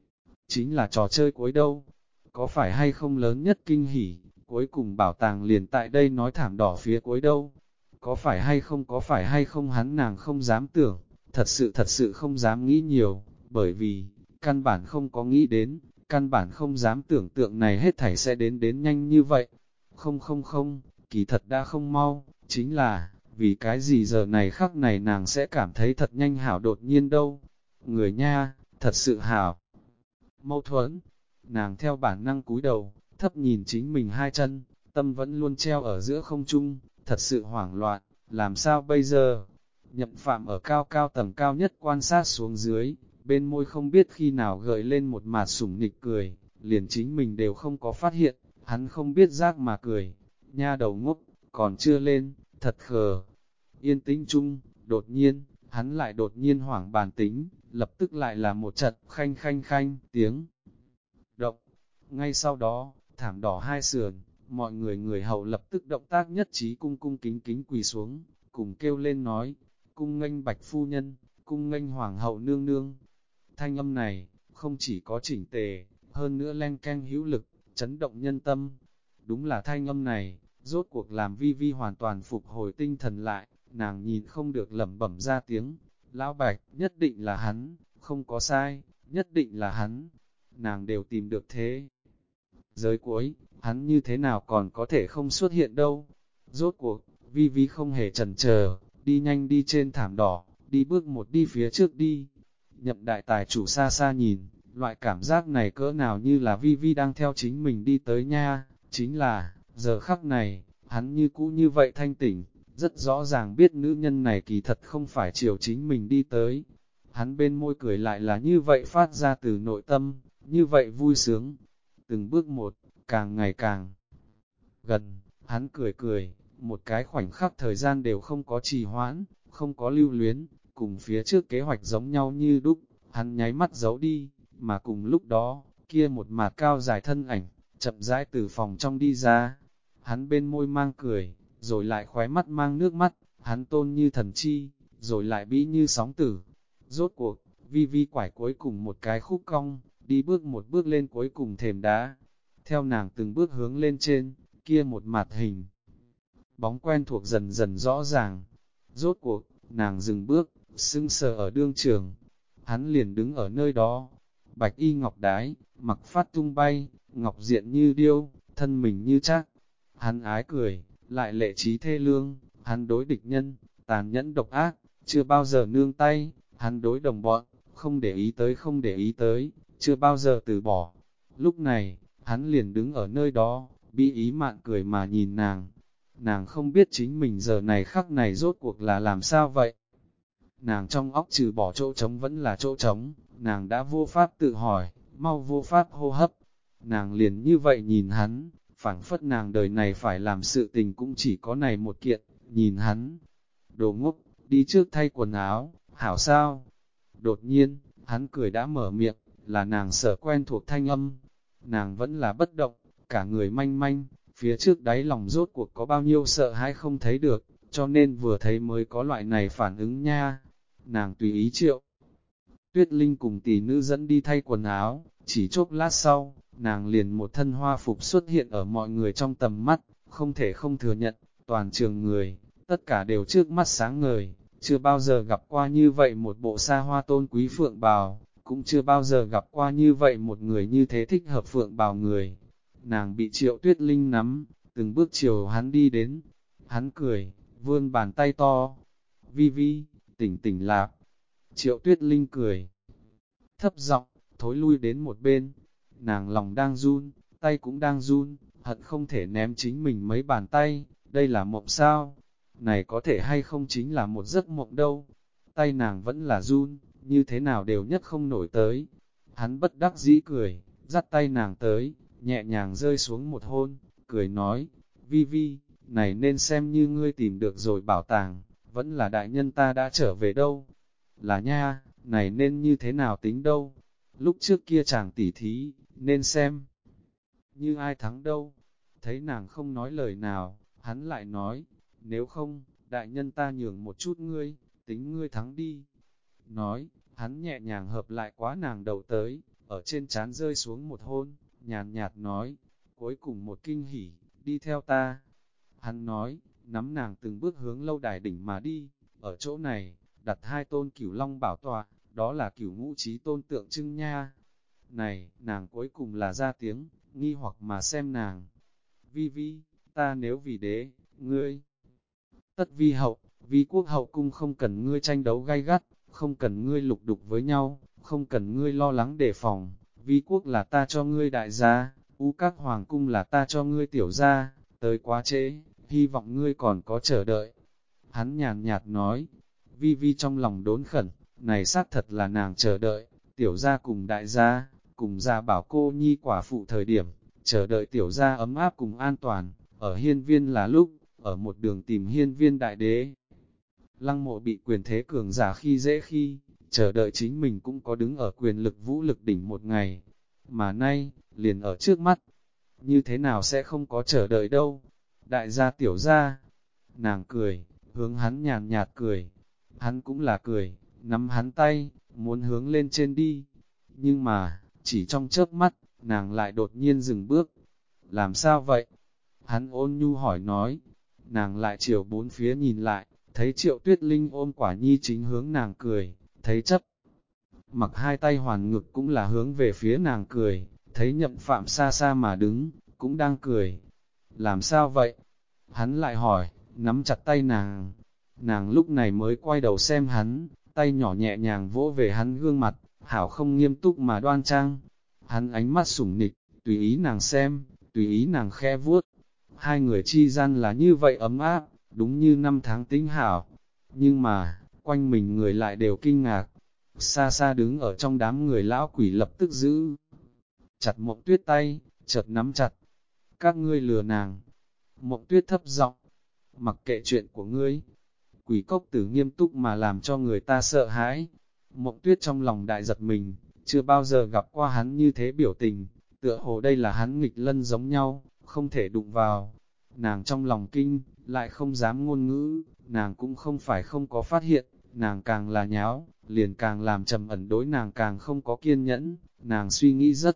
chính là trò chơi cuối đâu, có phải hay không lớn nhất kinh hỉ, cuối cùng bảo tàng liền tại đây nói thảm đỏ phía cuối đâu, có phải hay không hắn nàng không dám tưởng, thật sự không dám nghĩ nhiều, bởi vì, căn bản không có nghĩ đến, căn bản không dám tưởng tượng này hết thảy sẽ đến nhanh như vậy. Không, kỳ thật đã không mau, chính là, vì cái gì giờ này khắc này nàng sẽ cảm thấy thật nhanh hảo đột nhiên đâu. Người nha, thật sự hảo. Mâu thuẫn, nàng theo bản năng cúi đầu, thấp nhìn chính mình hai chân, tâm vẫn luôn treo ở giữa không trung, thật sự hoảng loạn, làm sao bây giờ? Nhậm Phạm ở cao cao tầng cao nhất quan sát xuống dưới, bên môi không biết khi nào gợi lên một mạt sủng nịch cười, liền chính mình đều không có phát hiện, hắn không biết giác mà cười, nha đầu ngốc, còn chưa lên, thật khờ. Yên tĩnh chung, đột nhiên, hắn lại đột nhiên hoảng bàn tính, lập tức lại là một trận khanh tiếng động. Ngay sau đó, thảm đỏ hai sườn, mọi người hầu lập tức động tác nhất trí cung kính quỳ xuống, cùng kêu lên nói, cung nghênh bạch phu nhân, cung nghênh hoàng hậu nương nương. Thanh âm này, không chỉ có chỉnh tề, hơn nữa len keng hữu lực, chấn động nhân tâm. Đúng là thanh âm này, rốt cuộc làm Vi Vi hoàn toàn phục hồi tinh thần lại, nàng nhìn không được lẩm bẩm ra tiếng, lão bạch, nhất định là hắn, không có sai, nhất định là hắn, nàng đều tìm được thế. Giới cuối, hắn như thế nào còn có thể không xuất hiện đâu. Rốt cuộc, Vi Vi không hề chần chờ, đi nhanh đi trên thảm đỏ, đi bước một đi phía trước đi. Nhậm đại tài chủ xa xa nhìn, loại cảm giác này cỡ nào như là Vi Vi đang theo chính mình đi tới nha, chính là, giờ khắc này, hắn như cũ như vậy thanh tỉnh, rất rõ ràng biết nữ nhân này kỳ thật không phải chiều chính mình đi tới. Hắn bên môi cười lại là như vậy phát ra từ nội tâm, như vậy vui sướng. Từng bước một, càng ngày càng gần, hắn cười, một cái khoảnh khắc thời gian đều không có trì hoãn, không có lưu luyến, cùng phía trước kế hoạch giống nhau như đúc, hắn nháy mắt giấu đi, mà cùng lúc đó, kia một mạt cao dài thân ảnh, chậm rãi từ phòng trong đi ra, hắn bên môi mang cười, rồi lại khóe mắt mang nước mắt, hắn tôn như thần chi, rồi lại bĩ như sóng tử. Rốt cuộc, Vi Vi quải cuối cùng một cái khúc cong, đi bước một bước lên cuối cùng thềm đá. Theo nàng từng bước hướng lên trên, kia một mặt hình. Bóng quen thuộc dần dần rõ ràng. Rốt cuộc, nàng dừng bước, sững sờ ở đương trường. Hắn liền đứng ở nơi đó. Bạch y ngọc đái, mặc phát tung bay, ngọc diện như điêu, thân mình như chắc. Hắn ái cười, lại lệ trí thê lương, hắn đối địch nhân, tàn nhẫn độc ác, chưa bao giờ nương tay, hắn đối đồng bọn, không để ý tới, chưa bao giờ từ bỏ. Lúc này, hắn liền đứng ở nơi đó, bi ý mạn cười mà nhìn nàng. Nàng không biết chính mình giờ này khắc này rốt cuộc là làm sao vậy. Nàng trong óc trừ bỏ chỗ trống vẫn là chỗ trống, nàng đã vô pháp tự hỏi, mau vô pháp hô hấp. Nàng liền như vậy nhìn hắn, phảng phất nàng đời này phải làm sự tình cũng chỉ có này một kiện, nhìn hắn. Đồ ngốc, đi trước thay quần áo, hảo sao? Đột nhiên, hắn cười đã mở miệng, là nàng sở quen thuộc thanh âm. Nàng vẫn là bất động, cả người manh manh, phía trước đáy lòng rốt cuộc có bao nhiêu sợ hãi không thấy được, cho nên vừa thấy mới có loại này phản ứng nha. Nàng tùy ý Triệu Tuyết Linh cùng tỷ nữ dẫn đi thay quần áo, chỉ chốc lát sau, nàng liền một thân hoa phục xuất hiện ở mọi người trong tầm mắt, không thể không thừa nhận, toàn trường người, tất cả đều trước mắt sáng ngời, chưa bao giờ gặp qua như vậy một bộ xa hoa tôn quý phượng bào, cũng chưa bao giờ gặp qua như vậy một người như thế thích hợp phượng bào người. Nàng bị Triệu Tuyết Linh nắm, từng bước chiều hắn đi đến, hắn cười, vươn bàn tay to, Vi Vi, tỉnh lạc. Triệu Tuyết Linh cười, thấp giọng, thối lui đến một bên, nàng lòng đang run, tay cũng đang run, hận không thể ném chính mình mấy bàn tay, đây là mộng sao? Này có thể hay không chính là một giấc mộng đâu? Tay nàng vẫn là run, như thế nào đều nhất không nổi tới. Hắn bất đắc dĩ cười, dắt tay nàng tới, nhẹ nhàng rơi xuống một hôn, cười nói, Vi Vi, này nên xem như ngươi tìm được rồi bảo tàng, vẫn là đại nhân ta đã trở về đâu. Là nha, này nên như thế nào tính đâu. lúc trước kia chàng tỉ thí, nên xem như ai thắng đâu. Thấy nàng không nói lời nào, hắn lại nói, nếu không, đại nhân ta nhường một chút ngươi, tính ngươi thắng đi. Nói, hắn nhẹ nhàng hợp lại quá nàng đầu tới, ở trên trán rơi xuống một hôn, nhàn nhạt nói, cuối cùng một kinh hỉ, đi theo ta. Hắn nói, nắm nàng từng bước hướng lâu đài đỉnh mà đi, ở chỗ này, đặt hai tôn cửu long bảo tọa, đó là cửu ngũ trí tôn tượng trưng nha. Này, nàng cuối cùng là ra tiếng, nghi hoặc mà xem nàng. Vi vi, ta nếu vì đế, ngươi, tất vi hậu, vi quốc hậu cung không cần ngươi tranh đấu gay gắt, không cần ngươi lục đục với nhau, không cần ngươi lo lắng đề phòng, vi quốc là ta cho ngươi đại gia, u các hoàng cung là ta cho ngươi tiểu gia, tới quá trễ, hy vọng ngươi còn có chờ đợi. Hắn nhàn nhạt nói, vi vi trong lòng đốn khẩn, này xác thật là nàng chờ đợi, tiểu gia cùng đại gia, cùng gia bảo cô nhi quả phụ thời điểm, chờ đợi tiểu gia ấm áp cùng an toàn, ở hiên viên là lúc, ở một đường tìm hiên viên đại đế. Lăng mộ bị quyền thế cường giả khi dễ khi, chờ đợi chính mình cũng có đứng ở quyền lực vũ lực đỉnh một ngày, mà nay, liền ở trước mắt, như thế nào sẽ không có chờ đợi đâu. Đại gia tiểu gia, nàng cười, hướng hắn nhàn nhạt cười, hắn cũng là cười, nắm hắn tay, muốn hướng lên trên đi, nhưng mà, chỉ trong chớp mắt, nàng lại đột nhiên dừng bước. Làm sao vậy? Hắn ôn nhu hỏi nói, nàng lại chiều bốn phía nhìn lại, thấy Triệu Tuyết Linh ôm quả nhi chính hướng nàng cười, thấy chấp mặc hai tay hoàn ngực cũng là hướng về phía nàng cười, thấy Nhậm Phạm xa xa mà đứng, cũng đang cười. Làm sao vậy? Hắn lại hỏi, nắm chặt tay nàng. Nàng lúc này mới quay đầu xem hắn, tay nhỏ nhẹ nhàng vỗ về hắn gương mặt, hảo không nghiêm túc mà đoan trang. Hắn ánh mắt sủng nịch, tùy ý nàng xem, tùy ý nàng khe vuốt. Hai người chi gian là như vậy ấm áp, đúng như năm tháng tính hảo. Nhưng mà, quanh mình người lại đều kinh ngạc. Xa xa đứng ở trong đám người lão quỷ lập tức giữ chặt Mộng Tuyết tay, chợt nắm chặt. Các ngươi lừa nàng. Mộng Tuyết thấp giọng, mặc kệ chuyện của ngươi. Quỷ cốc tử nghiêm túc mà làm cho người ta sợ hãi. Mộng Tuyết trong lòng đại giật mình, chưa bao giờ gặp qua hắn như thế biểu tình, tựa hồ đây là hắn nghịch lân giống nhau, không thể đụng vào. Nàng trong lòng kinh, lại không dám ngôn ngữ, nàng cũng không phải không có phát hiện, nàng càng là nháo, liền càng làm trầm ẩn đối nàng càng không có kiên nhẫn, nàng suy nghĩ rất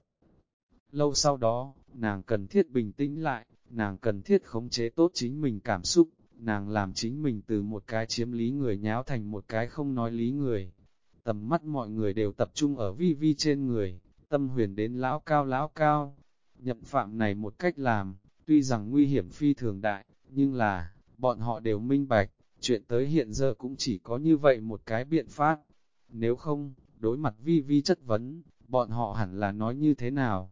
lâu sau đó, nàng cần thiết bình tĩnh lại, nàng cần thiết khống chế tốt chính mình cảm xúc, nàng làm chính mình từ một cái chiếm lý người nháo thành một cái không nói lý người. Tầm mắt mọi người đều tập trung ở vi vi trên người, tâm huyền đến lão cao. Nhậm Phạm này một cách làm, tuy rằng nguy hiểm phi thường đại, nhưng là, bọn họ đều minh bạch, chuyện tới hiện giờ cũng chỉ có như vậy một cái biện pháp. Nếu không, đối mặt vi vi chất vấn, bọn họ hẳn là nói như thế nào?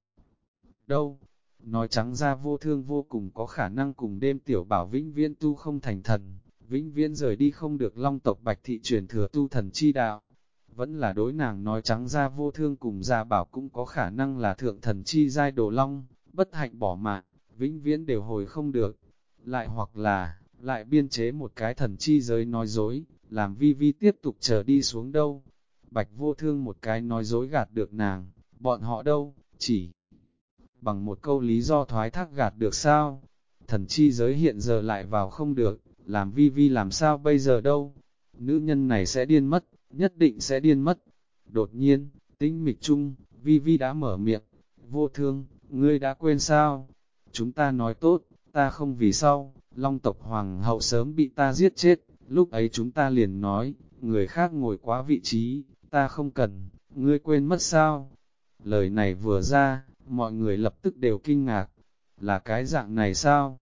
Đâu? Nói trắng ra vô thương vô cùng có khả năng cùng đêm tiểu bảo vĩnh viễn tu không thành thần, vĩnh viễn rời đi không được long tộc Bạch Thị truyền thừa tu thần chi đạo. Vẫn là đối nàng nói trắng ra vô thương cùng gia bảo cũng có khả năng là thượng thần chi giai đồ long, bất hạnh bỏ mạng, vĩnh viễn đều hồi không được. Lại hoặc là, lại biên chế một cái thần chi giới nói dối, làm vi vi tiếp tục chờ đi xuống đâu. Bạch vô thương một cái nói dối gạt được nàng, bọn họ đâu, chỉ bằng một câu lý do thoái thác gạt được sao? Thần chi giới hiện giờ lại vào không được, làm vi vi làm sao bây giờ đâu? Nữ nhân này sẽ điên mất, nhất định sẽ điên mất. Đột nhiên, tĩnh mịch chung, vi vi đã mở miệng. Vô thương, ngươi đã quên sao? Chúng ta nói tốt, ta không vì sau, long tộc hoàng hậu sớm bị ta giết chết. Lúc ấy chúng ta liền nói, người khác ngồi quá vị trí, ta không cần, ngươi quên mất sao? Lời này vừa ra, mọi người lập tức đều kinh ngạc. Là cái dạng này sao?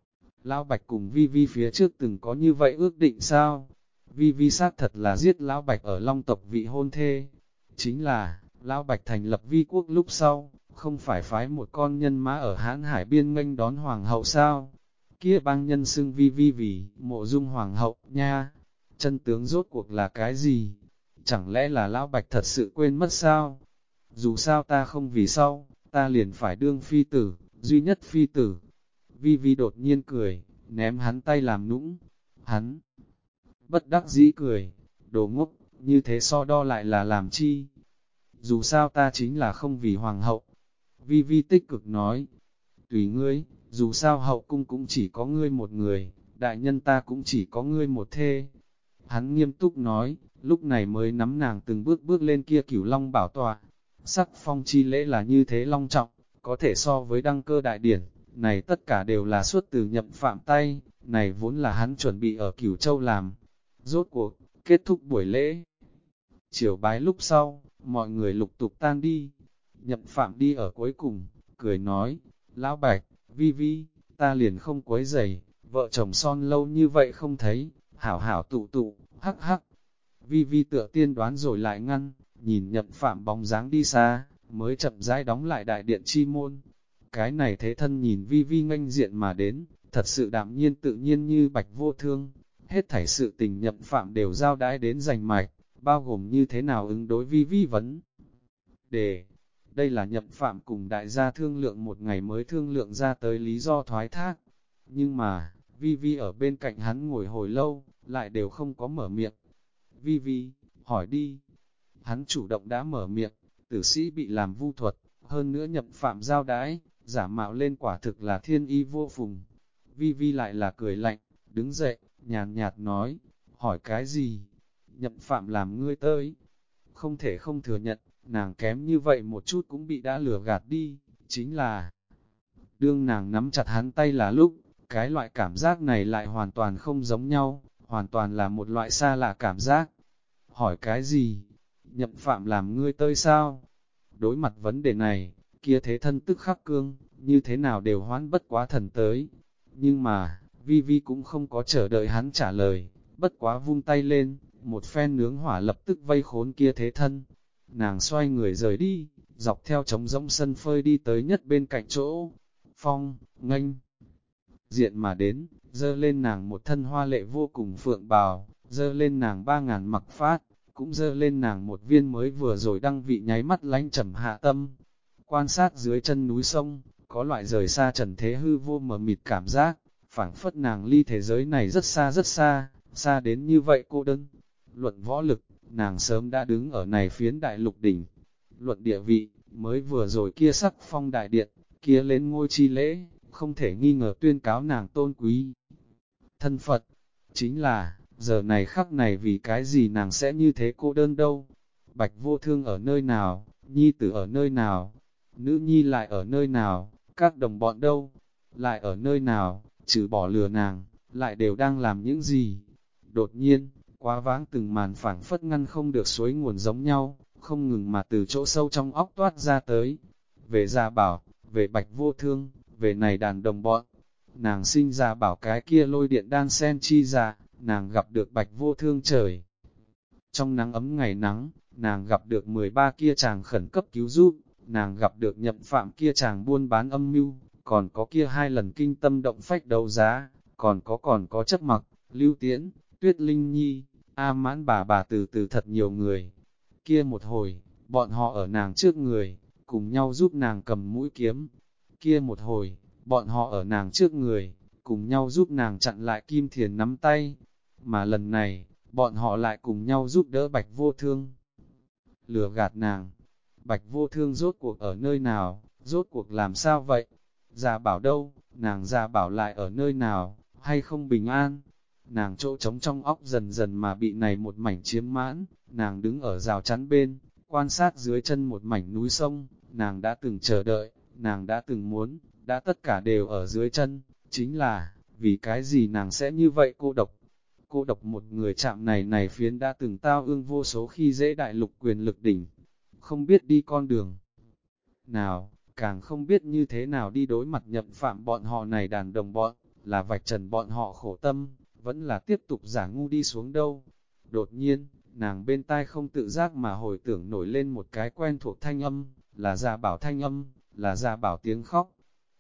Lão Bạch cùng Vi Vi phía trước từng có như vậy ước định sao? Vi Vi xác thật là giết Lão Bạch ở Long tộc vị hôn thê. Chính là, Lão Bạch thành lập Vi quốc lúc sau, không phải phái một con nhân mã ở Hãn Hải biên nghênh đón hoàng hậu sao? Kia bang nhân xưng Vi Vi vì mộ dung hoàng hậu nha. Chân tướng rốt cuộc là cái gì? Chẳng lẽ là Lão Bạch thật sự quên mất sao? Dù sao ta không vì sau, ta liền phải đương phi tử, duy nhất phi tử. Vi Vi đột nhiên cười, ném hắn tay làm nũng. Hắn bất đắc dĩ cười, đồ ngốc, như thế so đo lại là làm chi? dù sao ta chính là không vì hoàng hậu. Vi Vi tích cực nói, tùy ngươi, dù sao hậu cung cũng chỉ có ngươi một người, đại nhân ta cũng chỉ có ngươi một thê. Hắn nghiêm túc nói, lúc này mới nắm nàng từng bước bước lên kia cửu long bảo tọa. Sắc phong chi lễ là như thế long trọng, có thể so với đăng cơ đại điển, này tất cả đều là xuất từ Nhậm Phạm tay, này vốn là hắn chuẩn bị ở Cửu Châu làm. Rốt cuộc, kết thúc buổi lễ. Chiều bái lúc sau, mọi người lục tục tan đi. Nhậm Phạm đi ở cuối cùng, cười nói, Lão Bạch, Vi Vi, ta liền không quấy rầy, vợ chồng son lâu như vậy không thấy, hảo hảo tụ tụ, hắc hắc. Vi Vi tựa tiên đoán rồi lại ngăn, nhìn Nhậm Phạm bóng dáng đi xa, mới chậm rãi đóng lại đại điện chi môn. Cái này thế thân nhìn Vi Vi nghênh diện mà đến, thật sự đạm nhiên tự nhiên như bạch vô thương. Hết thảy sự tình Nhậm Phạm đều giao đãi đến rành mạch, bao gồm như thế nào ứng đối Vi Vi vấn đề. Đây là Nhậm Phạm cùng đại gia thương lượng một ngày mới thương lượng ra tới lý do thoái thác. Nhưng mà, Vi Vi ở bên cạnh hắn ngồi hồi lâu, lại đều không có mở miệng. Vi Vi, hỏi đi. Hắn chủ động đã mở miệng, tử sĩ bị làm vu thuật, hơn nữa Nhậm Phạm giao đãi, giả mạo lên quả thực là thiên y vô phùng. Vi Vi lại là cười lạnh, đứng dậy, nhàn nhạt nói, hỏi cái gì? Nhậm Phạm làm ngươi tới. Không thể không thừa nhận, nàng kém như vậy một chút cũng bị đã lừa gạt đi, chính là đương nàng nắm chặt hắn tay là lúc, cái loại cảm giác này lại hoàn toàn không giống nhau, hoàn toàn là một loại xa lạ cảm giác. Hỏi cái gì? Nhậm Phạm làm ngươi tới sao? Đối mặt vấn đề này, kia thế thân tức khắc cương, như thế nào đều hoán bất quá thần tới. Nhưng mà, Vi Vi cũng không có chờ đợi hắn trả lời, bất quá vung tay lên, một phen nướng hỏa lập tức vây khốn kia thế thân. Nàng xoay người rời đi, dọc theo trống rỗng sân phơi đi tới nhất bên cạnh chỗ. Phong, nghênh, diện mà đến, dơ lên nàng một thân hoa lệ vô cùng phượng bào, dơ lên nàng 3.000 mặc phát, cũng dơ lên nàng một viên mới vừa rồi đăng vị nháy mắt lánh trầm hạ tâm. Quan sát dưới chân núi sông, có loại rời xa trần thế hư vô mờ mịt cảm giác, phảng phất nàng ly thế giới này rất xa, xa đến như vậy cô đơn. Luận võ lực, nàng sớm đã đứng ở này phiến đại lục đỉnh. Luận địa vị, mới vừa rồi kia sắc phong đại điện, kia lên ngôi chi lễ, không thể nghi ngờ tuyên cáo nàng tôn quý. Thân Phật, chính là, giờ này khắc này vì cái gì nàng sẽ như thế cô đơn đâu? Bạch vô thương ở nơi nào, nhi tử ở nơi nào, nữ nhi lại ở nơi nào, các đồng bọn đâu, lại ở nơi nào, trừ bỏ lừa nàng, lại đều đang làm những gì? Đột nhiên, quá vãng từng màn phảng phất ngăn không được suối nguồn giống nhau, không ngừng mà từ chỗ sâu trong óc toát ra tới. Về Gia Bảo, về Bạch Vô Thương, về này đàn đồng bọn, nàng sinh ra bảo cái kia lôi điện đan sen chi ra, nàng gặp được Bạch Vô Thương trời. Trong nắng ấm ngày nắng, nàng gặp được 13 kia chàng khẩn cấp cứu giúp, nàng gặp được Nhậm Phạm kia chàng buôn bán âm mưu, còn có kia 2 lần kinh tâm động phách đấu giá, còn có chấp mặc, Lưu Tiễn, Tuyết Linh Nhi, A Mãn bà từ từ thật nhiều người. Kia một hồi, bọn họ ở nàng trước người, cùng nhau giúp nàng cầm mũi kiếm. Kia một hồi, bọn họ ở nàng trước người, cùng nhau giúp nàng chặn lại Kim Thiền nắm tay. Mà lần này, bọn họ lại cùng nhau giúp đỡ Bạch Vô Thương. Lừa gạt nàng, Bạch Vô Thương rốt cuộc ở nơi nào, rốt cuộc làm sao vậy? Gia Bảo đâu, nàng Gia Bảo lại ở nơi nào, hay không bình an? Nàng chỗ trống trong óc dần dần mà bị này một mảnh chiếm mãn, nàng đứng ở rào chắn bên, quan sát dưới chân một mảnh núi sông, nàng đã từng chờ đợi, nàng đã từng muốn, đã tất cả đều ở dưới chân, chính là, vì cái gì nàng sẽ như vậy cô độc? Cô độc một người chạm này phiến đã từng tao ương vô số khi dễ đại lục quyền lực đỉnh, không biết đi con đường nào, càng không biết như thế nào đi đối mặt Nhậm Phạm bọn họ này đàn đồng bọn, là vạch trần bọn họ khổ tâm, vẫn là tiếp tục giả ngu đi xuống đâu. Đột nhiên, nàng bên tai không tự giác mà hồi tưởng nổi lên một cái quen thuộc thanh âm, là Gia Bảo thanh âm, là Gia Bảo tiếng khóc.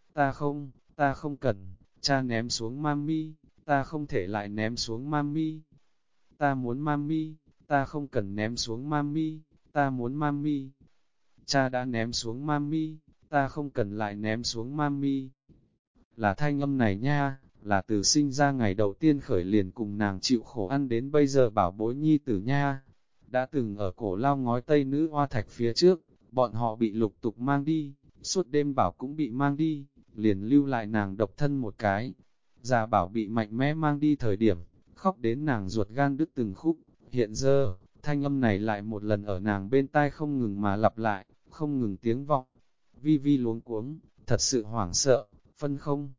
Ta không cần, cha ném xuống mami, ta không thể lại ném xuống mami. Ta muốn mami, ta không cần ném xuống mami, ta muốn mami. Cha đã ném xuống mami, ta không cần lại ném xuống mami. Là thanh âm này nha, là từ sinh ra ngày đầu tiên khởi liền cùng nàng chịu khổ ăn đến bây giờ bảo bối nhi tử nha. đã từng ở cổ lao ngói tây nữ hoa thạch phía trước, bọn họ bị lục tục mang đi, suốt đêm bảo cũng bị mang đi, liền lưu lại nàng độc thân một cái. Già bảo bị mạnh mẽ mang đi thời điểm, khóc đến nàng ruột gan đứt từng khúc, hiện giờ, thanh âm này lại một lần ở nàng bên tai không ngừng mà lặp lại, không ngừng tiếng vọng. Vi Vi luống cuống, thật sự hoảng sợ, phân không.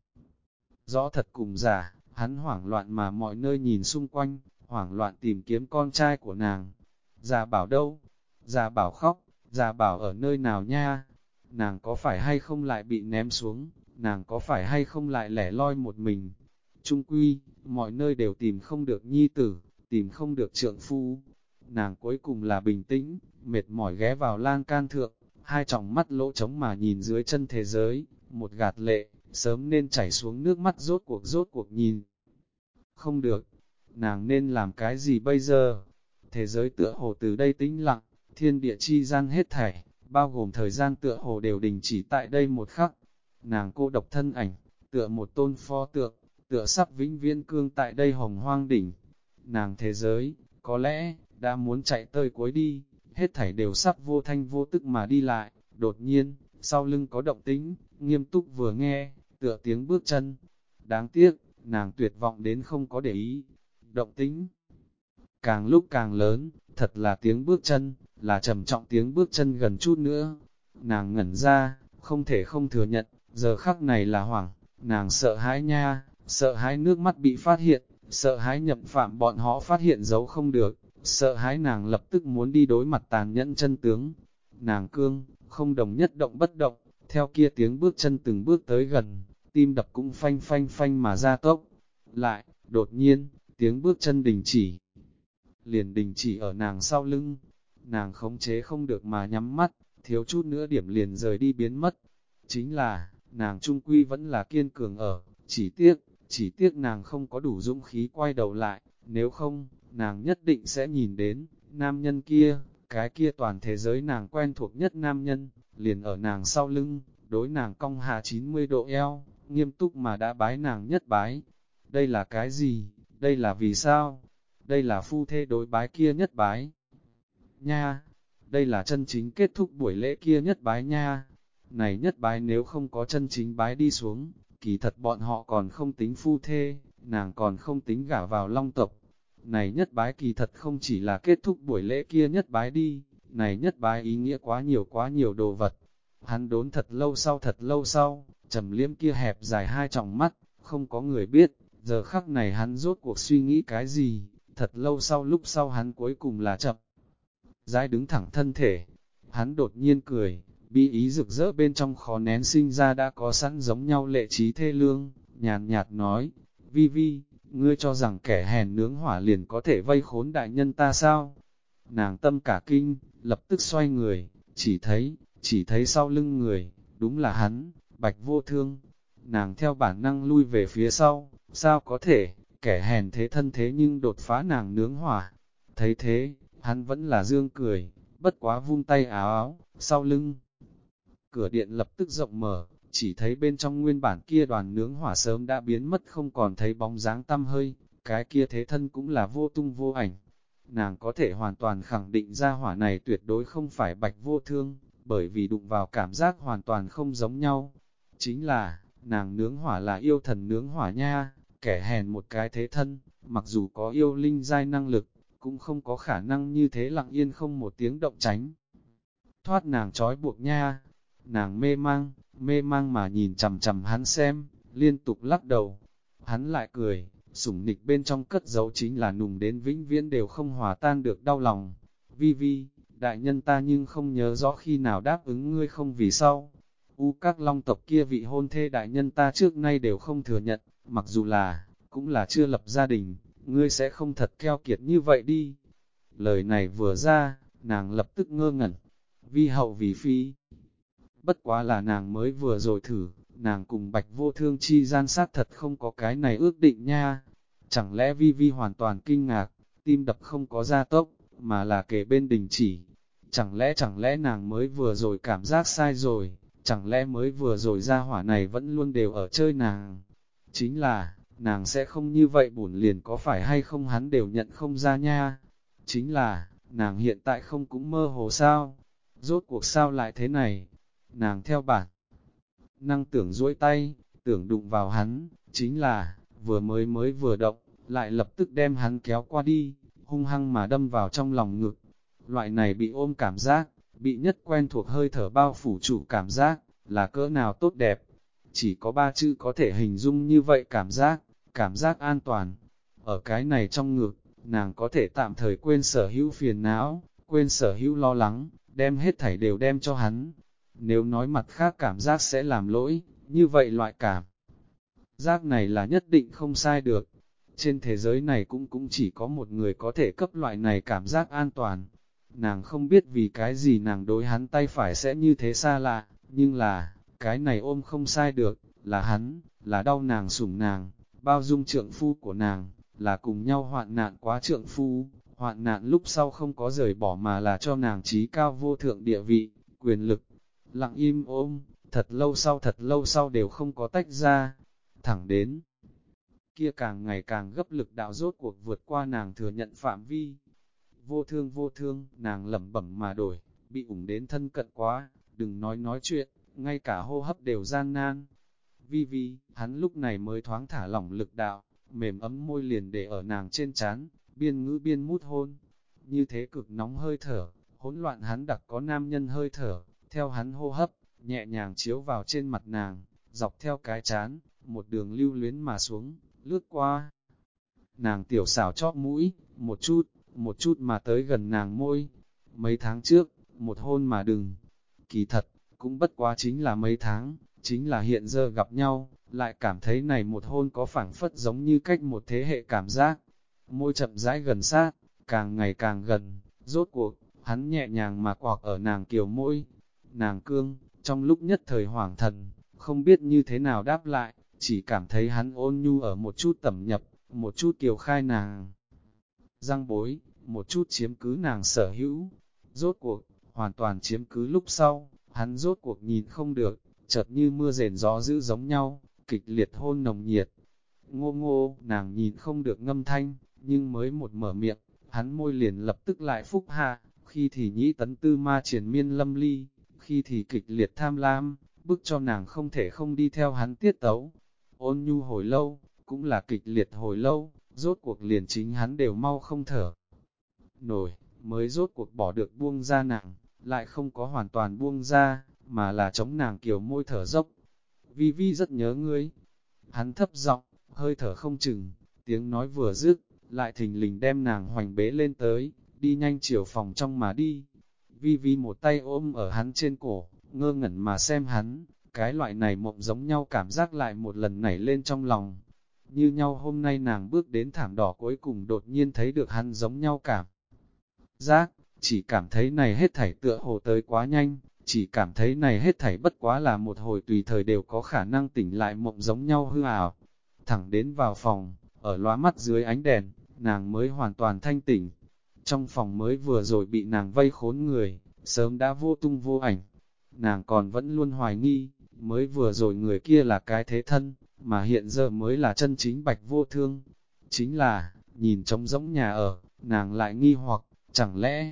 Rõ thật cùng giả, hắn hoảng loạn mà mọi nơi nhìn xung quanh, hoảng loạn tìm kiếm con trai của nàng. Già bảo đâu? Già bảo khóc, già bảo ở nơi nào nha? Nàng có phải hay không lại bị ném xuống? Nàng có phải hay không lại lẻ loi một mình? Trung quy, mọi nơi đều tìm không được nhi tử, tìm không được trượng phu. Nàng cuối cùng là bình tĩnh, mệt mỏi ghé vào lan can thượng, hai tròng mắt lỗ trống mà nhìn dưới chân thế giới, một gạt lệ, sớm nên chảy xuống nước mắt rốt cuộc nhìn. Không được, nàng nên làm cái gì bây giờ? Thế giới tựa hồ từ đây tĩnh lặng, thiên địa chi gian hết thảy, bao gồm thời gian tựa hồ đều đình chỉ tại đây một khắc. Nàng cô độc thân ảnh, tựa một tôn pho tượng, tựa sắp vĩnh viễn cương tại đây hồng hoang đỉnh. Nàng thế giới, có lẽ, đã muốn chạy tới cuối đi, hết thảy đều sắp vô thanh vô tức mà đi lại. Đột nhiên, sau lưng có động tĩnh, nghiêm túc vừa nghe, tựa tiếng bước chân. Đáng tiếc, nàng tuyệt vọng đến không có để ý. Động tĩnh càng lúc càng lớn, thật là tiếng bước chân, là trầm trọng tiếng bước chân gần chút nữa. Nàng ngẩn ra, không thể không thừa nhận, giờ khắc này là hoảng, nàng sợ hãi nha, sợ hãi nước mắt bị phát hiện, sợ hãi nhậm phạm bọn họ phát hiện giấu không được, sợ hãi nàng lập tức muốn đi đối mặt tàn nhẫn chân tướng. Nàng cương, không đồng nhất động bất động, theo kia tiếng bước chân từng bước tới gần, tim đập cũng phanh phanh phanh mà ra tốc. Lại, đột nhiên, tiếng bước chân đình chỉ, liền đình chỉ ở nàng sau lưng. Nàng khống chế không được mà nhắm mắt, thiếu chút nữa điểm liền rời đi biến mất. Chính là, nàng trung quy vẫn là kiên cường ở, chỉ tiếc nàng không có đủ dũng khí quay đầu lại, nếu không, nàng nhất định sẽ nhìn đến, nam nhân kia, cái kia toàn thế giới nàng quen thuộc nhất nam nhân, liền ở nàng sau lưng, đối nàng cong hạ 90 độ eo, nghiêm túc mà đã bái nàng nhất bái. Đây là cái gì? Đây là vì sao? Đây là phu thê đối bái kia nhất bái. Nha! Đây là chân chính kết thúc buổi lễ kia nhất bái nha. Này nhất bái nếu không có chân chính bái đi xuống, kỳ thật bọn họ còn không tính phu thê, nàng còn không tính gả vào long tộc. Này nhất bái kỳ thật không chỉ là kết thúc buổi lễ kia nhất bái đi, này nhất bái ý nghĩa quá nhiều đồ vật. Hắn đốn thật lâu sau, trầm liếm kia hẹp dài hai tròng mắt, không có người biết, giờ khắc này hắn rốt cuộc suy nghĩ cái gì, thật lâu sau lúc sau hắn cuối cùng là chậm. Rãi đứng thẳng thân thể, hắn đột nhiên cười, bi ý rực rỡ bên trong khó nén sinh ra đã có sẵn giống nhau lệ trí thê lương, nhàn nhạt nói, Vi Vi, ngươi cho rằng kẻ hèn nướng hỏa liền có thể vây khốn đại nhân ta sao? Nàng tâm cả kinh, lập tức xoay người, chỉ thấy sau lưng người, đúng là hắn, Bạch Vô Thương. Nàng theo bản năng lui về phía sau, sao có thể, kẻ hèn thế thân thế nhưng đột phá nàng nướng hỏa. Thấy thế, hắn vẫn là dương cười, bất quá vung tay áo áo, sau lưng. Cửa điện lập tức rộng mở, chỉ thấy bên trong nguyên bản kia đoàn nướng hỏa sớm đã biến mất không còn thấy bóng dáng tăm hơi, cái kia thế thân cũng là vô tung vô ảnh. Nàng có thể hoàn toàn khẳng định ra hỏa này tuyệt đối không phải Bạch Vô Thương, bởi vì đụng vào cảm giác hoàn toàn không giống nhau. Chính là, nàng nướng hỏa là yêu thần nướng hỏa nha, kẻ hèn một cái thế thân, mặc dù có yêu linh giai năng lực, cũng không có khả năng như thế lặng yên không một tiếng động tránh. Thoát nàng trói buộc nha, nàng mê mang mà nhìn chằm chằm hắn xem, liên tục lắc đầu. Hắn lại cười, sủng nịch bên trong cất giấu chính là nùng đến vĩnh viễn đều không hòa tan được đau lòng. Vi Vi, đại nhân ta nhưng không nhớ rõ khi nào đáp ứng ngươi không vì sau. Các long tộc kia vị hôn thê đại nhân ta trước nay đều không thừa nhận, mặc dù là, cũng là chưa lập gia đình, ngươi sẽ không thật keo kiệt như vậy đi. Lời này vừa ra, nàng lập tức ngơ ngẩn, vi hậu vì phi. Bất quá là nàng mới vừa rồi thử, nàng cùng Bạch Vô Thương chi gian sát thật không có cái này ước định nha. Chẳng lẽ Vi Vi hoàn toàn kinh ngạc, tim đập không có gia tốc, mà là kề bên đình chỉ. Chẳng lẽ nàng mới vừa rồi cảm giác sai rồi, chẳng lẽ mới vừa rồi ra hỏa này vẫn luôn đều ở chơi nàng. Chính là, nàng sẽ không như vậy bổn liền có phải hay không hắn đều nhận không ra nha. Chính là, nàng hiện tại không cũng mơ hồ sao, rốt cuộc sao lại thế này, nàng theo bản năng tưởng duỗi tay, tưởng đụng vào hắn, chính là, mới vừa động, lại lập tức đem hắn kéo qua đi, hung hăng mà đâm vào trong lòng ngực. Loại này bị ôm cảm giác, bị nhất quen thuộc hơi thở bao phủ trụ cảm giác, là cỡ nào tốt đẹp. Chỉ có 3 chữ có thể hình dung như vậy cảm giác an toàn. Ở cái này trong ngực, nàng có thể tạm thời quên sở hữu phiền não, quên sở hữu lo lắng, đem hết thảy đều đem cho hắn. Nếu nói mặt khác cảm giác sẽ làm lỗi, như vậy loại cảm giác này là nhất định không sai được. Trên thế giới này cũng chỉ có một người có thể cấp loại này cảm giác an toàn. Nàng không biết vì cái gì nàng đối hắn tay phải sẽ như thế xa lạ, nhưng là, cái này ôm không sai được, là hắn, là đau nàng sủng nàng, bao dung trượng phu của nàng, là cùng nhau hoạn nạn quá trượng phu, hoạn nạn lúc sau không có rời bỏ mà là cho nàng trí cao vô thượng địa vị, quyền lực, lặng im ôm, thật lâu sau đều không có tách ra, thẳng đến kia càng ngày càng gấp lực đạo rốt cuộc vượt qua nàng thừa nhận phạm vi. Vô thương, nàng lẩm bẩm mà đổi, bị ủng đến thân cận quá, đừng nói chuyện, ngay cả hô hấp đều gian nan. Vi, hắn lúc này mới thoáng thả lỏng lực đạo, mềm ấm môi liền để ở nàng trên trán, biên ngữ biên mút hôn. Như thế cực nóng hơi thở, hỗn loạn hắn đặc có nam nhân hơi thở, theo hắn hô hấp, nhẹ nhàng chiếu vào trên mặt nàng, dọc theo cái chán, một đường lưu luyến mà xuống, lướt qua. Nàng tiểu xảo chóp mũi, một chút mà tới gần nàng môi. Mấy tháng trước, một hôn mà đừng. Kỳ thật, cũng bất quá chính là mấy tháng, chính là hiện giờ gặp nhau, lại cảm thấy này một hôn có phảng phất giống như cách một thế hệ cảm giác. Môi chậm rãi gần sát, càng ngày càng gần, rốt cuộc, hắn nhẹ nhàng mà quạc ở nàng kiều môi. Nàng cương, trong lúc nhất thời hoảng thần, không biết như thế nào đáp lại, chỉ cảm thấy hắn ôn nhu ở một chút tẩm nhập, một chút kiều khai nàng. Răng bối, một chút chiếm cứ nàng sở hữu. Rốt cuộc, hoàn toàn chiếm cứ lúc sau, hắn rốt cuộc nhìn không được, chợt như mưa rền gió dữ giống nhau, kịch liệt hôn nồng nhiệt. Ngô, nàng nhìn không được ngâm thanh, nhưng mới một mở miệng, hắn môi liền lập tức lại phúc hạ, khi thì nhĩ tấn tư ma triển miên lâm ly, khi thì kịch liệt tham lam, bức cho nàng không thể không đi theo hắn tiết tấu. Ôn nhu hồi lâu, cũng là kịch liệt hồi lâu, rốt cuộc liền chính hắn đều mau không thở nổi, mới rốt cuộc bỏ được buông ra nàng, lại không có hoàn toàn buông ra, mà là chống nàng kiều môi thở dốc. Vi rất nhớ ngươi. Hắn thấp giọng, hơi thở không chừng, tiếng nói vừa dứt, lại thình lình đem nàng hoành bế lên tới, đi nhanh chiều phòng trong mà đi. Vi một tay ôm ở hắn trên cổ, ngơ ngẩn mà xem hắn, cái loại này mộng giống nhau cảm giác lại một lần nảy lên trong lòng. Như nhau hôm nay nàng bước đến thảm đỏ cuối cùng đột nhiên thấy được hắn giống nhau cảm giác, chỉ cảm thấy này hết thảy tựa hồ tới quá nhanh, chỉ cảm thấy này hết thảy bất quá là một hồi tùy thời đều có khả năng tỉnh lại mộng giống nhau hư ảo. Thẳng đến vào phòng, ở lóa mắt dưới ánh đèn, nàng mới hoàn toàn thanh tỉnh. Trong phòng mới vừa rồi bị nàng vây khốn người, sớm đã vô tung vô ảnh. Nàng còn vẫn luôn hoài nghi, mới vừa rồi người kia là cái thế thân, mà hiện giờ mới là chân chính Bạch Vô Thương. Chính là, nhìn trống rỗng nhà ở, nàng lại nghi hoặc, chẳng lẽ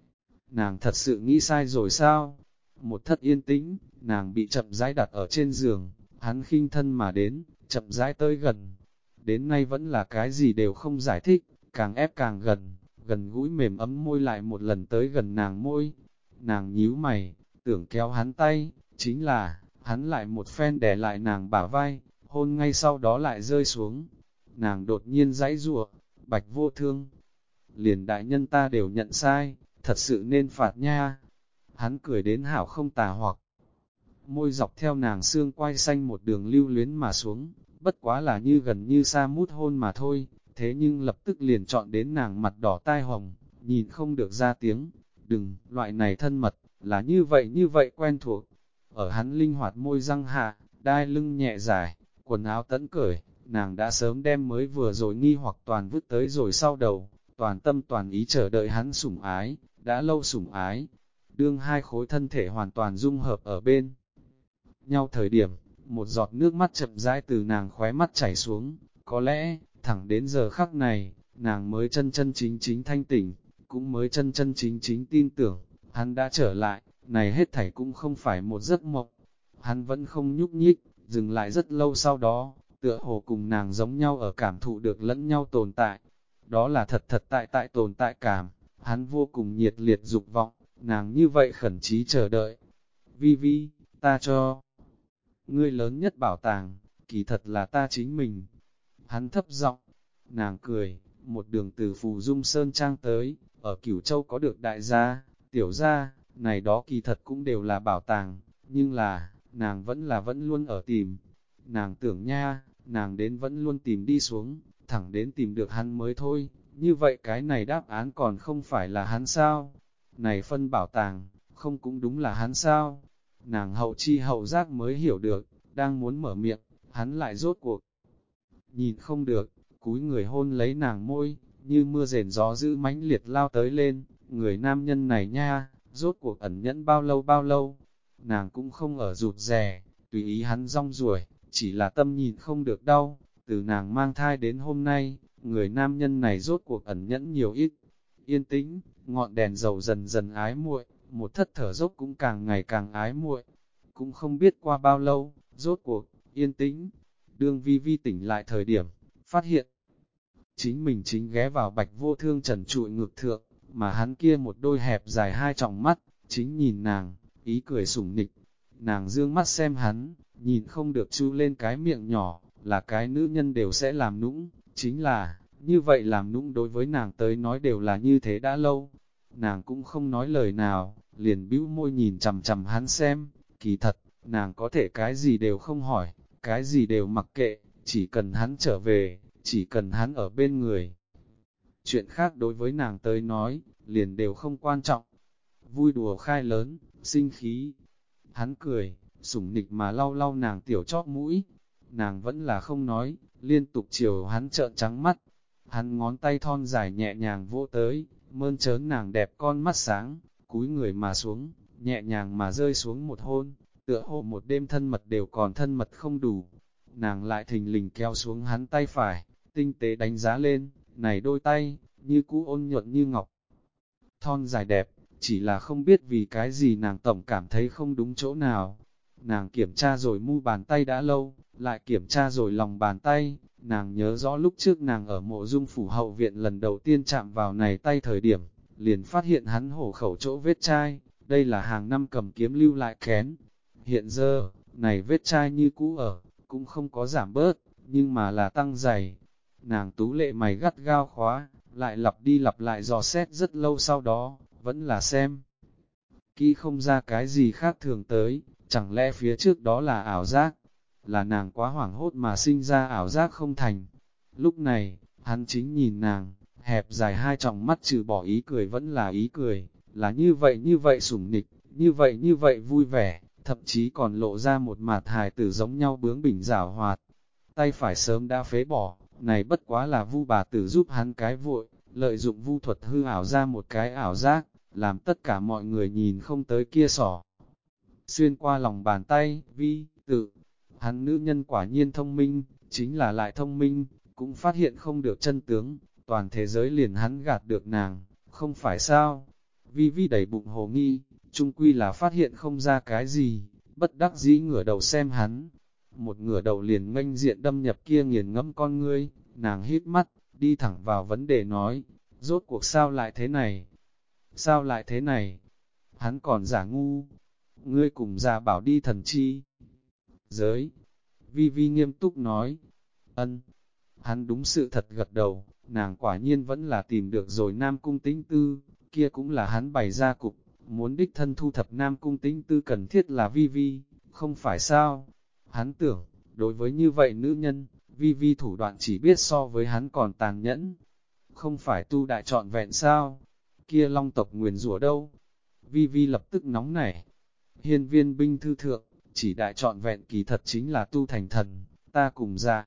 nàng thật sự nghĩ sai rồi sao? Một thất yên tĩnh, nàng bị chậm rãi đặt ở trên giường, hắn khinh thân mà đến, chậm rãi tới gần. Đến nay vẫn là cái gì đều không giải thích, càng ép càng gần gũi mềm ấm môi lại một lần tới gần nàng môi. Nàng nhíu mày, tưởng kéo hắn tay, chính là, hắn lại một phen đè lại nàng bả vai, hôn ngay sau đó lại rơi xuống. Nàng đột nhiên giãy giụa, Bạch Vô Thương, liền đại nhân ta đều nhận sai, thật sự nên phạt nha. Hắn cười đến hảo không tà hoặc, môi dọc theo nàng xương quai xanh một đường lưu luyến mà xuống, bất quá là như gần như xa mút hôn mà thôi, thế nhưng lập tức liền chọn đến nàng mặt đỏ tai hồng, nhìn không được ra tiếng, đừng, loại này thân mật, là như vậy quen thuộc. Ở hắn linh hoạt môi răng hạ, đai lưng nhẹ dài, quần áo tẫn cởi, nàng đã sớm đem mới vừa rồi nghi hoặc toàn vứt tới rồi sau đầu, toàn tâm toàn ý chờ đợi hắn sủng ái, đã lâu sủng ái. Đương hai khối thân thể hoàn toàn dung hợp ở bên nhau thời điểm, một giọt nước mắt chậm rãi từ nàng khóe mắt chảy xuống, có lẽ, thẳng đến giờ khắc này, nàng mới chân chính thanh tỉnh, cũng mới chân chân chính chính tin tưởng, hắn đã trở lại, này hết thảy cũng không phải một giấc mộng. Hắn vẫn không nhúc nhích, dừng lại rất lâu sau đó, tựa hồ cùng nàng giống nhau ở cảm thụ được lẫn nhau tồn tại. Đó là thật thật tại tồn tại cảm, hắn vô cùng nhiệt liệt dục vọng, nàng như vậy khẩn trí chờ đợi. Vi Vi, ta cho ngươi lớn nhất bảo tàng, kỳ thật là ta chính mình. Hắn thấp giọng, nàng cười, một đường từ Phù Dung Sơn Trang tới, ở Cửu Châu có được đại gia, tiểu gia, này đó kỳ thật cũng đều là bảo tàng, nhưng là, nàng vẫn luôn ở tìm. Nàng tưởng nha, nàng đến vẫn luôn tìm đi xuống, thẳng đến tìm được hắn mới thôi, như vậy cái này đáp án còn không phải là hắn sao? Này phân bảo tàng, không cũng đúng là hắn sao? Nàng hậu chi hậu giác mới hiểu được, đang muốn mở miệng, hắn lại rốt cuộc. Nhìn không được, cúi người hôn lấy nàng môi, như mưa rền gió dữ mãnh liệt lao tới lên, người nam nhân này nha, rốt cuộc ẩn nhẫn bao lâu, nàng cũng không ở rụt rè, tùy ý hắn rong ruổi, chỉ là tâm nhìn không được đau, từ nàng mang thai đến hôm nay, người nam nhân này rốt cuộc ẩn nhẫn nhiều ít, yên tĩnh, ngọn đèn dầu dần dần ái muội, một thất thở dốc cũng càng ngày càng ái muội, cũng không biết qua bao lâu, rốt cuộc, yên tĩnh, đương Vi Vi tỉnh lại thời điểm, phát hiện, chính mình chính ghé vào Bạch Vô Thương trần trụi ngực thượng, mà hắn kia một đôi hẹp dài hai tròng mắt, chính nhìn nàng, ý cười sủng nịch. Nàng dương mắt xem hắn, nhìn không được chu lên cái miệng nhỏ, là cái nữ nhân đều sẽ làm nũng, chính là, như vậy làm nũng đối với nàng tới nói đều là như thế đã lâu. Nàng cũng không nói lời nào, liền bĩu môi nhìn chằm chằm hắn xem, kỳ thật, nàng có thể cái gì đều không hỏi, cái gì đều mặc kệ, chỉ cần hắn trở về, chỉ cần hắn ở bên người. Chuyện khác đối với nàng tới nói, liền đều không quan trọng. Vui đùa khai lớn, sinh khí. Hắn cười, sủng nịch mà lau lau nàng tiểu chóp mũi. Nàng vẫn là không nói, liên tục chiều hắn trợn trắng mắt. Hắn ngón tay thon dài nhẹ nhàng vỗ tới, mơn trớn nàng đẹp con mắt sáng, cúi người mà xuống, nhẹ nhàng mà rơi xuống một hôn, tựa hồ một đêm thân mật đều còn thân mật không đủ. Nàng lại thình lình kéo xuống hắn tay phải, tinh tế đánh giá lên, này đôi tay, như cũ ôn nhuận như ngọc. Thon dài đẹp, chỉ là không biết vì cái gì nàng tổng cảm thấy không đúng chỗ nào. Nàng kiểm tra rồi mu bàn tay đã lâu, lại kiểm tra rồi lòng bàn tay, nàng nhớ rõ lúc trước nàng ở mộ dung phủ hậu viện lần đầu tiên chạm vào này tay thời điểm, liền phát hiện hắn hổ khẩu chỗ vết chai, đây là hàng năm cầm kiếm lưu lại kén. Hiện giờ, này vết chai như cũ ở, cũng không có giảm bớt, nhưng mà là tăng dày. Nàng tú lệ mày gắt gao khóa, lại lặp đi lặp lại dò xét rất lâu sau đó, vẫn là xem. Kỹ không ra cái gì khác thường tới, chẳng lẽ phía trước đó là ảo giác, là nàng quá hoảng hốt mà sinh ra ảo giác không thành. Lúc này, hắn chính nhìn nàng, hẹp dài hai tròng mắt trừ bỏ ý cười vẫn là ý cười, là như vậy sủng nịch, như vậy vui vẻ, thậm chí còn lộ ra một mạt hài tử giống nhau bướng bỉnh giảo hoạt. Tay phải sớm đã phế bỏ, này bất quá là Vu bà tử giúp hắn cái vội, lợi dụng vu thuật hư ảo ra một cái ảo giác, làm tất cả mọi người nhìn không tới kia sỏ. Xuyên qua lòng bàn tay, Vi, tự, hắn nữ nhân quả nhiên thông minh, chính là lại thông minh, cũng phát hiện không được chân tướng, toàn thế giới liền hắn gạt được nàng, không phải sao. Vi Vi đầy bụng hồ nghi, chung quy là phát hiện không ra cái gì, bất đắc dĩ ngửa đầu xem hắn. Một ngửa đầu liền nghênh diện đâm nhập kia nghiền ngẫm con ngươi, nàng hít mắt, đi thẳng vào vấn đề nói, rốt cuộc sao lại thế này? Sao lại thế này? Hắn còn giả ngu, ngươi cùng già bảo đi thần chi. Giới, Vi Vi nghiêm túc nói, ân, hắn đúng sự thật gật đầu, nàng quả nhiên vẫn là tìm được rồi Nam Cung Tĩnh Tư, kia cũng là hắn bày ra cục, muốn đích thân thu thập Nam Cung Tĩnh Tư cần thiết là Vi Vi, không phải sao? Hắn tưởng, đối với như vậy nữ nhân, Vi Vi thủ đoạn chỉ biết so với hắn còn tàn nhẫn, không phải tu đại trọn vẹn sao? Kia long tộc nguyền rủa đâu? Vi Vi lập tức nóng nảy. Hiên viên binh thư thượng, chỉ đại trọn vẹn kỳ thật chính là tu thành thần, ta cùng ra.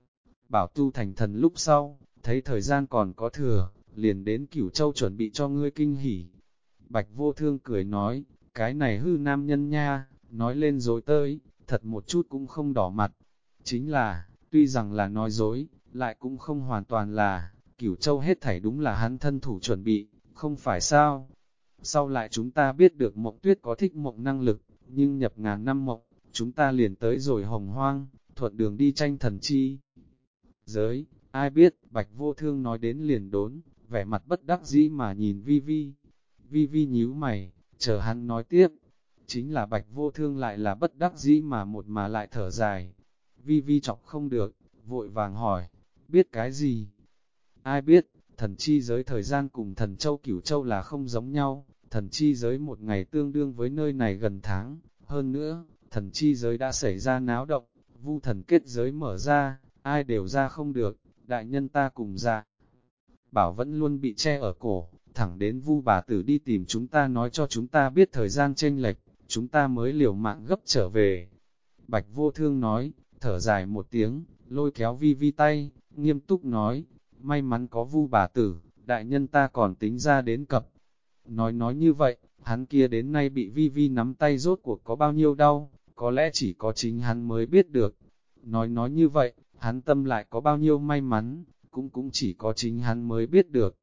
Bảo tu thành thần lúc sau, thấy thời gian còn có thừa, liền đến Cửu Châu chuẩn bị cho ngươi kinh hỉ. Bạch Vô Thương cười nói, cái này hư nam nhân nha, nói lên dối tới, thật một chút cũng không đỏ mặt. Chính là, tuy rằng là nói dối, lại cũng không hoàn toàn là, Cửu Châu hết thảy đúng là hắn thân thủ chuẩn bị, không phải sao? Sau lại chúng ta biết được Mộng Tuyết có thích mộng năng lực, nhưng nhập ngàn năm mộng, chúng ta liền tới rồi Hồng Hoang, thuận đường đi tranh thần chi giới. Ai biết, Bạch Vô Thương nói đến liền đốn, vẻ mặt bất đắc dĩ mà nhìn Vi Vi. Vi Vi nhíu mày, chờ hắn nói tiếp. Chính là Bạch Vô Thương lại là bất đắc dĩ mà lại thở dài. Vi Vi chọc không được, vội vàng hỏi, biết cái gì? Ai biết, thần chi giới thời gian cùng thần châu Cửu Châu là không giống nhau, thần chi giới một ngày tương đương với nơi này gần tháng, hơn nữa, thần chi giới đã xảy ra náo động, vu thần kết giới mở ra, ai đều ra không được, đại nhân ta cùng ra. Bảo vẫn luôn bị che ở cổ, thẳng đến vu bà tử đi tìm chúng ta nói cho chúng ta biết thời gian chênh lệch, chúng ta mới liều mạng gấp trở về. Bạch Vô Thương nói, thở dài một tiếng, lôi kéo Vi Vi tay, nghiêm túc nói, may mắn có vu bà tử, đại nhân ta còn tính ra đến cập. Nói như vậy, hắn kia đến nay bị Vi Vi nắm tay rốt cuộc có bao nhiêu đau, có lẽ chỉ có chính hắn mới biết được. Nói như vậy, hắn tâm lại có bao nhiêu may mắn, cũng chỉ có chính hắn mới biết được.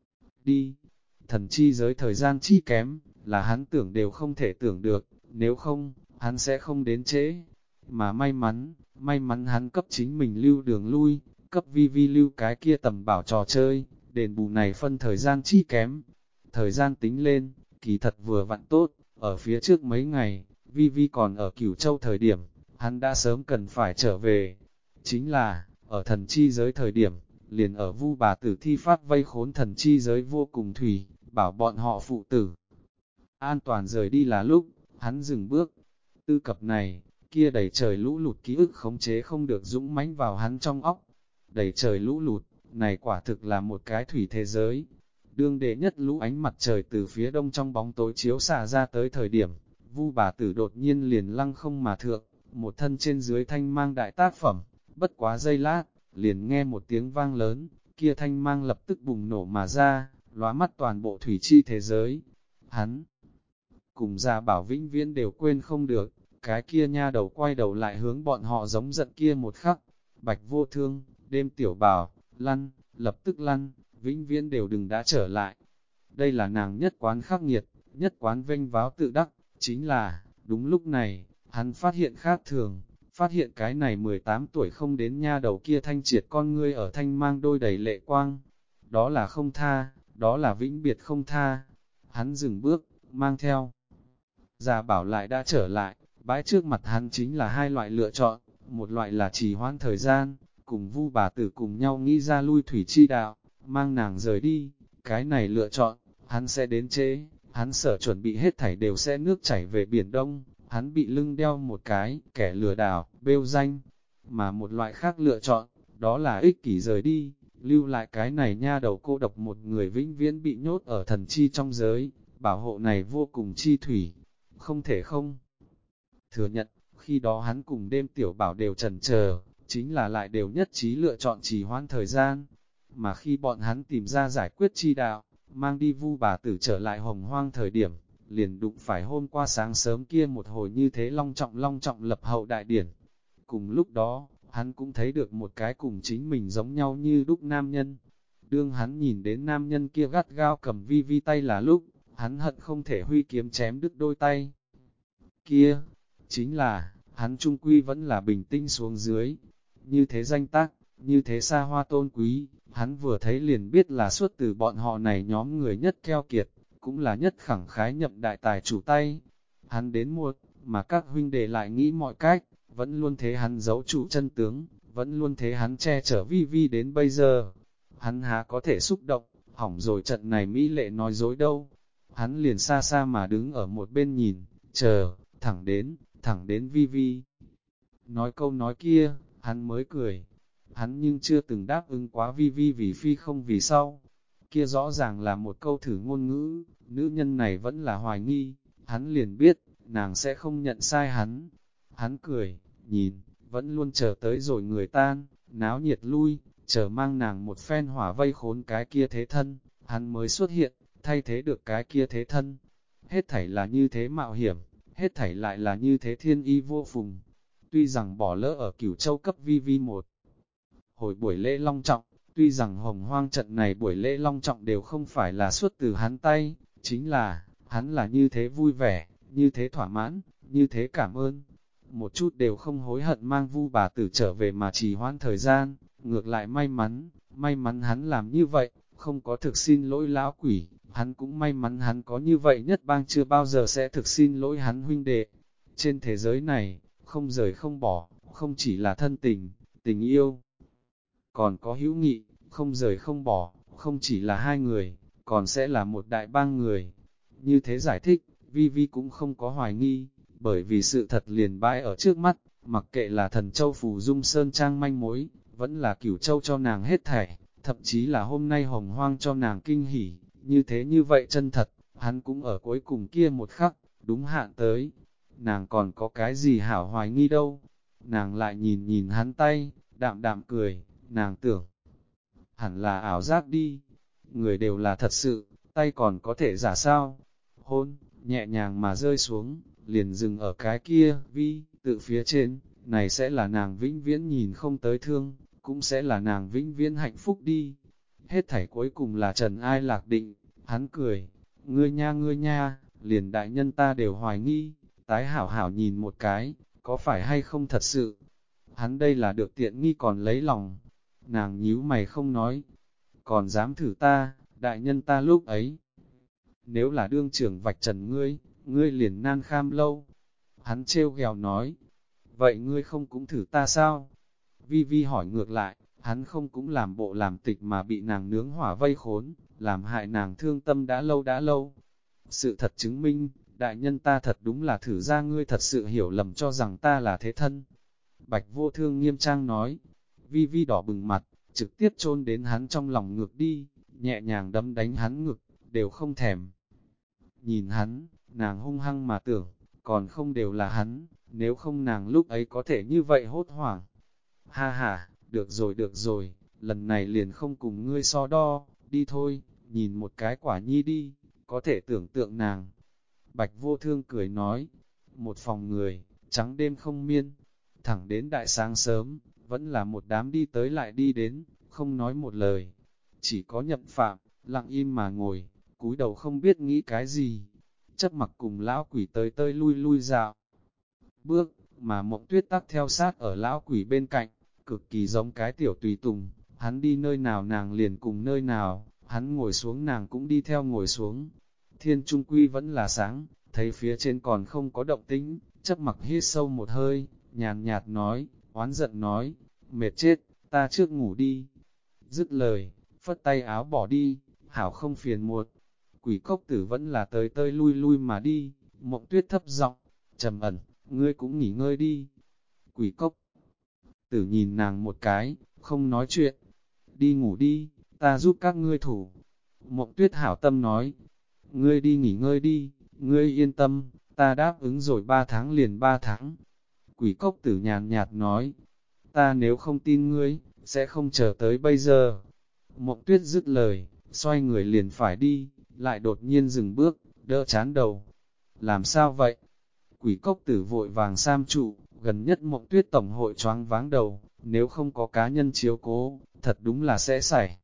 Đi, thần chi giới thời gian chi kém, là hắn tưởng đều không thể tưởng được, nếu không, hắn sẽ không đến trễ. Mà may mắn hắn cấp chính mình lưu đường lui, cấp Vi Vi lưu cái kia tầm bảo trò chơi, đền bù này phân thời gian chi kém. Thời gian tính lên, kỳ thật vừa vặn tốt, ở phía trước mấy ngày, Vi Vi còn ở Cửu Châu thời điểm, hắn đã sớm cần phải trở về. Chính là, ở thần chi giới thời điểm, liền ở vu bà tử thi pháp vây khốn thần chi giới vô cùng thủy, bảo bọn họ phụ tử. An toàn rời đi là lúc, hắn dừng bước. Tư cập này, kia đầy trời lũ lụt ký ức khống chế không được dũng mãnh vào hắn trong óc. Đầy trời lũ lụt, này quả thực là một cái thủy thế giới. Đương đệ nhất lũ ánh mặt trời từ phía đông trong bóng tối chiếu xả ra tới thời điểm, vu bà tử đột nhiên liền lăng không mà thượng, một thân trên dưới thanh mang đại tác phẩm, bất quá giây lát, liền nghe một tiếng vang lớn, kia thanh mang lập tức bùng nổ mà ra, lóa mắt toàn bộ thủy chi thế giới. Hắn cùng Gia Bảo vĩnh viễn đều quên không được, cái kia nha đầu quay đầu lại hướng bọn họ giống giận kia một khắc. Bạch Vô Thương, đêm tiểu bảo, lăn, lập tức lăn, vĩnh viễn đều đừng đã trở lại. Đây là nàng nhất quán khắc nghiệt, nhất quán vênh váo tự đắc, chính là, đúng lúc này, hắn phát hiện khác thường, phát hiện cái này 18 tuổi không đến nha đầu kia thanh triệt con ngươi ở thanh mang đôi đầy lệ quang. Đó là không tha, đó là vĩnh biệt không tha. Hắn dừng bước, mang theo. Gia Bảo lại đã trở lại, bãi trước mặt hắn chính là hai loại lựa chọn, một loại là trì hoãn thời gian, cùng vu bà tử cùng nhau nghĩ ra lui thủy chi đạo, mang nàng rời đi, cái này lựa chọn, hắn sẽ đến chế, hắn sở chuẩn bị hết thảy đều sẽ nước chảy về Biển Đông, hắn bị lưng đeo một cái, kẻ lừa đảo, bêu danh, mà một loại khác lựa chọn, đó là ích kỷ rời đi, lưu lại cái này nha đầu cô độc một người vĩnh viễn bị nhốt ở thần chi trong giới, bảo hộ này vô cùng chi thủy, không thể không thừa nhận, khi đó hắn cùng đêm tiểu bảo đều chần chờ, chính là lại đều nhất trí lựa chọn trì hoãn thời gian, mà khi bọn hắn tìm ra giải quyết chi đạo, mang đi vu bà tử trở lại Hồng Hoang thời điểm, liền đụng phải hôm qua sáng sớm kia một hồi như thế long trọng lập hậu đại điển. Cùng lúc đó, hắn cũng thấy được một cái cùng chính mình giống nhau như đúc nam nhân. Đương hắn nhìn đến nam nhân kia gắt gao cầm Vi Vi tay là lúc, hắn hận không thể huy kiếm chém đứt đôi tay. Kia, chính là, hắn trung quy vẫn là bình tĩnh xuống dưới. Như thế danh tác, như thế xa hoa tôn quý, hắn vừa thấy liền biết là xuất từ bọn họ này nhóm người nhất keo kiệt, cũng là nhất khẳng khái nhậm đại tài chủ tay. Hắn đến muộn, mà các huynh đệ lại nghĩ mọi cách, vẫn luôn thế hắn giấu trụ chân tướng, vẫn luôn thế hắn che chở Vi Vi đến bây giờ. Hắn há có thể xúc động, hỏng rồi trận này mỹ lệ nói dối đâu. Hắn liền xa xa mà đứng ở một bên nhìn, chờ, thẳng đến Vi Vi. Nói câu nói kia, hắn mới cười. Hắn nhưng chưa từng đáp ứng quá Vi Vi vì phi không vì sau. Kia rõ ràng là một câu thử ngôn ngữ, nữ nhân này vẫn là hoài nghi, hắn liền biết, nàng sẽ không nhận sai hắn. Hắn cười, nhìn, vẫn luôn chờ tới rồi người tan, náo nhiệt lui, chờ mang nàng một phen hỏa vây khốn cái kia thế thân, hắn mới xuất hiện, thay thế được cái kia thế thân. Hết thảy là như thế mạo hiểm, hết thảy lại là như thế thiên y vô phùng. Tuy rằng bỏ lỡ ở Cửu Châu cấp Vi Vi một hồi buổi lễ long trọng, Tuy rằng hồng hoang trận này buổi lễ long trọng đều không phải là xuất từ hắn tay, chính là, hắn là như thế vui vẻ, như thế thỏa mãn, như thế cảm ơn. Một chút đều không hối hận mang Vu bà tử trở về mà trì hoãn thời gian, ngược lại may mắn hắn làm như vậy, không có thực xin lỗi lão quỷ, hắn cũng may mắn hắn có như vậy nhất bang chưa bao giờ sẽ thực xin lỗi hắn huynh đệ. Trên thế giới này, không rời không bỏ, không chỉ là thân tình, tình yêu, còn có hữu nghị, không rời không bỏ, không chỉ là hai người, còn sẽ là một đại bang người. Như thế giải thích, Vi Vi cũng không có hoài nghi, bởi vì sự thật liền bãi ở trước mắt, mặc kệ là thần châu phù dung sơn trang manh mối, vẫn là cửu châu cho nàng hết thảy, thậm chí là hôm nay hồng hoang cho nàng kinh hỉ, như thế như vậy chân thật, hắn cũng ở cuối cùng kia một khắc, đúng hạn tới. Nàng còn có cái gì hảo hoài nghi đâu, nàng lại nhìn nhìn hắn tay, đạm đạm cười, nàng tưởng, hẳn là ảo giác đi, người đều là thật sự, tay còn có thể giả sao. Hôn, nhẹ nhàng mà rơi xuống, liền dừng ở cái kia, Vi, tự phía trên, này sẽ là nàng vĩnh viễn nhìn không tới thương, cũng sẽ là nàng vĩnh viễn hạnh phúc đi. Hết thảy cuối cùng là Trần Ai Lạc định, hắn cười, ngươi nha, liền đại nhân ta đều hoài nghi, tái hảo hảo nhìn một cái, có phải hay không thật sự. Hắn đây là được tiện nghi còn lấy lòng. Nàng nhíu mày không nói, còn dám thử ta, đại nhân ta lúc ấy. Nếu là đương trưởng vạch trần ngươi liền nan kham lâu. Hắn trêu ghèo nói, vậy ngươi không cũng thử ta sao? Vi Vi hỏi ngược lại, hắn không cũng làm bộ làm tịch mà bị nàng nướng hỏa vây khốn, làm hại nàng thương tâm đã lâu. Sự thật chứng minh, đại nhân ta thật đúng là thử ra ngươi thật sự hiểu lầm cho rằng ta là thế thân. Bạch Vô Thương nghiêm trang nói, Vi Vi đỏ bừng mặt, trực tiếp chôn đến hắn trong lòng ngược đi, nhẹ nhàng đấm đánh hắn ngực, đều không thèm. Nhìn hắn, nàng hung hăng mà tưởng, còn không đều là hắn, nếu không nàng lúc ấy có thể như vậy hốt hoảng. Ha ha, được rồi, lần này liền không cùng ngươi so đo, đi thôi, nhìn một cái quả nhi đi, có thể tưởng tượng nàng. Bạch Vô Thương cười nói, một phòng người, trắng đêm không miên, thẳng đến đại sáng sớm, vẫn là một đám đi tới lại đi đến, không nói một lời. Chỉ có Nhậm Phạm, lặng im mà ngồi, cúi đầu không biết nghĩ cái gì. Chấp mặc cùng lão quỷ tới lui dạo. Bước, mà Mộng Tuyết tắc theo sát ở lão quỷ bên cạnh, cực kỳ giống cái tiểu tùy tùng. Hắn đi nơi nào nàng liền cùng nơi nào, hắn ngồi xuống nàng cũng đi theo ngồi xuống. Thiên trung quy vẫn là sáng, thấy phía trên còn không có động tĩnh, chấp mặc hít sâu một hơi, nhàn nhạt nói, oán giận nói, mệt chết, ta trước ngủ đi. Dứt lời, phất tay áo bỏ đi, hảo không phiền muộn. Quỷ cốc tử vẫn là tới lui mà đi, Mộng Tuyết thấp giọng, trầm ẩn, ngươi cũng nghỉ ngơi đi. Quỷ cốc tử nhìn nàng một cái, không nói chuyện, đi ngủ đi, ta giúp các ngươi thủ. Mộng Tuyết hảo tâm nói, ngươi đi nghỉ ngơi đi, ngươi yên tâm, ta đáp ứng rồi 3 tháng liền 3 tháng. Quỷ cốc tử nhàn nhạt nói, ta nếu không tin ngươi, sẽ không chờ tới bây giờ. Mộng Tuyết dứt lời, xoay người liền phải đi, lại đột nhiên dừng bước, đỡ chán đầu. Làm sao vậy? Quỷ cốc tử vội vàng sam trụ, gần nhất Mộng Tuyết tổng hội choáng váng đầu, nếu không có cá nhân chiếu cố, thật đúng là sẽ xảy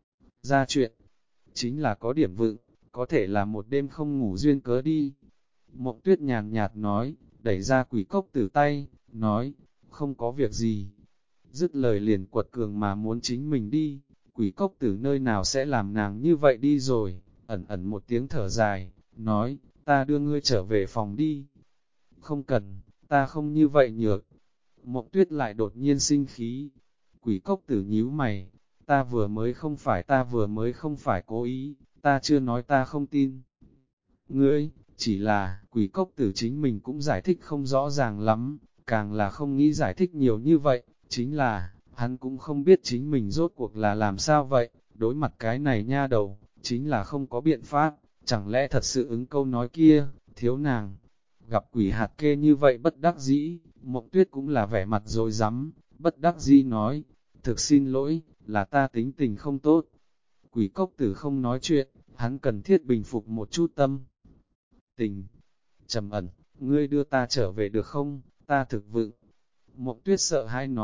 ra chuyện. Chính là có điểm vựng, có thể là một đêm không ngủ duyên cớ đi. Mộng Tuyết nhàn nhạt nói, đẩy ra quỷ cốc tử tay, nói, không có việc gì. Dứt lời liền quật cường mà muốn chính mình đi, quỷ cốc tử nơi nào sẽ làm nàng như vậy đi rồi, ẩn một tiếng thở dài, nói, ta đưa ngươi trở về phòng đi. Không cần, ta không như vậy nhược. Mộng Tuyết lại đột nhiên sinh khí. Quỷ cốc tử nhíu mày, ta vừa mới không phải cố ý, ta chưa nói ta không tin. Ngươi, chỉ là, quỷ cốc tử chính mình cũng giải thích không rõ ràng lắm, càng là không nghĩ giải thích nhiều như vậy, chính là, hắn cũng không biết chính mình rốt cuộc là làm sao vậy, đối mặt cái này nha đầu, chính là không có biện pháp, chẳng lẽ thật sự ứng câu nói kia, thiếu nàng. Gặp quỷ hạt kê như vậy bất đắc dĩ, Mộng Tuyết cũng là vẻ mặt rồi rắm bất đắc dĩ nói, thực xin lỗi, là ta tính tình không tốt. Quỷ cốc tử không nói chuyện, hắn cần thiết bình phục một chút tâm tình. Trầm ẩn, ngươi đưa ta trở về được không, ta thực vựng. Mộng Tuyết sợ hãi nói,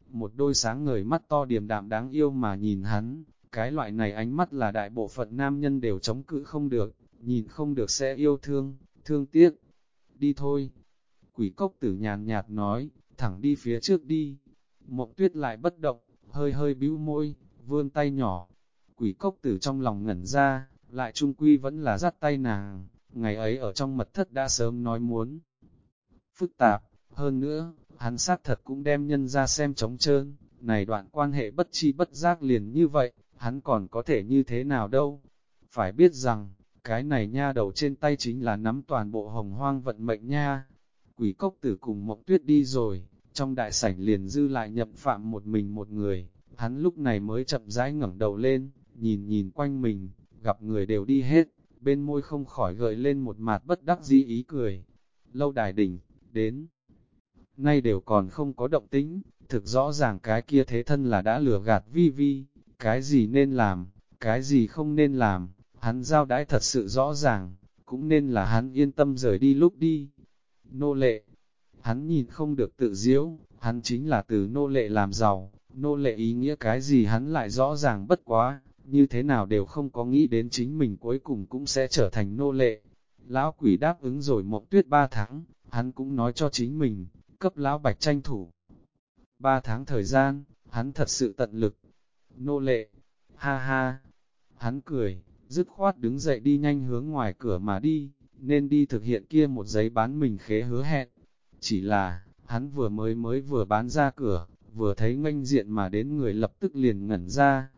một đôi sáng ngời mắt to điềm đạm đáng yêu mà nhìn hắn, cái loại này ánh mắt là đại bộ phận nam nhân đều chống cự không được, nhìn không được sẽ yêu thương, thương tiếc. Đi thôi. Quỷ cốc tử nhàn nhạt nói, thẳng đi phía trước đi. Mộng Tuyết lại bất động, hơi hơi bĩu môi, vươn tay nhỏ. Quỷ cốc tử trong lòng ngẩn ra, lại trung quy vẫn là dắt tay nàng. Ngày ấy ở trong mật thất đã sớm nói muốn phức tạp, hơn nữa, hắn xác thật cũng đem nhân ra xem trống trơn. Này đoạn quan hệ bất chi bất giác liền như vậy, hắn còn có thể như thế nào đâu. Phải biết rằng, cái này nha đầu trên tay chính là nắm toàn bộ hồng hoang vận mệnh nha. Quỷ cốc tử cùng Mộng Tuyết đi rồi, trong đại sảnh liền dư lại Nhậm Phạm một mình một người, hắn lúc này mới chậm rãi ngẩng đầu lên, nhìn nhìn quanh mình, gặp người đều đi hết, bên môi không khỏi gợi lên một mặt bất đắc dĩ ý cười. Lâu đài đỉnh, đến nay đều còn không có động tĩnh, thực rõ ràng cái kia thế thân là đã lừa gạt vi vi, cái gì nên làm, cái gì không nên làm, hắn giao đãi thật sự rõ ràng, cũng nên là hắn yên tâm rời đi lúc đi. Nô lệ, hắn nhìn không được tự diễu, hắn chính là từ nô lệ làm giàu, nô lệ ý nghĩa cái gì hắn lại rõ ràng bất quá, như thế nào đều không có nghĩ đến chính mình cuối cùng cũng sẽ trở thành nô lệ. Lão quỷ đáp ứng rồi Mộng Tuyết 3 tháng, hắn cũng nói cho chính mình, cấp lão bạch tranh thủ. 3 tháng thời gian, hắn thật sự tận lực. Nô lệ, ha ha, hắn cười, dứt khoát đứng dậy đi nhanh hướng ngoài cửa mà đi, nên đi thực hiện kia một giấy bán mình khế hứa hẹn. Chỉ là, hắn vừa bán ra cửa, vừa thấy nghênh diện mà đến người lập tức liền ngẩn ra.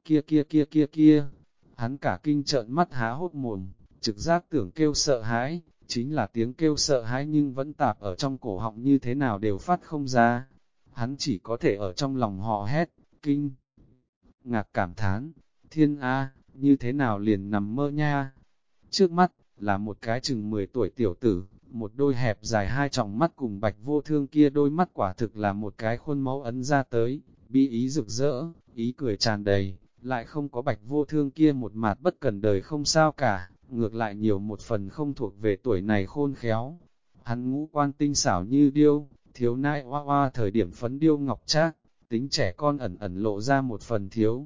Kia, hắn cả kinh trợn mắt há hốt mồm, trực giác tưởng kêu sợ hãi, chính là tiếng kêu sợ hãi nhưng vẫn tạp ở trong cổ họng như thế nào đều phát không ra. Hắn chỉ có thể ở trong lòng hò hét, kinh ngạc cảm thán, thiên A, như thế nào liền nằm mơ nha. Trước mắt, là một cái chừng 10 tuổi tiểu tử, một đôi hẹp dài hai tròng mắt cùng Bạch Vô Thương kia đôi mắt quả thực là một cái khuôn mẫu ấn ra tới, bi ý rực rỡ, ý cười tràn đầy, lại không có Bạch Vô Thương kia một mặt bất cần đời không sao cả, ngược lại nhiều một phần không thuộc về tuổi này khôn khéo. Hắn ngũ quan tinh xảo như điêu, thiếu nai hoa hoa thời điểm phấn điêu ngọc trác, tính trẻ con ẩn ẩn lộ ra một phần thiếu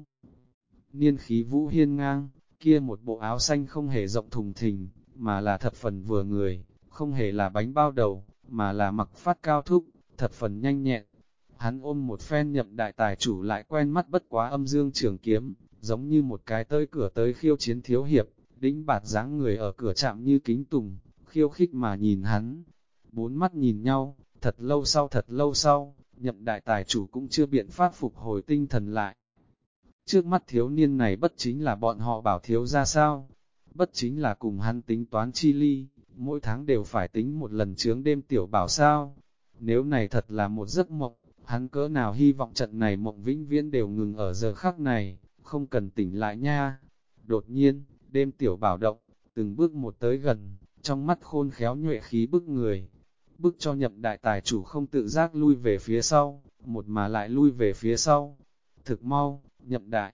niên khí vũ hiên ngang, kia một bộ áo xanh không hề rộng thùng thình, mà là thập phần vừa người, không hề là bánh bao đầu, mà là mặc phát cao thúc, thập phần nhanh nhẹn. Hắn ôm một phen Nhậm đại tài chủ lại quen mắt bất quá âm dương trường kiếm, giống như một cái tới cửa tới khiêu chiến thiếu hiệp, đĩnh bạt dáng người ở cửa chạm như kính tùng, khiêu khích mà nhìn hắn. Bốn mắt nhìn nhau, thật lâu sau, Nhậm đại tài chủ cũng chưa biện pháp phục hồi tinh thần lại. Trước mắt thiếu niên này bất chính là bọn họ bảo thiếu ra sao? Bất chính là cùng hắn tính toán chi ly, mỗi tháng đều phải tính một lần chướng đêm tiểu bảo sao? Nếu này thật là một giấc mộng, hắn cỡ nào hy vọng trận này mộng vĩnh viễn đều ngừng ở giờ khắc này, không cần tỉnh lại nha. Đột nhiên, đêm tiểu bảo động, từng bước một tới gần, trong mắt khôn khéo nhuệ khí bức người. Bức cho Nhậm đại tài chủ không tự giác lui về phía sau, một mà lại lui về phía sau. Thực mau, Nhậm đại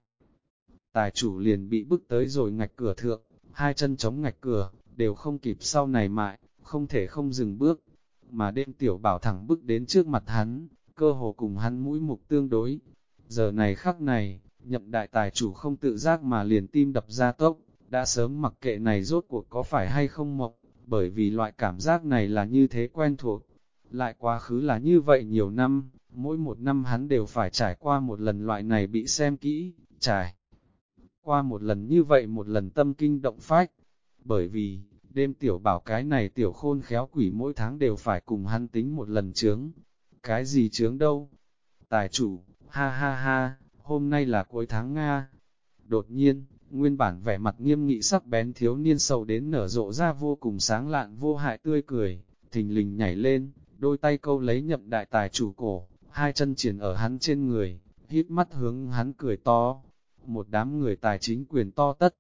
tài chủ liền bị bức tới rồi ngạch cửa thượng, hai chân chống ngạch cửa, đều không kịp sau này mại, không thể không dừng bước. Mà đêm tiểu bảo thẳng bước đến trước mặt hắn, cơ hồ cùng hắn mũi mục tương đối. Giờ này khắc này, Nhậm đại tài chủ không tự giác mà liền tim đập ra tốc, đã sớm mặc kệ này rốt cuộc có phải hay không mộng, bởi vì loại cảm giác này là như thế quen thuộc. Lại quá khứ là như vậy nhiều năm, mỗi một năm hắn đều phải trải qua một lần loại này bị xem kỹ, trải qua một lần như vậy một lần tâm kinh động phách. Bởi vì, đêm tiểu bảo cái này tiểu khôn khéo quỷ mỗi tháng đều phải cùng hắn tính một lần chướng. Cái gì chướng đâu? Tài chủ, ha ha ha, hôm nay là cuối tháng Nga. Đột nhiên, nguyên bản vẻ mặt nghiêm nghị sắc bén thiếu niên sầu đến nở rộ ra vô cùng sáng lạn vô hại tươi cười, thình lình nhảy lên, đôi tay câu lấy Nhậm đại tài chủ cổ, hai chân triển ở hắn trên người, híp mắt hướng hắn cười to. Một đám người tài chính quyền to tất.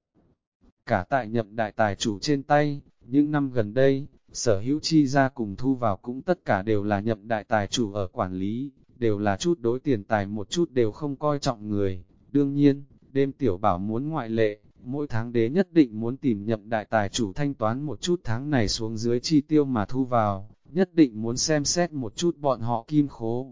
Cả tại Nhậm đại tài chủ trên tay, những năm gần đây, sở hữu chi ra cùng thu vào cũng tất cả đều là Nhậm đại tài chủ ở quản lý, đều là chút đối tiền tài một chút đều không coi trọng người. Đương nhiên, đêm tiểu bảo muốn ngoại lệ, mỗi tháng đế nhất định muốn tìm Nhậm đại tài chủ thanh toán một chút tháng này xuống dưới chi tiêu mà thu vào, nhất định muốn xem xét một chút bọn họ kim khố.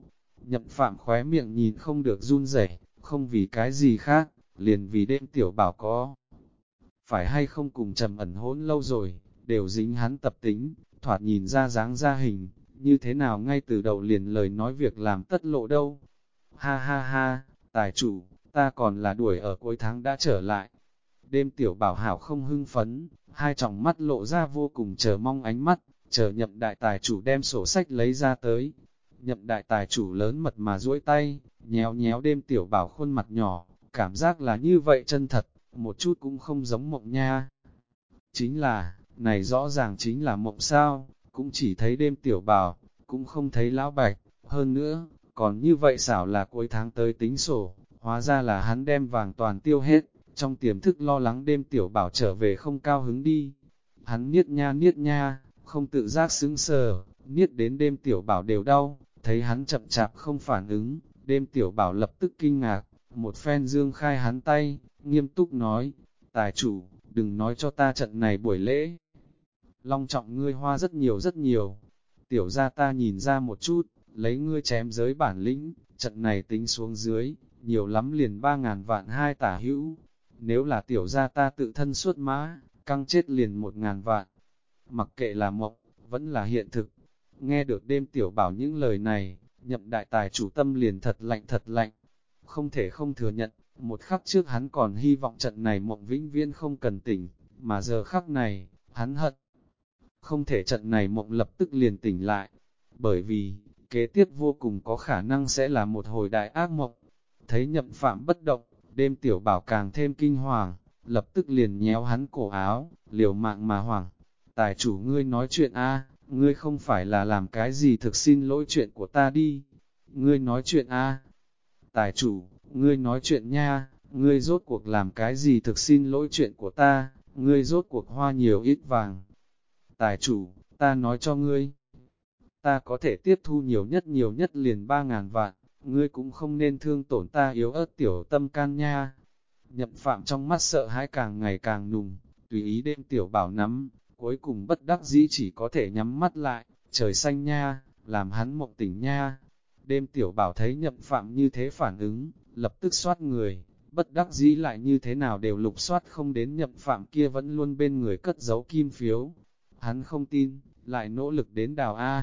Nhậm Phạm khóe miệng nhìn không được run rẩy, không vì cái gì khác, liền vì đêm tiểu bảo có. Phải hay không cùng Trầm Ẩn hỗn lâu rồi, đều dính hắn tập tính, thoạt nhìn ra dáng ra hình, như thế nào ngay từ đầu liền lời nói việc làm tất lộ đâu. Ha ha ha, tài chủ, ta còn là đuổi ở cuối tháng đã trở lại. Đêm tiểu bảo hảo không hưng phấn, hai tròng mắt lộ ra vô cùng chờ mong ánh mắt, chờ Nhậm đại tài chủ đem sổ sách lấy ra tới. Nhậm đại tài chủ lớn mật mà duỗi tay, nhéo nhéo đêm tiểu bảo khuôn mặt nhỏ, cảm giác là như vậy chân thật, một chút cũng không giống mộng nha. Chính là, này rõ ràng chính là mộng sao, cũng chỉ thấy đêm tiểu bảo, cũng không thấy lão bạch, hơn nữa, còn như vậy xảo là cuối tháng tới tính sổ, hóa ra là hắn đem vàng toàn tiêu hết, trong tiềm thức lo lắng đêm tiểu bảo trở về không cao hứng đi. Hắn niết nha, không tự giác sững sờ, niết đến đêm tiểu bảo đều đau, thấy hắn chậm chạp không phản ứng, đêm tiểu bảo lập tức kinh ngạc, một phen dương khai hắn tay, nghiêm túc nói, tài chủ, đừng nói cho ta trận này buổi lễ. Long trọng ngươi hoa rất nhiều, tiểu ra ta nhìn ra một chút, lấy ngươi chém giới bản lĩnh, trận này tính xuống dưới, nhiều lắm liền 3.000 vạn hai tả hữu, nếu là tiểu ra ta tự thân xuất mã, căng chết liền 1.000 vạn, mặc kệ là mộng, vẫn là hiện thực. Nghe được đêm tiểu bảo những lời này, Nhậm đại tài chủ tâm liền thật lạnh, không thể không thừa nhận, một khắc trước hắn còn hy vọng trận này mộng vĩnh viễn không cần tỉnh, mà giờ khắc này, hắn hận. Không thể trận này mộng lập tức liền tỉnh lại, bởi vì, kế tiếp vô cùng có khả năng sẽ là một hồi đại ác mộng. Thấy Nhậm Phạm bất động, đêm tiểu bảo càng thêm kinh hoàng, lập tức liền nhéo hắn cổ áo, liều mạng mà hoảng. Tài chủ ngươi nói chuyện a, ngươi không phải là làm cái gì thực xin lỗi chuyện của ta đi. Ngươi nói chuyện a. Tài chủ, ngươi nói chuyện nha, ngươi rốt cuộc làm cái gì thực xin lỗi chuyện của ta, ngươi rốt cuộc hoa nhiều ít vàng. Tài chủ, ta nói cho ngươi, ta có thể tiếp thu nhiều nhất liền 3.000 vạn, ngươi cũng không nên thương tổn ta yếu ớt tiểu tâm can nha. Nhậm Phạm trong mắt sợ hãi càng ngày càng nùng, tùy ý đêm tiểu bảo nắm, cuối cùng bất đắc dĩ chỉ có thể nhắm mắt lại, trời xanh nha, làm hắn mộng tỉnh nha. Đêm tiểu bảo thấy Nhậm Phạm như thế phản ứng, lập tức xoát người, bất đắc dĩ lại như thế nào đều lục soát không đến Nhậm Phạm kia vẫn luôn bên người cất giấu kim phiếu. Hắn không tin, lại nỗ lực đến đào A.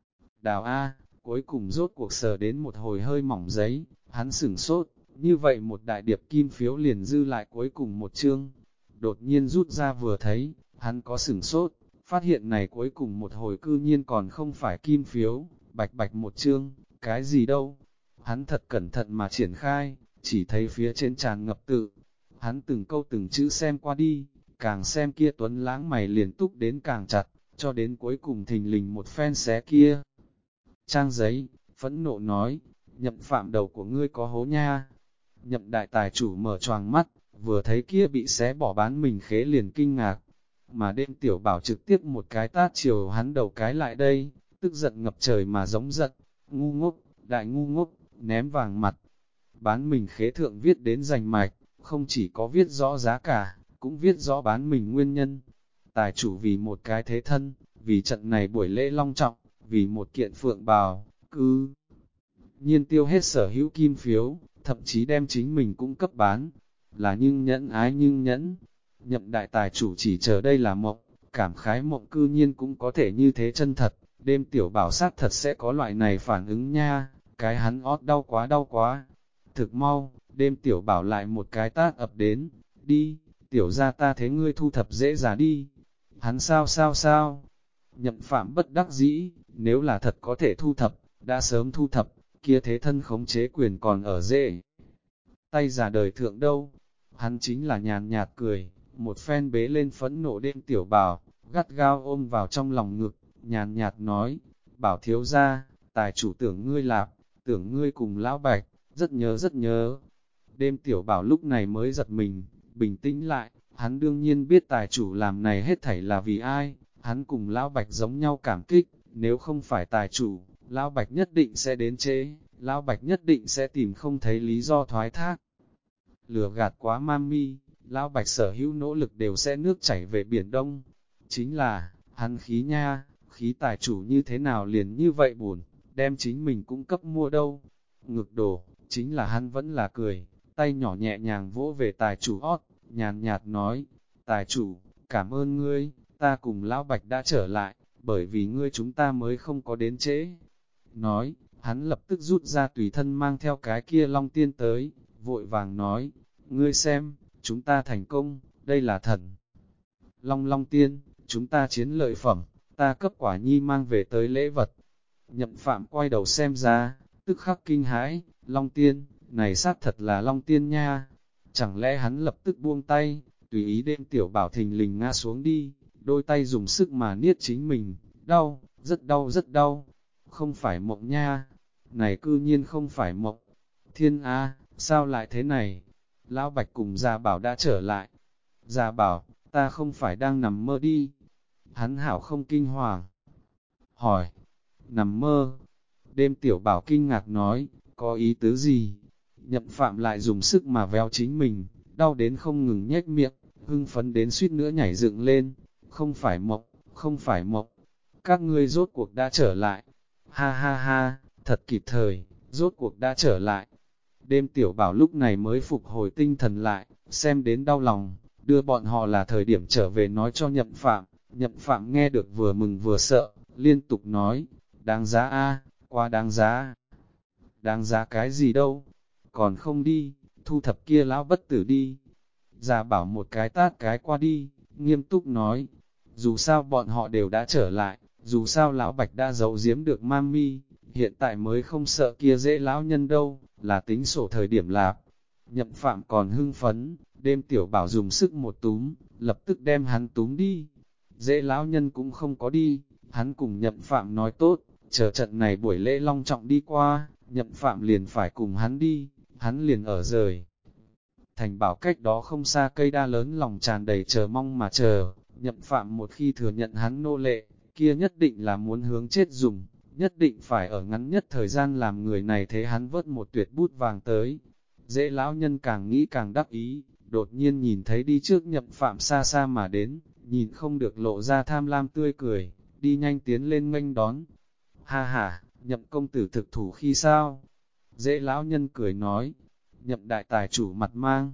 Đào A, cuối cùng rốt cuộc sờ đến một hồi hơi mỏng giấy, hắn sửng sốt, như vậy một đại điệp kim phiếu liền dư lại cuối cùng một chương. Đột nhiên rút ra vừa thấy, hắn có sửng sốt, phát hiện này cuối cùng một hồi cư nhiên còn không phải kim phiếu, bạch bạch một chương, cái gì đâu. Hắn thật cẩn thận mà triển khai, chỉ thấy phía trên tràn ngập tự. Hắn từng câu từng chữ xem qua đi, càng xem kia tuấn lãng mày liền túc đến càng chặt, cho đến cuối cùng thình lình một phen xé kia. Trang giấy, phẫn nộ nói, Nhậm Phạm đầu của ngươi có hố nha. Nhậm đại tài chủ mở choàng mắt, vừa thấy kia bị xé bỏ bán mình khế liền kinh ngạc. Mà đêm tiểu bảo trực tiếp một cái tát chiều hắn đầu cái lại đây, tức giận ngập trời mà giống giận, ngu ngốc, đại ngu ngốc, ném vàng mặt. Bán mình khế thượng viết đến rành mạch, không chỉ có viết rõ giá cả, cũng viết rõ bán mình nguyên nhân. Tài chủ vì một cái thế thân, vì trận này buổi lễ long trọng, vì một kiện phượng bào, cứ nhiên tiêu hết sở hữu kim phiếu, thậm chí đem chính mình cũng cấp bán, là nhưng nhẫn ái nhưng nhẫn. Nhậm đại tài chủ chỉ chờ đây là mộng, cảm khái mộng cư nhiên cũng có thể như thế chân thật, đêm tiểu bảo sát thật sẽ có loại này phản ứng nha, cái hắn ót đau quá. Thực mau, đêm tiểu bảo lại một cái tát ập đến, đi, tiểu ra ta thế ngươi thu thập dễ dàng đi. Hắn sao? Nhậm Phạm bất đắc dĩ, nếu là thật có thể thu thập, đã sớm thu thập, kia thế thân khống chế quyền còn ở dễ. Tay già đời thượng đâu? Hắn chính là nhàn nhạt cười, một phen bế lên phẫn nộ đêm tiểu bảo, gắt gao ôm vào trong lòng ngực, nhàn nhạt nói, bảo thiếu ra, tài chủ tưởng ngươi lạp, tưởng ngươi cùng lão bạch, rất nhớ. Đêm tiểu bảo lúc này mới giật mình, bình tĩnh lại, hắn đương nhiên biết tài chủ làm này hết thảy là vì ai, hắn cùng lão bạch giống nhau cảm kích, nếu không phải tài chủ, lão bạch nhất định sẽ đến chế, lão bạch nhất định sẽ tìm không thấy lý do thoái thác. Lừa gạt quá mami, lão bạch sở hữu nỗ lực đều sẽ nước chảy về biển đông. Chính là, hắn khí nha, khí tài chủ như thế nào liền như vậy buồn, đem chính mình cũng cấp mua đâu. Ngược đổ, chính là hắn vẫn là cười, tay nhỏ nhẹ nhàng vỗ về tài chủ ót, nhàn nhạt nói, tài chủ, cảm ơn ngươi, ta cùng lão Bạch đã trở lại, bởi vì ngươi chúng ta mới không có đến trễ. Nói, hắn lập tức rút ra tùy thân mang theo cái kia long tiên tới, vội vàng nói, ngươi xem, chúng ta thành công, đây là thần. Long tiên, chúng ta chiến lợi phẩm, ta cấp quả nhi mang về tới lễ vật. Nhậm Phạm quay đầu xem ra, tức khắc kinh hãi, long tiên, này xác thật là long tiên nha. Chẳng lẽ hắn lập tức buông tay, tùy ý đêm tiểu bảo thình lình ngã xuống đi, đôi tay dùng sức mà niết chính mình, đau, rất đau, không phải mộng nha, này cư nhiên không phải mộng. Thiên A, sao lại thế này? Lão Bạch cùng Gia Bảo đã trở lại. Gia Bảo, ta không phải đang nằm mơ đi. Hắn hảo không kinh hoàng. Hỏi, nằm mơ? Đêm tiểu bảo kinh ngạc nói, có ý tứ gì? Nhậm Phạm lại dùng sức mà véo chính mình, đau đến không ngừng nhếch miệng, hưng phấn đến suýt nữa nhảy dựng lên. Không phải mộng, không phải mộng. Các ngươi rốt cuộc đã trở lại. Ha ha ha, thật kịp thời, rốt cuộc đã trở lại. Đêm tiểu bảo lúc này mới phục hồi tinh thần lại, xem đến đau lòng, đưa bọn họ là thời điểm trở về nói cho Nhậm Phạm. Nhậm Phạm nghe được vừa mừng vừa sợ, liên tục nói, đáng giá a, quá đáng giá. Đáng giá cái gì đâu, còn không đi, thu thập kia lão bất tử đi. Già bảo một cái tát cái qua đi, nghiêm túc nói, dù sao bọn họ đều đã trở lại, dù sao lão Bạch đã giấu giếm được mami, hiện tại mới không sợ kia dễ lão nhân đâu, là tính sổ thời điểm lạp. Nhậm Phạm còn hưng phấn, đêm tiểu bảo dùng sức một túm, lập tức đem hắn túm đi. Dễ lão nhân cũng không có đi, hắn cùng Nhậm Phạm nói tốt, chờ trận này buổi lễ long trọng đi qua, Nhậm Phạm liền phải cùng hắn đi, hắn liền ở rời. Thành bảo cách đó không xa cây đa lớn lòng tràn đầy chờ mong mà chờ, Nhậm Phạm một khi thừa nhận hắn nô lệ, kia nhất định là muốn hướng chết dùng, nhất định phải ở ngắn nhất thời gian làm người này thấy hắn vớt một tuyệt bút vàng tới. Dễ lão nhân càng nghĩ càng đắc ý, đột nhiên nhìn thấy đi trước Nhậm Phạm xa xa mà đến, nhìn không được lộ ra tham lam tươi cười, đi nhanh tiến lên nghênh đón. Ha ha, Nhậm công tử thực thủ khi sao? Dễ lão nhân cười nói, Nhậm đại tài chủ mặt mang.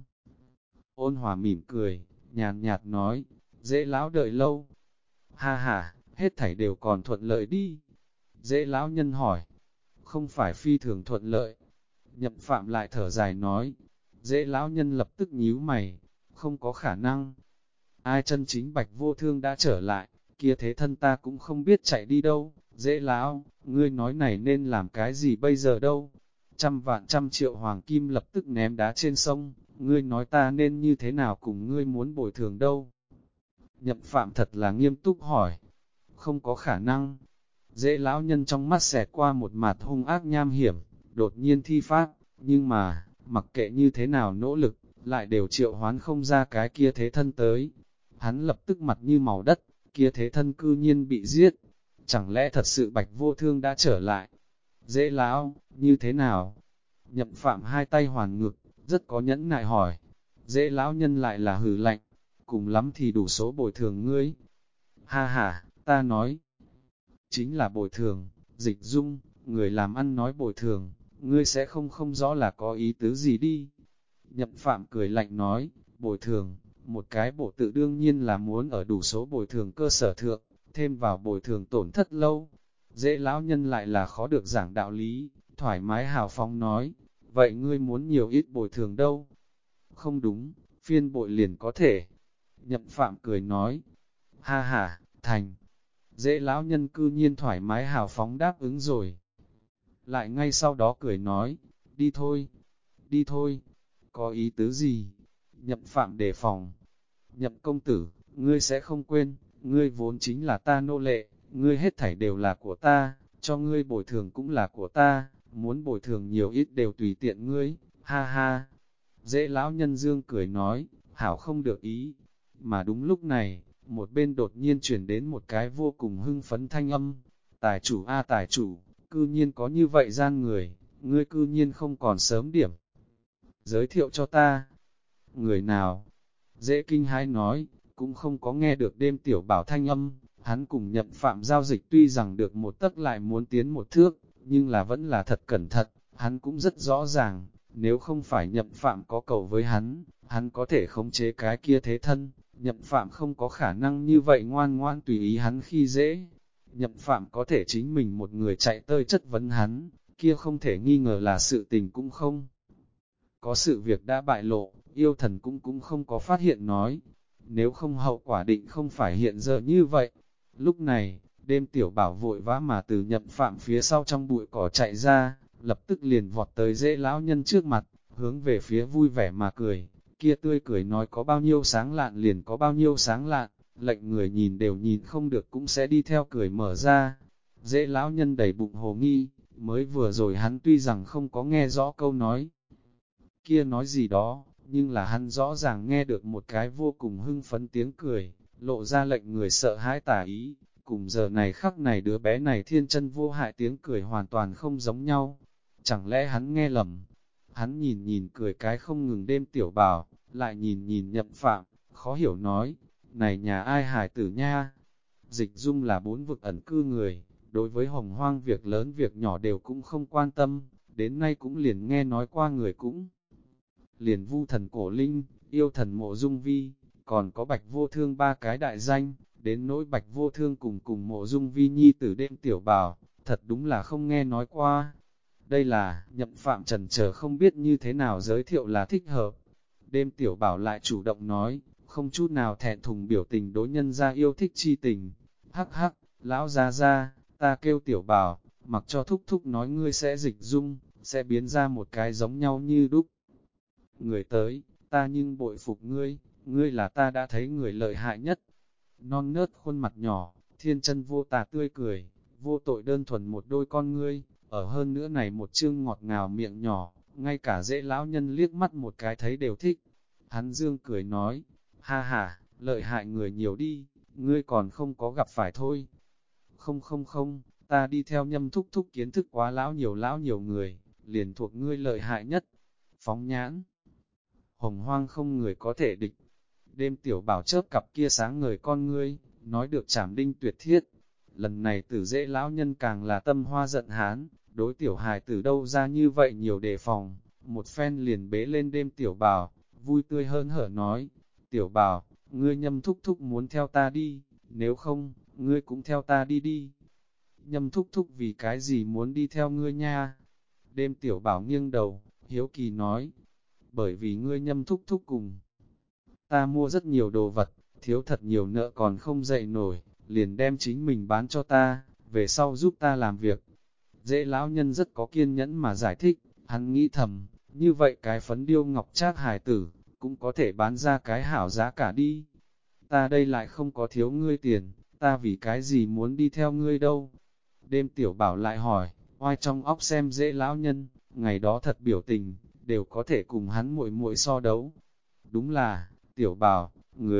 Ôn hòa mỉm cười, nhàn nhạt nói, dễ lão đợi lâu. Ha ha, hết thảy đều còn thuận lợi đi. Dễ lão nhân hỏi, không phải phi thường thuận lợi. Nhậm Phạm lại thở dài nói, dễ lão nhân lập tức nhíu mày, không có khả năng. Ai chân chính Bạch Vô Thương đã trở lại, kia thế thân ta cũng không biết chạy đi đâu. Dễ lão, ngươi nói này nên làm cái gì bây giờ đâu? 100 vạn 100 triệu hoàng kim lập tức ném đá trên sông, ngươi nói ta nên như thế nào cùng ngươi muốn bồi thường đâu? Nhậm Phạm thật là nghiêm túc hỏi, không có khả năng. Dễ lão nhân trong mắt xẹt qua một mặt hung ác nham hiểm, đột nhiên thi pháp, nhưng mà, mặc kệ như thế nào nỗ lực, lại đều triệu hoán không ra cái kia thế thân tới. Hắn lập tức mặt như màu đất, kia thế thân cư nhiên bị giết. Chẳng lẽ thật sự Bạch Vô Thương đã trở lại? Dễ lão, như thế nào? Nhậm Phạm hai tay hoàn ngực, rất có nhẫn nại hỏi. Dễ lão nhân lại là hừ lạnh, cùng lắm thì đủ số bồi thường ngươi. Ha ha, ta nói, chính là bồi thường, Dịch Dung, người làm ăn nói bồi thường, ngươi sẽ không rõ là có ý tứ gì đi. Nhậm Phạm cười lạnh nói, bồi thường, một cái bổ tự đương nhiên là muốn ở đủ số bồi thường cơ sở thượng, thêm vào bồi thường tổn thất lâu. Dễ lão nhân lại là khó được giảng đạo lý, thoải mái hào phóng nói, vậy ngươi muốn nhiều ít bồi thường đâu? Không đúng, phiên bội liền có thể. Nhậm Phạm cười nói, ha ha, thành. Dễ lão nhân cư nhiên thoải mái hào phóng đáp ứng rồi. Lại ngay sau đó cười nói, đi thôi, có ý tứ gì? Nhậm Phạm đề phòng. Nhậm công tử, ngươi sẽ không quên, ngươi vốn chính là ta nô lệ, ngươi hết thảy đều là của ta, cho ngươi bồi thường cũng là của ta, muốn bồi thường nhiều ít đều tùy tiện ngươi, ha ha. Dễ lão nhân dương cười nói, hảo không được ý. Mà đúng lúc này, một bên đột nhiên chuyển đến một cái vô cùng hưng phấn thanh âm. Tài chủ a tài chủ, cư nhiên có như vậy gian người, ngươi cư nhiên không còn sớm điểm. Giới thiệu cho ta. Người nào? Dễ kinh hãi nói, cũng không có nghe được đêm tiểu bảo thanh âm. Hắn cùng Nhậm Phạm giao dịch tuy rằng được một tấc lại muốn tiến một thước, nhưng là vẫn là thật cẩn thận, hắn cũng rất rõ ràng, nếu không phải Nhậm Phạm có cầu với hắn có thể khống chế cái kia thế thân, Nhậm Phạm không có khả năng như vậy ngoan ngoan tùy ý hắn khi dễ. Nhậm Phạm có thể chính mình một người chạy tơi chất vấn hắn, kia không thể nghi ngờ là sự tình cũng không. Có sự việc đã bại lộ, yêu thần cũng không có phát hiện nói, nếu không hậu quả định không phải hiện giờ như vậy. Lúc này, đêm tiểu bảo vội vã mà từ Nhậm Phạm phía sau trong bụi cỏ chạy ra, lập tức liền vọt tới dễ lão nhân trước mặt, hướng về phía vui vẻ mà cười, kia tươi cười nói có bao nhiêu sáng lạn liền có bao nhiêu sáng lạn, lệnh người nhìn đều nhìn không được cũng sẽ đi theo cười mở ra. Dễ lão nhân đầy bụng hồ nghi, mới vừa rồi hắn tuy rằng không có nghe rõ câu nói kia nói gì đó, nhưng là hắn rõ ràng nghe được một cái vô cùng hưng phấn tiếng cười, lộ ra lệnh người sợ hãi tả ý, cùng giờ này khắc này đứa bé này thiên chân vô hại tiếng cười hoàn toàn không giống nhau. Chẳng lẽ hắn nghe lầm? Hắn nhìn nhìn cười cái không ngừng đêm tiểu bảo, lại nhìn nhìn Nhậm Phạm, khó hiểu nói, này nhà ai hài tử nha? Dịch Dung là 4 vực ẩn cư người, đối với hồng hoang việc lớn việc nhỏ đều cũng không quan tâm, đến nay cũng liền nghe nói qua người cũng. Liền Vu thần cổ linh, yêu thần mộ dung vi, còn có Bạch Vô Thương 3 cái đại danh, đến nỗi Bạch Vô Thương cùng mộ dung vi nhi tử đêm tiểu bảo, thật đúng là không nghe nói qua. Đây là, Nhậm Phạm trần chờ không biết như thế nào giới thiệu là thích hợp. Đêm tiểu bảo lại chủ động nói, không chút nào thẹn thùng biểu tình đối nhân ra yêu thích chi tình. Hắc hắc, lão ra, ta kêu tiểu bảo, mặc cho thúc thúc nói ngươi sẽ dịch dung, sẽ biến ra một cái giống nhau như đúc. Người tới, ta nhưng bội phục ngươi là ta đã thấy người lợi hại nhất. Non nớt khuôn mặt nhỏ, thiên chân vô tà tươi cười, vô tội đơn thuần một đôi con ngươi, ở hơn nữa này một chương ngọt ngào miệng nhỏ, ngay cả dễ lão nhân liếc mắt một cái thấy đều thích. Hắn dương cười nói, ha ha, lợi hại người nhiều đi, ngươi còn không có gặp phải thôi. Không, ta đi theo Nhâm thúc thúc kiến thức quá lão nhiều người, liền thuộc ngươi lợi hại nhất. Phóng nhãn, hồng hoang không người có thể địch. Đêm tiểu bảo chớp cặp kia sáng ngời con ngươi, nói được trảm đinh tuyệt thiết. Lần này tử dễ lão nhân càng là tâm hoa giận hán, đối tiểu hài tử đâu ra như vậy nhiều đề phòng, một phen liền bế lên đêm tiểu bảo, vui tươi hơn hở nói, tiểu bảo, ngươi Nhâm thúc thúc muốn theo ta đi, nếu không, ngươi cũng theo ta đi đi. Nhâm thúc thúc vì cái gì muốn đi theo ngươi nha? Đêm tiểu bảo nghiêng đầu, hiếu kỳ nói, bởi vì ngươi Nhâm thúc thúc cùng. Ta mua rất nhiều đồ vật, thiếu thật nhiều nợ còn không dậy nổi, liền đem chính mình bán cho ta, về sau giúp ta làm việc. Dễ lão nhân rất có kiên nhẫn mà giải thích, hắn nghĩ thầm, như vậy cái phấn điêu ngọc trác hài tử, cũng có thể bán ra cái hảo giá cả đi. Ta đây lại không có thiếu ngươi tiền, ta vì cái gì muốn đi theo ngươi đâu. Đêm tiểu bảo lại hỏi, oai trong óc xem dễ lão nhân, ngày đó thật biểu tình, đều có thể cùng hắn muội so đấu. Đúng là, tiểu bảo,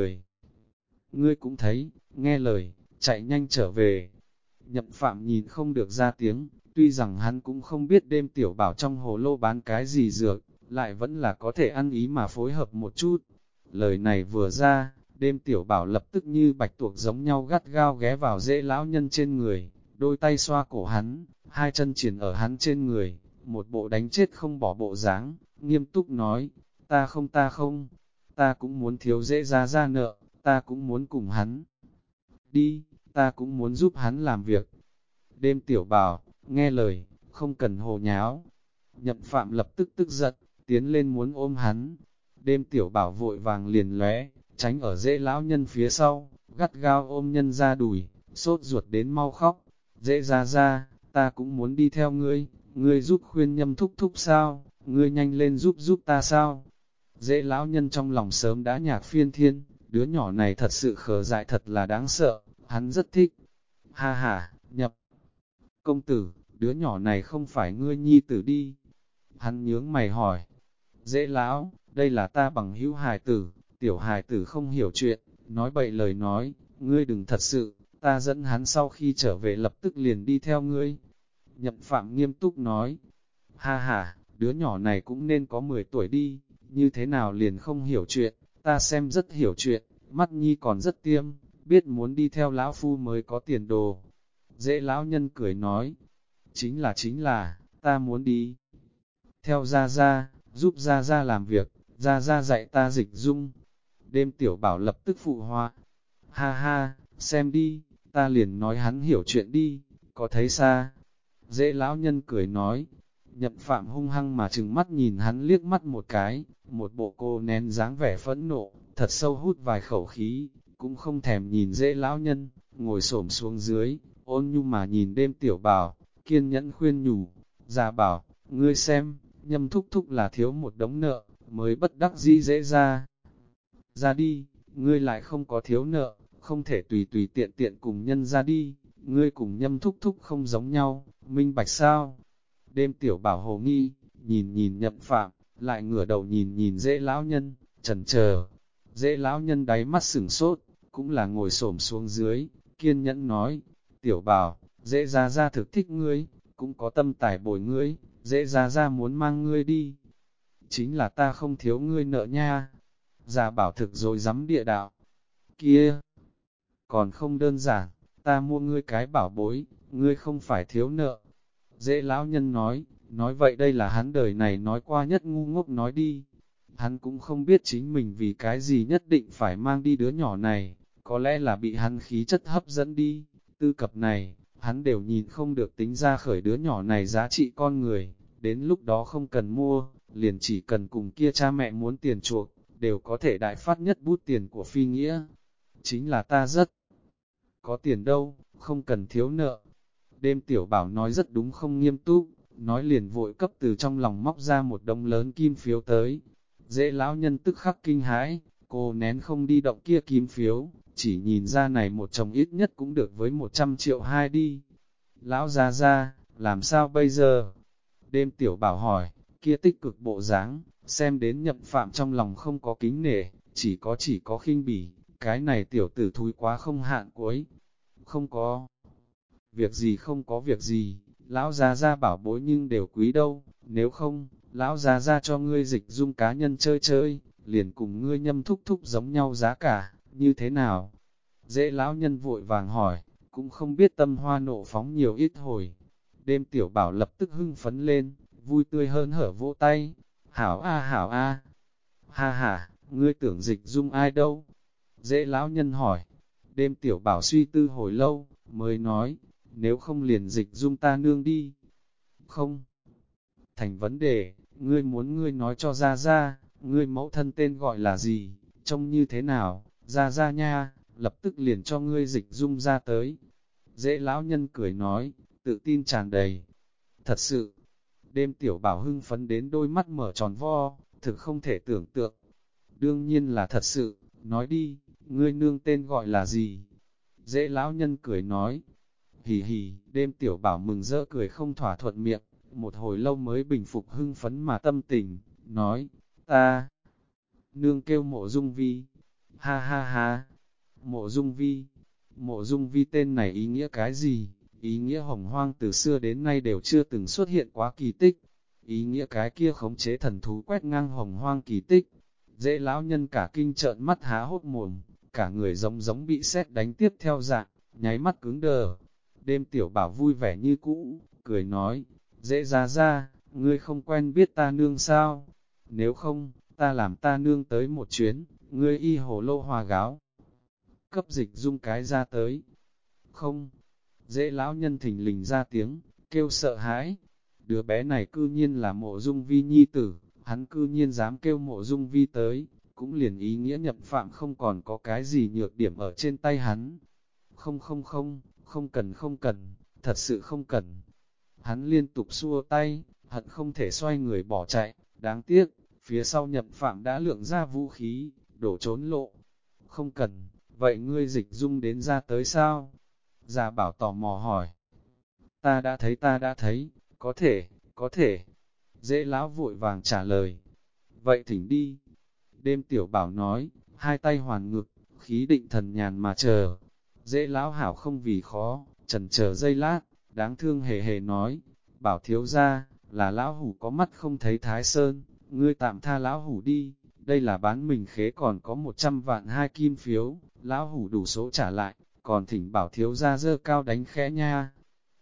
ngươi cũng thấy, nghe lời, chạy nhanh trở về. Nhậm Phạm nhìn không được ra tiếng, tuy rằng hắn cũng không biết đêm tiểu bảo trong hồ lô bán cái gì dược, lại vẫn là có thể ăn ý mà phối hợp một chút. Lời này vừa ra, đêm tiểu bảo lập tức như bạch tuộc giống nhau gắt gao ghé vào dễ lão nhân trên người, đôi tay xoa cổ hắn, hai chân triển ở hắn trên người, một bộ đánh chết không bỏ bộ dáng, nghiêm túc nói, ta không, ta cũng muốn thiếu dễ ra nợ, ta cũng muốn cùng hắn đi, ta cũng muốn giúp hắn làm việc. Đêm tiểu bảo, nghe lời, không cần hồ nháo. Nhậm Phạm lập tức tức giận, tiến lên muốn ôm hắn. Đêm tiểu bảo vội vàng liền lóe, tránh ở dễ lão nhân phía sau, gắt gao ôm nhân ra đùi, sốt ruột đến mau khóc. Dễ ra, ta cũng muốn đi theo ngươi giúp khuyên Nhâm thúc thúc sao, ngươi nhanh lên giúp ta sao. Dễ lão nhân trong lòng sớm đã nhạc phiên thiên, đứa nhỏ này thật sự khờ dại thật là đáng sợ, hắn rất thích. Ha ha, Nhập công tử, đứa nhỏ này không phải ngươi nhi tử đi. Hắn nhướng mày hỏi, dễ lão, đây là ta bằng hữu hài tử, tiểu hài tử không hiểu chuyện, nói bậy lời nói, ngươi đừng thật sự, ta dẫn hắn sau khi trở về lập tức liền đi theo ngươi. Nhậm Phạm nghiêm túc nói, ha ha, đứa nhỏ này cũng nên có 10 tuổi đi, như thế nào liền không hiểu chuyện, ta xem rất hiểu chuyện, mắt nhi còn rất tiêm, biết muốn đi theo lão phu mới có tiền đồ. Dễ lão nhân cười nói, chính là, ta muốn đi. Theo Gia Gia, giúp Gia Gia làm việc, Gia Gia dạy ta dịch dung. Đêm tiểu bảo lập tức phụ họa. Ha ha, xem đi, ta liền nói hắn hiểu chuyện đi, có thấy xa. Dễ lão nhân cười nói. Nhậm Phạm hung hăng mà trừng mắt nhìn hắn liếc mắt một cái, một bộ cô nén dáng vẻ phẫn nộ, thật sâu hút vài khẩu khí, cũng không thèm nhìn dễ lão nhân, ngồi xổm xuống dưới, ôn nhu mà nhìn đêm tiểu bảo, kiên nhẫn khuyên nhủ, già bảo, ngươi xem, Nhâm thúc thúc là thiếu một đống nợ, mới bất đắc dĩ dễ ra. Ra đi, ngươi lại không có thiếu nợ, không thể tùy tùy tiện tiện cùng nhân ra đi, ngươi cùng Nhâm thúc thúc không giống nhau, minh bạch sao? Đêm tiểu bảo hồ nghi, nhìn nhìn Nhậm Phạm, lại ngửa đầu nhìn nhìn dễ lão nhân, chần chờ. Dễ lão nhân đáy mắt sửng sốt, cũng là ngồi xổm xuống dưới, kiên nhẫn nói, tiểu bảo, dễ ra ra thực thích ngươi, cũng có tâm tài bồi ngươi, dễ ra ra muốn mang ngươi đi. Chính là ta không thiếu ngươi nợ nha. Già bảo thực rồi dám địa đạo. Kia, còn không đơn giản, ta mua ngươi cái bảo bối, ngươi không phải thiếu nợ. Dễ lão nhân nói vậy đây là hắn đời này nói qua nhất ngu ngốc nói đi. Hắn cũng không biết chính mình vì cái gì nhất định phải mang đi đứa nhỏ này, có lẽ là bị hắn khí chất hấp dẫn đi. Tư cập này, hắn đều nhìn không được tính ra khởi đứa nhỏ này giá trị con người, đến lúc đó không cần mua, liền chỉ cần cùng kia cha mẹ muốn tiền chuộc, đều có thể đại phát nhất bút tiền của phi nghĩa. Chính là ta rất có tiền đâu, không cần thiếu nợ. Đêm tiểu bảo nói rất đúng không nghiêm túc, nói liền vội cấp từ trong lòng móc ra một đống lớn kim phiếu tới. Dễ lão nhân tức khắc kinh hãi, cô nén không đi động kia kim phiếu, chỉ nhìn ra này một chồng ít nhất cũng được với 100 triệu hai đi. Lão ra, làm sao bây giờ? Đêm tiểu bảo hỏi, kia tích cực bộ dáng, xem đến Nhậm Phạm trong lòng không có kính nể, chỉ có khinh bỉ, cái này tiểu tử thúi quá không hạn cuối. Không có không có việc gì, lão ra bảo bối nhưng đều quý đâu, nếu không, lão ra cho ngươi dịch dung cá nhân chơi, liền cùng ngươi Nhâm thúc thúc giống nhau giá cả, như thế nào? Dễ lão nhân vội vàng hỏi, cũng không biết tâm hoa nộ phóng nhiều ít hồi. Đêm tiểu bảo lập tức hưng phấn lên, vui tươi hơn hở vỗ tay. Hảo a, ha ha, ngươi tưởng dịch dung ai đâu? Dễ lão nhân hỏi. Đêm tiểu bảo suy tư hồi lâu, mới nói, nếu không liền dịch dung ta nương đi. Không thành vấn đề, ngươi nói cho ra, ngươi mẫu thân tên gọi là gì, trông như thế nào, ra nha, lập tức liền cho ngươi dịch dung ra tới. Dễ lão nhân cười nói, tự tin tràn đầy. Thật sự, đêm tiểu bảo hưng phấn đến đôi mắt mở tròn vo, thực không thể tưởng tượng. Đương nhiên là thật sự, nói đi, ngươi nương tên gọi là gì? Dễ lão nhân cười nói, hì hì, đêm tiểu bảo mừng rỡ cười không thỏa thuận miệng, một hồi lâu mới bình phục hưng phấn mà tâm tình, nói, ta, nương kêu Mộ Dung Vi, ha ha ha, Mộ Dung Vi tên này ý nghĩa cái gì? Ý nghĩa hồng hoang từ xưa đến nay đều chưa từng xuất hiện quá kỳ tích, ý nghĩa cái kia khống chế thần thú quét ngang hồng hoang kỳ tích. Dễ lão nhân cả kinh trợn mắt há hốt mồm, cả người giống bị sét đánh tiếp theo dạng, nháy mắt cứng đờ. Đêm tiểu bảo vui vẻ như cũ, cười nói, dễ ra, ngươi không quen biết ta nương sao? Nếu không, ta làm ta nương tới một chuyến, ngươi y hồ lô hòa gáo. Cấp dịch dung cái ra tới. Không, dễ lão nhân thình lình ra tiếng, kêu sợ hãi. Đứa bé này cư nhiên là Mộ Dung Vi nhi tử, hắn cư nhiên dám kêu Mộ Dung Vi tới, cũng liền ý nghĩa Nhậm Phạm không còn có cái gì nhược điểm ở trên tay hắn. Không cần, thật sự không cần. Hắn liên tục xua tay, hận không thể xoay người bỏ chạy, đáng tiếc, phía sau Nhậm Phạm đã lượng ra vũ khí, đổ trốn lộ. Không cần, vậy ngươi dịch dung đến ra tới sao? Già bảo tò mò hỏi. Ta đã thấy, có thể. Dễ lão vội vàng trả lời. Vậy thỉnh đi. Đêm tiểu bảo nói, hai tay hoàn ngực, khí định thần nhàn mà chờ. Dễ lão hảo không vì khó, chần chờ giây lát, đáng thương hề hề nói. Bảo thiếu ra, là lão hủ có mắt không thấy thái sơn, ngươi tạm tha lão hủ đi. Đây là bán mình khế còn có 100 vạn hai kim phiếu, lão hủ đủ số trả lại, còn thỉnh bảo thiếu ra dơ cao đánh khẽ nha.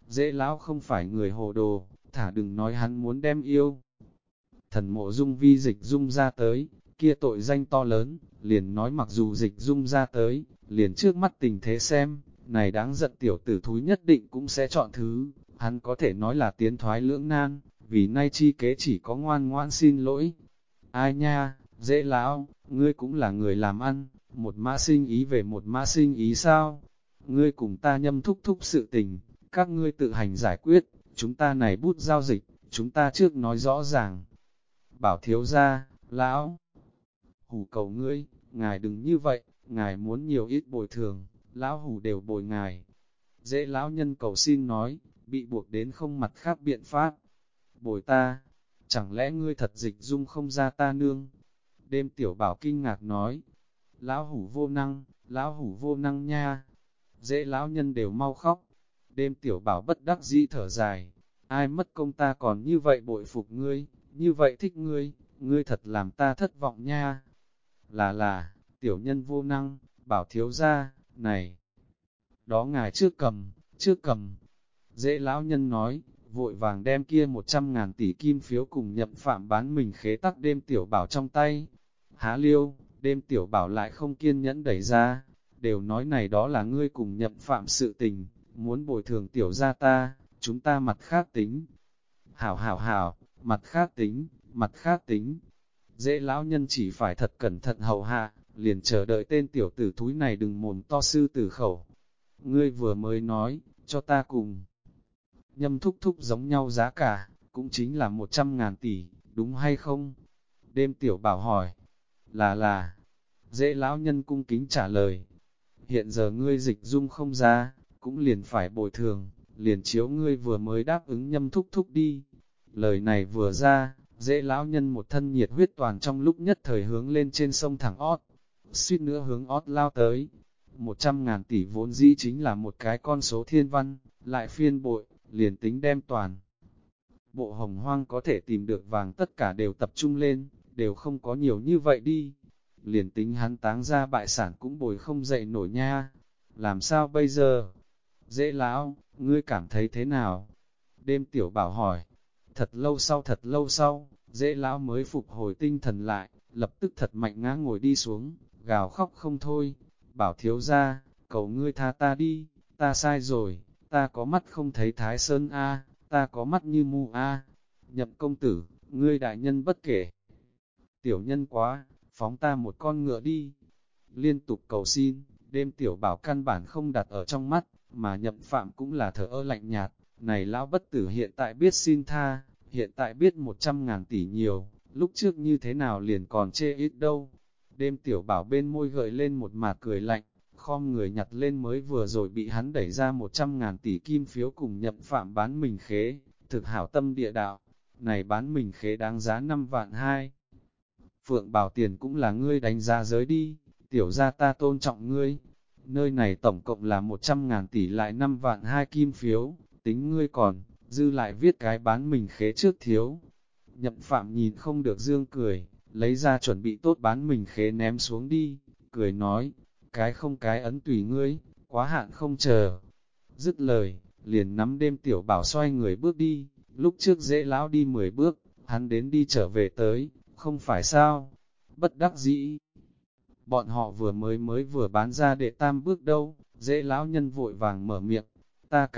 Dễ lão không phải người hồ đồ, thả đừng nói hắn muốn đem yêu. Thần Mộ Dung Vi dịch dung ra tới, kia tội danh to lớn, liền nói mặc dù dịch dung ra tới, liền trước mắt tình thế xem, này đáng giận tiểu tử thúi nhất định cũng sẽ chọn thứ, hắn có thể nói là tiến thoái lưỡng nan, vì nay chi kế chỉ có ngoan ngoãn xin lỗi. Ai nha, dễ lão, ngươi cũng là người làm ăn, một mã sinh ý về một mã sinh ý sao? Ngươi cùng ta Nhâm thúc thúc sự tình, các ngươi tự hành giải quyết, chúng ta này bút giao dịch, chúng ta trước nói rõ ràng. Bảo thiếu gia, lão, hủ cầu ngươi, ngài đừng như vậy, ngài muốn nhiều ít bồi thường, lão hủ đều bồi ngài. Dễ lão nhân cầu xin nói, bị buộc đến không mặt khác biện pháp. Bồi ta, chẳng lẽ ngươi thật dịch dung không ra ta nương? Đêm tiểu bảo kinh ngạc nói, lão hủ vô năng nha. Dễ lão nhân đều mau khóc. Đêm tiểu bảo bất đắc dĩ thở dài, ai mất công ta còn như vậy bội phục ngươi, như vậy thích ngươi, ngươi thật làm ta thất vọng nha. Là, tiểu nhân vô năng, bảo thiếu gia, này. Đó ngài trước cầm. Dễ lão nhân nói, vội vàng đem kia 100.000 tỷ kim phiếu cùng Nhậm Phạm bán mình khế tắc đêm tiểu bảo trong tay. Há liêu, đêm tiểu bảo lại không kiên nhẫn đẩy ra, đều nói này đó là ngươi cùng Nhậm Phạm sự tình, muốn bồi thường tiểu gia ta, chúng ta mặt khác tính. Hảo, mặt khác tính. Dễ lão nhân chỉ phải thật cẩn thận hầu hạ, liền chờ đợi tên tiểu tử thúi này đừng mồm to sư tử khẩu. Ngươi vừa mới nói, cho ta cùng. Nhâm thúc thúc giống nhau giá cả, cũng chính là 100.000 tỷ, đúng hay không? Đêm tiểu bảo hỏi, là. Dễ lão nhân cung kính trả lời. Hiện giờ ngươi dịch dung không ra, cũng liền phải bồi thường, liền chiếu ngươi vừa mới đáp ứng Nhâm thúc thúc đi. Lời này vừa ra, dễ lão nhân một thân nhiệt huyết toàn trong lúc nhất thời hướng lên trên sông thẳng ót, suýt nữa hướng ót lao tới. 100.000 tỷ vốn dĩ chính là một cái con số thiên văn, lại phiên bội, liền tính đem toàn. Bộ hồng hoang có thể tìm được vàng tất cả đều tập trung lên, đều không có nhiều như vậy đi. Liền tính hắn táng ra bại sản cũng bồi không dậy nổi nha. Làm sao bây giờ? Dễ lão, ngươi cảm thấy thế nào? Đêm tiểu bảo hỏi. Thật lâu sau, dễ lão mới phục hồi tinh thần lại, lập tức thật mạnh ngã ngồi đi xuống, gào khóc không thôi. Bảo thiếu ra, cầu ngươi tha ta đi, ta sai rồi, ta có mắt không thấy Thái Sơn A, ta có mắt như mù A. Nhậm công tử, ngươi đại nhân bất kể. Tiểu nhân quá, phóng ta một con ngựa đi. Liên tục cầu xin, đêm tiểu bảo căn bản không đặt ở trong mắt, mà Nhậm Phạm cũng là thở ơ lạnh nhạt. Này lão bất tử hiện tại biết xin tha, hiện tại biết 100.000 tỷ nhiều, lúc trước như thế nào liền còn chê ít đâu. Đêm tiểu bảo bên môi gợi lên một mạt cười lạnh, khom người nhặt lên mới vừa rồi bị hắn đẩy ra 100.000 tỷ kim phiếu cùng Nhậm Phạm bán mình khế, thực hảo tâm địa đạo, này bán mình khế đáng giá 5 vạn 2. Phượng bảo tiền cũng là ngươi đánh giá giới đi, tiểu gia ta tôn trọng ngươi. Nơi này tổng cộng là 100.000 tỷ lại 5 vạn 2 kim phiếu, tính ngươi còn, dư lại viết cái bán mình khế trước thiếu. Nhậm Phạm nhìn không được dương cười, lấy ra chuẩn bị tốt bán mình khế ném xuống đi, cười nói, cái không cái ấn tùy ngươi, quá hạn không chờ. Dứt lời, liền nắm đêm tiểu bảo xoay người bước đi, lúc trước dễ lão đi 10 bước, hắn đến đi trở về tới, không phải sao, bất đắc dĩ. Bọn họ mới vừa bán ra đệ tam bước đâu, dễ lão nhân vội vàng mở miệng, ta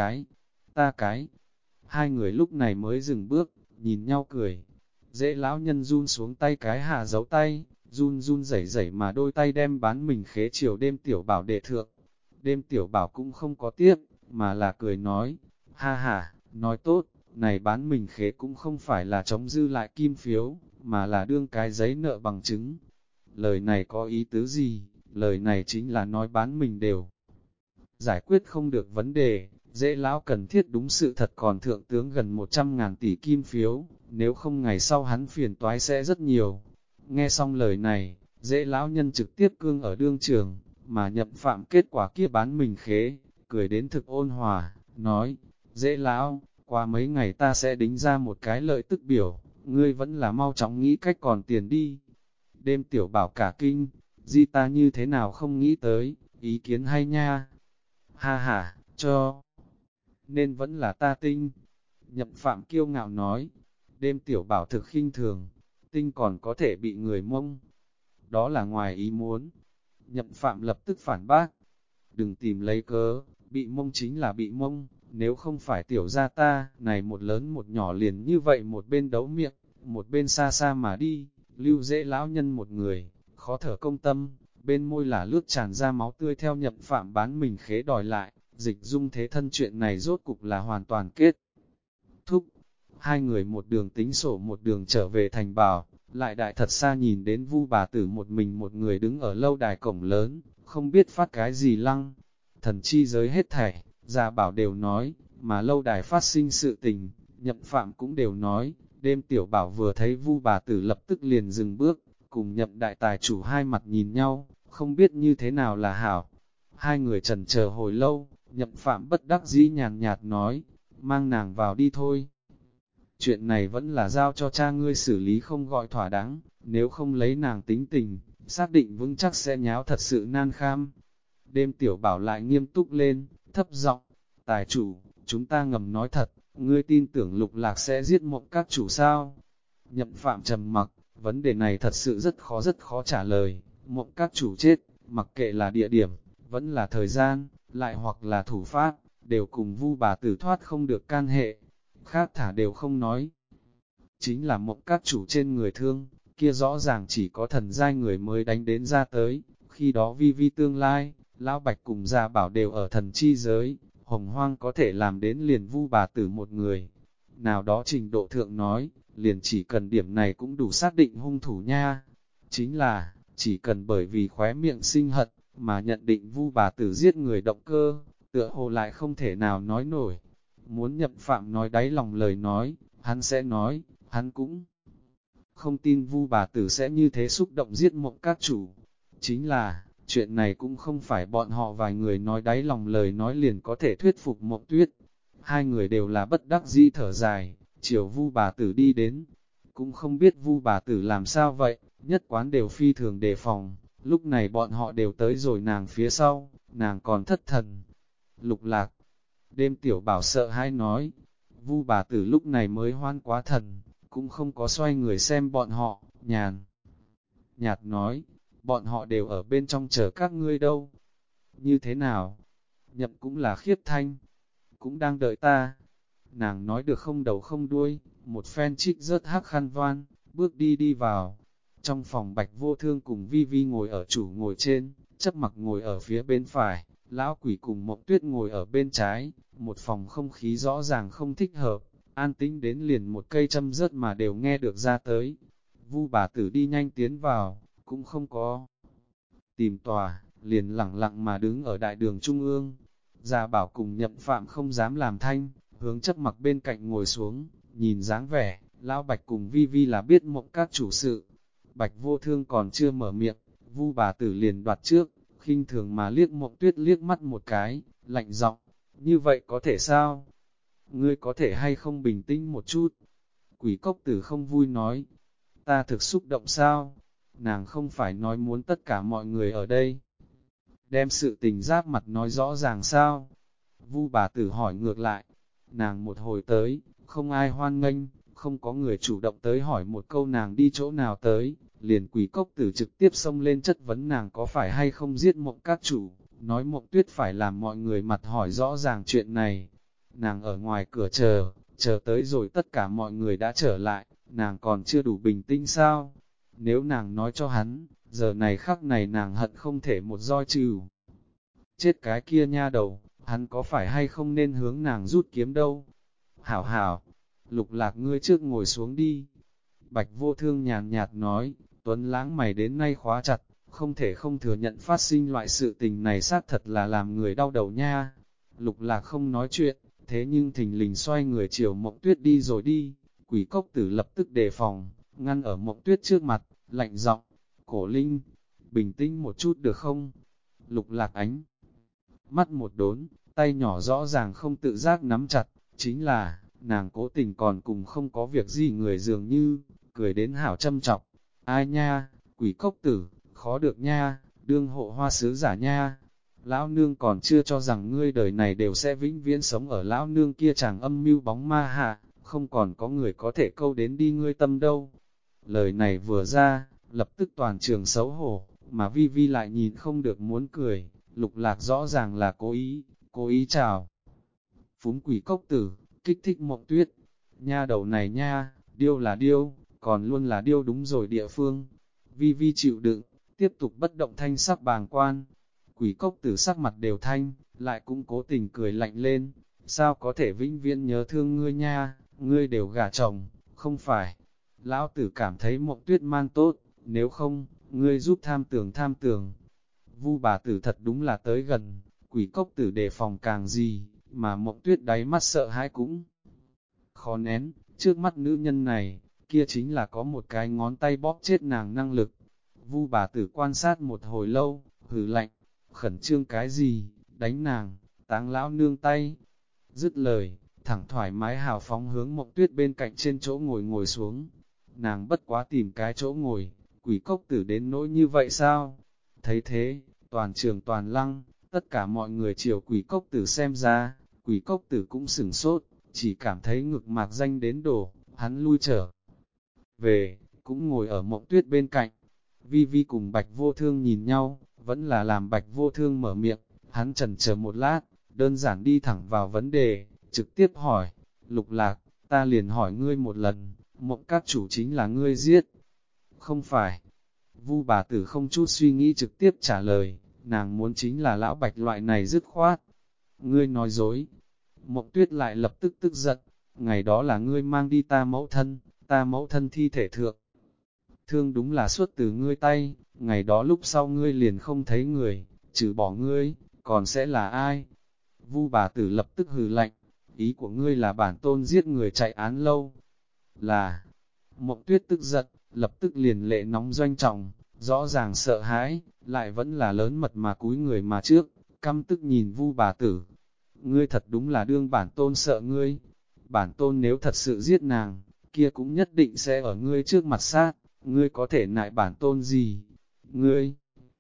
cái. Hai người lúc này mới dừng bước, nhìn nhau cười. Dễ lão nhân run xuống tay cái hạ giấu tay, run rẩy mà đôi tay đem bán mình khế chiều đêm tiểu bảo đệ thượng. Đêm tiểu bảo cũng không có tiếp, mà là cười nói, ha, nói tốt, này bán mình khế cũng không phải là chống dư lại kim phiếu, mà là đương cái giấy nợ bằng chứng. Lời này có ý tứ gì? Lời này chính là nói bán mình đều giải quyết không được vấn đề, dễ lão cần thiết đúng sự thật còn thượng tướng gần 100.000 tỷ kim phiếu, nếu không ngày sau hắn phiền toái sẽ rất nhiều. Nghe xong lời này, dễ lão nhân trực tiếp cương ở đương trường, mà Nhậm Phạm kết quả kia bán mình khế, cười đến thực ôn hòa, nói, dễ lão, qua mấy ngày ta sẽ đính ra một cái lợi tức biểu, ngươi vẫn là mau chóng nghĩ cách còn tiền đi. Đêm tiểu bảo cả kinh, di ta như thế nào không nghĩ tới, ý kiến hay nha. Ha, cho. nên vẫn là ta tinh. Nhậm Phạm kiêu ngạo nói, đêm tiểu bảo thực khinh thường, tinh còn có thể bị người mông. Đó là ngoài ý muốn. Nhậm Phạm lập tức phản bác, đừng tìm lấy cớ, bị mông chính là bị mông, nếu không phải tiểu gia ta, này một lớn một nhỏ liền như vậy một bên đấu miệng, một bên xa xa mà đi, lưu dễ lão nhân một người, khó thở công tâm, bên môi là lướt tràn ra máu tươi theo Nhậm Phạm bán mình khế đòi lại, Dịch Dung thế thân chuyện này rốt cục là hoàn toàn kết thúc. Hai người một đường tính sổ một đường trở về thành bảo, lại đại thật xa nhìn đến Vu bà tử một mình một người đứng ở lâu đài cổng lớn, không biết phát cái gì lăng. Thần chi giới hết thảy, gia bảo đều nói, mà lâu đài phát sinh sự tình, Nhậm Phạm cũng đều nói. Đêm tiểu bảo vừa thấy Vu bà tử lập tức liền dừng bước, cùng Nhậm đại tài chủ hai mặt nhìn nhau, không biết như thế nào là hảo. Hai người chần chờ hồi lâu, Nhậm Phạm bất đắc dĩ nhàn nhạt nói, mang nàng vào đi thôi. Chuyện này vẫn là giao cho cha ngươi xử lý không gọi thỏa đáng, nếu không lấy nàng tính tình, xác định vững chắc sẽ nháo thật sự nan kham. Đêm tiểu bảo lại nghiêm túc lên, thấp giọng, tài chủ, chúng ta ngầm nói thật, ngươi tin tưởng Lục Lạc sẽ giết Mộng các chủ sao? Nhậm Phạm trầm mặc, vấn đề này thật sự rất khó trả lời. Mộng các chủ chết, mặc kệ là địa điểm, vẫn là thời gian, lại hoặc là thủ pháp, đều cùng Vu bà tử thoát không được can hệ. Khác thả đều không nói. Chính là Mộng các chủ trên người thương, kia rõ ràng chỉ có thần giai người mới đánh đến ra tới. Khi đó vi vi tương lai, Lão Bạch cùng Gia Bảo đều ở thần chi giới, Hồng Hoang có thể làm đến liền Vu bà tử một người. Nào đó trình độ thượng nói, liền chỉ cần điểm này cũng đủ xác định hung thủ nha. Chính là, chỉ cần bởi vì khóe miệng sinh hận, mà nhận định Vu bà tử giết người động cơ, tựa hồ lại không thể nào nói nổi. Muốn Nhậm Phạm nói đáy lòng lời nói, hắn sẽ nói, hắn cũng không tin Vu bà tử sẽ như thế xúc động giết Mộng các chủ. Chính là, chuyện này cũng không phải bọn họ vài người nói đáy lòng lời nói liền có thể thuyết phục Mộng Tuyết. Hai người đều là bất đắc dĩ thở dài, chiều Vu bà tử đi đến. Cũng không biết Vu bà tử làm sao vậy, nhất quán đều phi thường đề phòng. Lúc này bọn họ đều tới rồi nàng phía sau, nàng còn thất thần. Lục Lạc, đêm tiểu bảo sợ hãi nói, Vu bà tử lúc này mới hoan quá thần, cũng không có xoay người xem bọn họ, nhạt nói, bọn họ đều ở bên trong chờ các ngươi đâu. Như thế nào? Nhậm cũng là khiếp thanh, cũng đang đợi ta. Nàng nói được không đầu không đuôi, một phen trích rớt hắc khăn voan, bước đi vào. Trong phòng Bạch Vô Thương cùng Vi Vi ngồi ở chủ ngồi trên, Chấp Mặc ngồi ở phía bên phải, Lão Quỷ cùng Mộng Tuyết ngồi ở bên trái, một phòng không khí rõ ràng không thích hợp, an tĩnh đến liền một cây châm rớt mà đều nghe được ra tới. Vu bà tử đi nhanh tiến vào, cũng không có tìm tòa, liền lẳng lặng mà đứng ở đại đường trung ương. Gia Bảo cùng Nhậm Phạm không dám làm thanh, hướng Chấp Mặc bên cạnh ngồi xuống, nhìn dáng vẻ, Lão Bạch cùng Vi Vi là biết Mộng các chủ sự. Bạch Vô Thương còn chưa mở miệng, Vu bà tử liền đoạt trước, khinh thường mà liếc Mộng Tuyết liếc mắt một cái, lạnh giọng, như vậy có thể sao? Ngươi có thể hay không bình tĩnh một chút? Quỷ cốc tử không vui nói, ta thực xúc động sao? Nàng không phải nói muốn tất cả mọi người ở đây. Đem sự tình giáp mặt nói rõ ràng sao? Vu bà tử hỏi ngược lại, nàng một hồi tới, không ai hoan nghênh, không có người chủ động tới hỏi một câu nàng đi chỗ nào tới, liền Quỷ cốc tử trực tiếp xông lên chất vấn nàng có phải hay không giết Mộng các chủ, nói Mộng Tuyết phải làm mọi người mặt hỏi rõ ràng chuyện này. Nàng ở ngoài cửa chờ tới rồi tất cả mọi người đã trở lại, nàng còn chưa đủ bình tĩnh sao? Nếu nàng nói cho hắn, giờ này khắc này nàng hận không thể một roi trừ. Chết cái kia nha đầu, hắn có phải hay không nên hướng nàng rút kiếm đâu? Hảo hảo, Lục Lạc ngươi trước ngồi xuống đi. Bạch Vô Thương nhàn nhạt nói, Tuấn Lãng mày đến nay khóa chặt, không thể không thừa nhận phát sinh loại sự tình này xác thật là làm người đau đầu nha. Lục Lạc không nói chuyện, thế nhưng thình lình xoay người chiều Mộng Tuyết đi rồi đi. Quỷ cốc tử lập tức đề phòng, ngăn ở Mộng Tuyết trước mặt, lạnh giọng, Cổ Linh, bình tĩnh một chút được không? Lục Lạc ánh mắt một đốn, tay nhỏ rõ ràng không tự giác nắm chặt, chính là, nàng cố tình còn cùng không có việc gì người dường như, cười đến hảo châm chọc. Ai nha, Quỷ cốc tử, khó được nha, đương hộ hoa sứ giả nha. lão nương còn chưa cho rằng ngươi đời này đều sẽ vĩnh viễn sống ở lão nương kia chàng âm mưu bóng ma hạ, không còn có người có thể câu đến đi ngươi tâm đâu. Lời này vừa ra, lập tức toàn trường xấu hổ, mà Vi Vi lại nhìn không được muốn cười, Lục Lạc rõ ràng là cố ý chào. Phúng quỷ cốc tử, kích thích Mộng Tuyết, nha đầu này nha, điêu là điêu, còn luôn là điêu đúng rồi địa phương. Vi Vi chịu đựng, tiếp tục bất động thanh sắc bàng quan. Quỷ cốc tử sắc mặt đều thanh, lại cũng cố tình cười lạnh lên, sao có thể vĩnh viễn nhớ thương ngươi nha, ngươi đều gả chồng, không phải. Lão tử cảm thấy Mộng Tuyết man tốt, nếu không, ngươi giúp tham tường. Vu bà tử thật đúng là tới gần, quỷ cốc tử đề phòng càng gì, mà Mộng Tuyết đáy mắt sợ hãi cũng khó nén, trước mắt nữ nhân này, kia chính là có một cái ngón tay bóp chết nàng năng lực. Vu bà tử quan sát một hồi lâu, hừ lạnh, khẩn trương cái gì, đánh nàng, táng lão nương tay. Dứt lời, thẳng thoải mái hào phóng hướng Mộng Tuyết bên cạnh trên chỗ ngồi xuống. Nàng bất quá tìm cái chỗ ngồi, quỷ cốc tử đến nỗi như vậy sao? Thấy thế, toàn trường toàn lăng, tất cả mọi người chiều quỷ cốc tử xem ra, quỷ cốc tử cũng sửng sốt, chỉ cảm thấy ngực mạc danh đến đổ, hắn lui trở về, cũng ngồi ở Mộng Tuyết bên cạnh. Vi Vi cùng Bạch Vô Thương nhìn nhau, vẫn là làm Bạch Vô Thương mở miệng, hắn chần chờ một lát, đơn giản đi thẳng vào vấn đề, trực tiếp hỏi, Lục Lạc, ta liền hỏi ngươi một lần, Mộng các chủ chính là ngươi giết? Không phải. Vu bà tử không chút suy nghĩ trực tiếp trả lời, nàng muốn chính là lão Bạch loại này dứt khoát. Ngươi nói dối. Mộng Tuyết lại lập tức tức giận, ngày đó là ngươi mang đi ta mẫu thân thi thể thượng. Thương đúng là suốt từ ngươi tay, ngày đó lúc sau ngươi liền không thấy người, trừ bỏ ngươi, còn sẽ là ai? Vu bà tử lập tức hừ lạnh, ý của ngươi là bản tôn giết người chạy án lâu. Là, Mộng Tuyết tức giận, lập tức liền lệ nóng doanh trọng, rõ ràng sợ hãi, lại vẫn là lớn mật mà cúi người mà trước, căm tức nhìn Vu bà tử. Ngươi thật đúng là đương bản tôn sợ ngươi, bản tôn nếu thật sự giết nàng, kia cũng nhất định sẽ ở ngươi trước mặt sát, ngươi có thể nại bản tôn gì? Ngươi,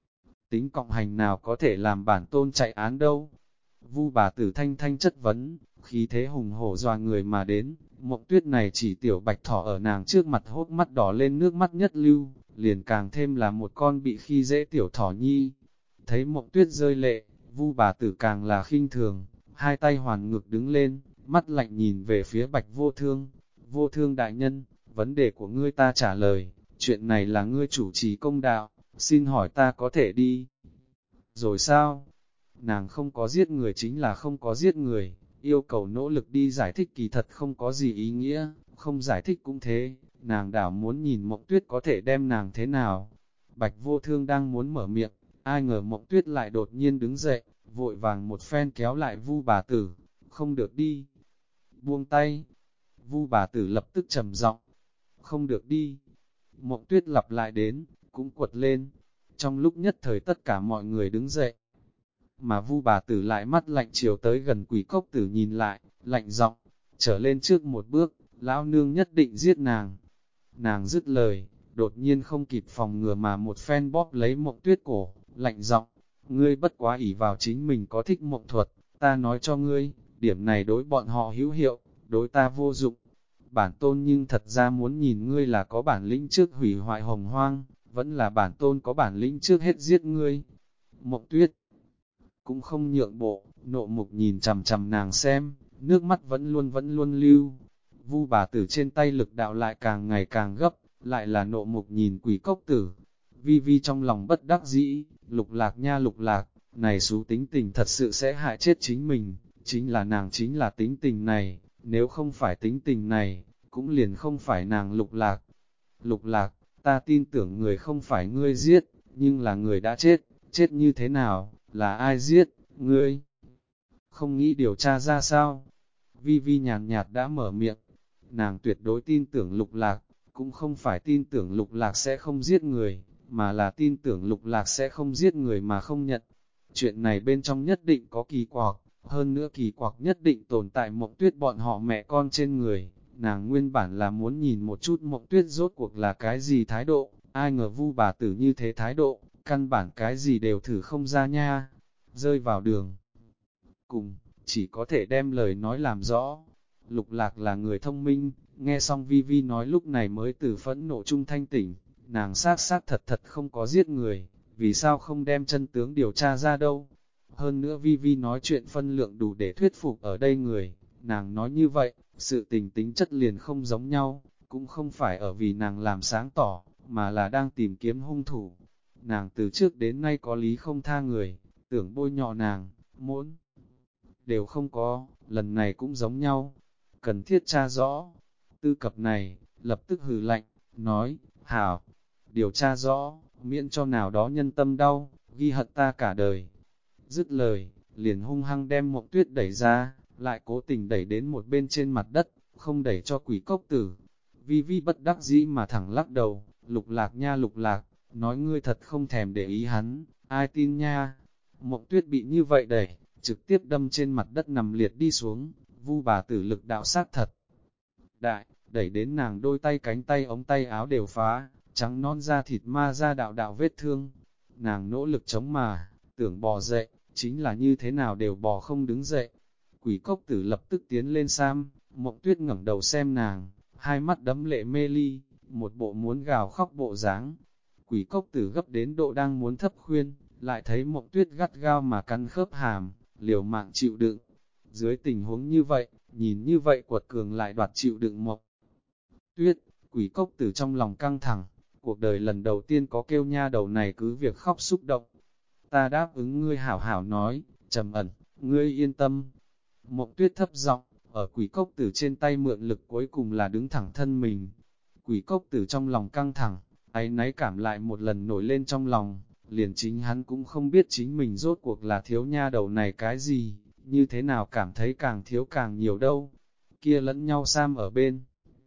tính cộng hành nào có thể làm bản tôn chạy án đâu? Vu bà tử thanh thanh chất vấn, khí thế hùng hổ dọa người mà đến, Mộng Tuyết này chỉ tiểu bạch thỏ ở nàng trước mặt hốt mắt đỏ lên nước mắt nhất lưu, liền càng thêm là một con bị khi dễ tiểu thỏ nhi. Thấy Mộng Tuyết rơi lệ, Vu bà tử càng là khinh thường, hai tay hoàn ngực đứng lên, mắt lạnh nhìn về phía Bạch Vô Thương. Vô Thương đại nhân, vấn đề của ngươi ta trả lời, chuyện này là ngươi chủ trì công đạo, xin hỏi ta có thể đi. Rồi sao? Nàng không có giết người chính là không có giết người, yêu cầu nỗ lực đi giải thích kỳ thật không có gì ý nghĩa, không giải thích cũng thế, nàng đảo muốn nhìn Mộng Tuyết có thể đem nàng thế nào. Bạch Vô Thương đang muốn mở miệng, ai ngờ Mộng Tuyết lại đột nhiên đứng dậy, vội vàng một phen kéo lại Vu bà tử, không được đi. Buông tay, Vu bà tử lập tức trầm giọng, không được đi. Mộng Tuyết lặp lại đến, cũng quật lên. Trong lúc nhất thời tất cả mọi người đứng dậy, mà Vu bà tử lại mắt lạnh chiều tới gần quỷ cốc tử nhìn lại, lạnh giọng, trở lên trước một bước, lão nương nhất định giết nàng. Nàng dứt lời, đột nhiên không kịp phòng ngừa mà một phen bóp lấy Mộng Tuyết cổ, lạnh giọng, ngươi bất quá ỷ vào chính mình có thích mộng thuật, ta nói cho ngươi, điểm này đối bọn họ hữu hiệu, đối ta vô dụng. Bản tôn nhưng thật ra muốn nhìn ngươi là có bản lĩnh trước hủy hoại hồng hoang, vẫn là bản tôn có bản lĩnh trước hết giết ngươi. Mộng Tuyết cũng không nhượng bộ, nộ mục nhìn chằm chằm nàng xem, nước mắt vẫn luôn lưu. Vu bà tử trên tay lực đạo lại càng ngày càng gấp, lại là nộ mục nhìn quỷ cốc tử. Vi Vi trong lòng bất đắc dĩ, Lục Lạc nha Lục Lạc, này xú tính tình thật sự sẽ hại chết chính mình, chính là nàng chính là tính tình này, nếu không phải tính tình này, cũng liền không phải nàng Lục Lạc. Lục Lạc, ta tin tưởng người không phải ngươi giết, nhưng là người đã chết, chết như thế nào, là ai giết, ngươi? Không nghĩ điều tra ra sao? Vi Vi nhàn nhạt đã mở miệng, nàng tuyệt đối tin tưởng Lục Lạc, cũng không phải tin tưởng Lục Lạc sẽ không giết người, mà là tin tưởng Lục Lạc sẽ không giết người mà không nhận. Chuyện này bên trong nhất định có kỳ quặc, hơn nữa kỳ quặc nhất định tồn tại Mộng Tuyết bọn họ mẹ con trên người. Nàng nguyên bản là muốn nhìn một chút Mộng Tuyết rốt cuộc là cái gì thái độ, ai ngờ Vu bà tử như thế thái độ, căn bản cái gì đều thử không ra nha. rơi vào đường cùng, chỉ có thể đem lời nói làm rõ. Lục Lạc là người thông minh, nghe xong Vi Vi nói lúc này mới từ phẫn nộ trung thanh tỉnh, nàng xác thật thật không có giết người, vì sao không đem chân tướng điều tra ra đâu. Hơn nữa Vi Vi nói chuyện phân lượng đủ để thuyết phục ở đây người, nàng nói như vậy, sự tình tính chất liền không giống nhau, cũng không phải ở vì nàng làm sáng tỏ, mà là đang tìm kiếm hung thủ. Nàng từ trước đến nay có lý không tha người, tưởng bôi nhọ nàng, muốn đều không có, lần này cũng giống nhau, cần thiết tra rõ. Tư cập này, lập tức hừ lạnh, nói, hảo, điều tra rõ, miễn cho nào đó nhân tâm đau, ghi hận ta cả đời. Dứt lời, liền hung hăng đem Mộng Tuyết đẩy ra, lại cố tình đẩy đến một bên trên mặt đất, không đẩy cho Quỷ Cốc Tử. Vi Vi bất đắc dĩ mà thẳng lắc đầu, Lục Lạc nha Lục Lạc, nói ngươi thật không thèm để ý hắn, ai tin nha. Mộng Tuyết bị như vậy đẩy, trực tiếp đâm trên mặt đất nằm liệt đi xuống, Vu bà tử lực đạo sát thật đại, đẩy đến nàng đôi tay cánh tay ống tay áo đều phá, trắng non da thịt ma ra đạo đạo vết thương. Nàng nỗ lực chống mà, tưởng bò dậy, chính là như thế nào đều bò không đứng dậy. Quỷ Cốc Tử lập tức tiến lên Sam, Mộng Tuyết ngẩng đầu xem nàng, hai mắt đẫm lệ mê ly, một bộ muốn gào khóc bộ dáng. Quỷ Cốc Tử gấp đến độ đang muốn thấp khuyên, lại thấy Mộng Tuyết gắt gao mà cắn khớp hàm, liều mạng chịu đựng. Dưới tình huống như vậy, nhìn như vậy quật cường lại đoạt chịu đựng Mộng Tuyết, Quỷ Cốc Tử trong lòng căng thẳng, cuộc đời lần đầu tiên có kêu nha đầu này cứ việc khóc xúc động. Ta đáp ứng ngươi hảo hảo nói, Trầm Ẩn, ngươi yên tâm. Mộng Tuyết thấp giọng, ở Quỷ Cốc Tử trên tay mượn lực cuối cùng là đứng thẳng thân mình. Quỷ Cốc Tử trong lòng căng thẳng, áy náy cảm lại một lần nổi lên trong lòng, liền chính hắn cũng không biết chính mình rốt cuộc là thiếu nha đầu này cái gì, như thế nào cảm thấy càng thiếu càng nhiều đâu. Kia lẫn nhau Sam ở bên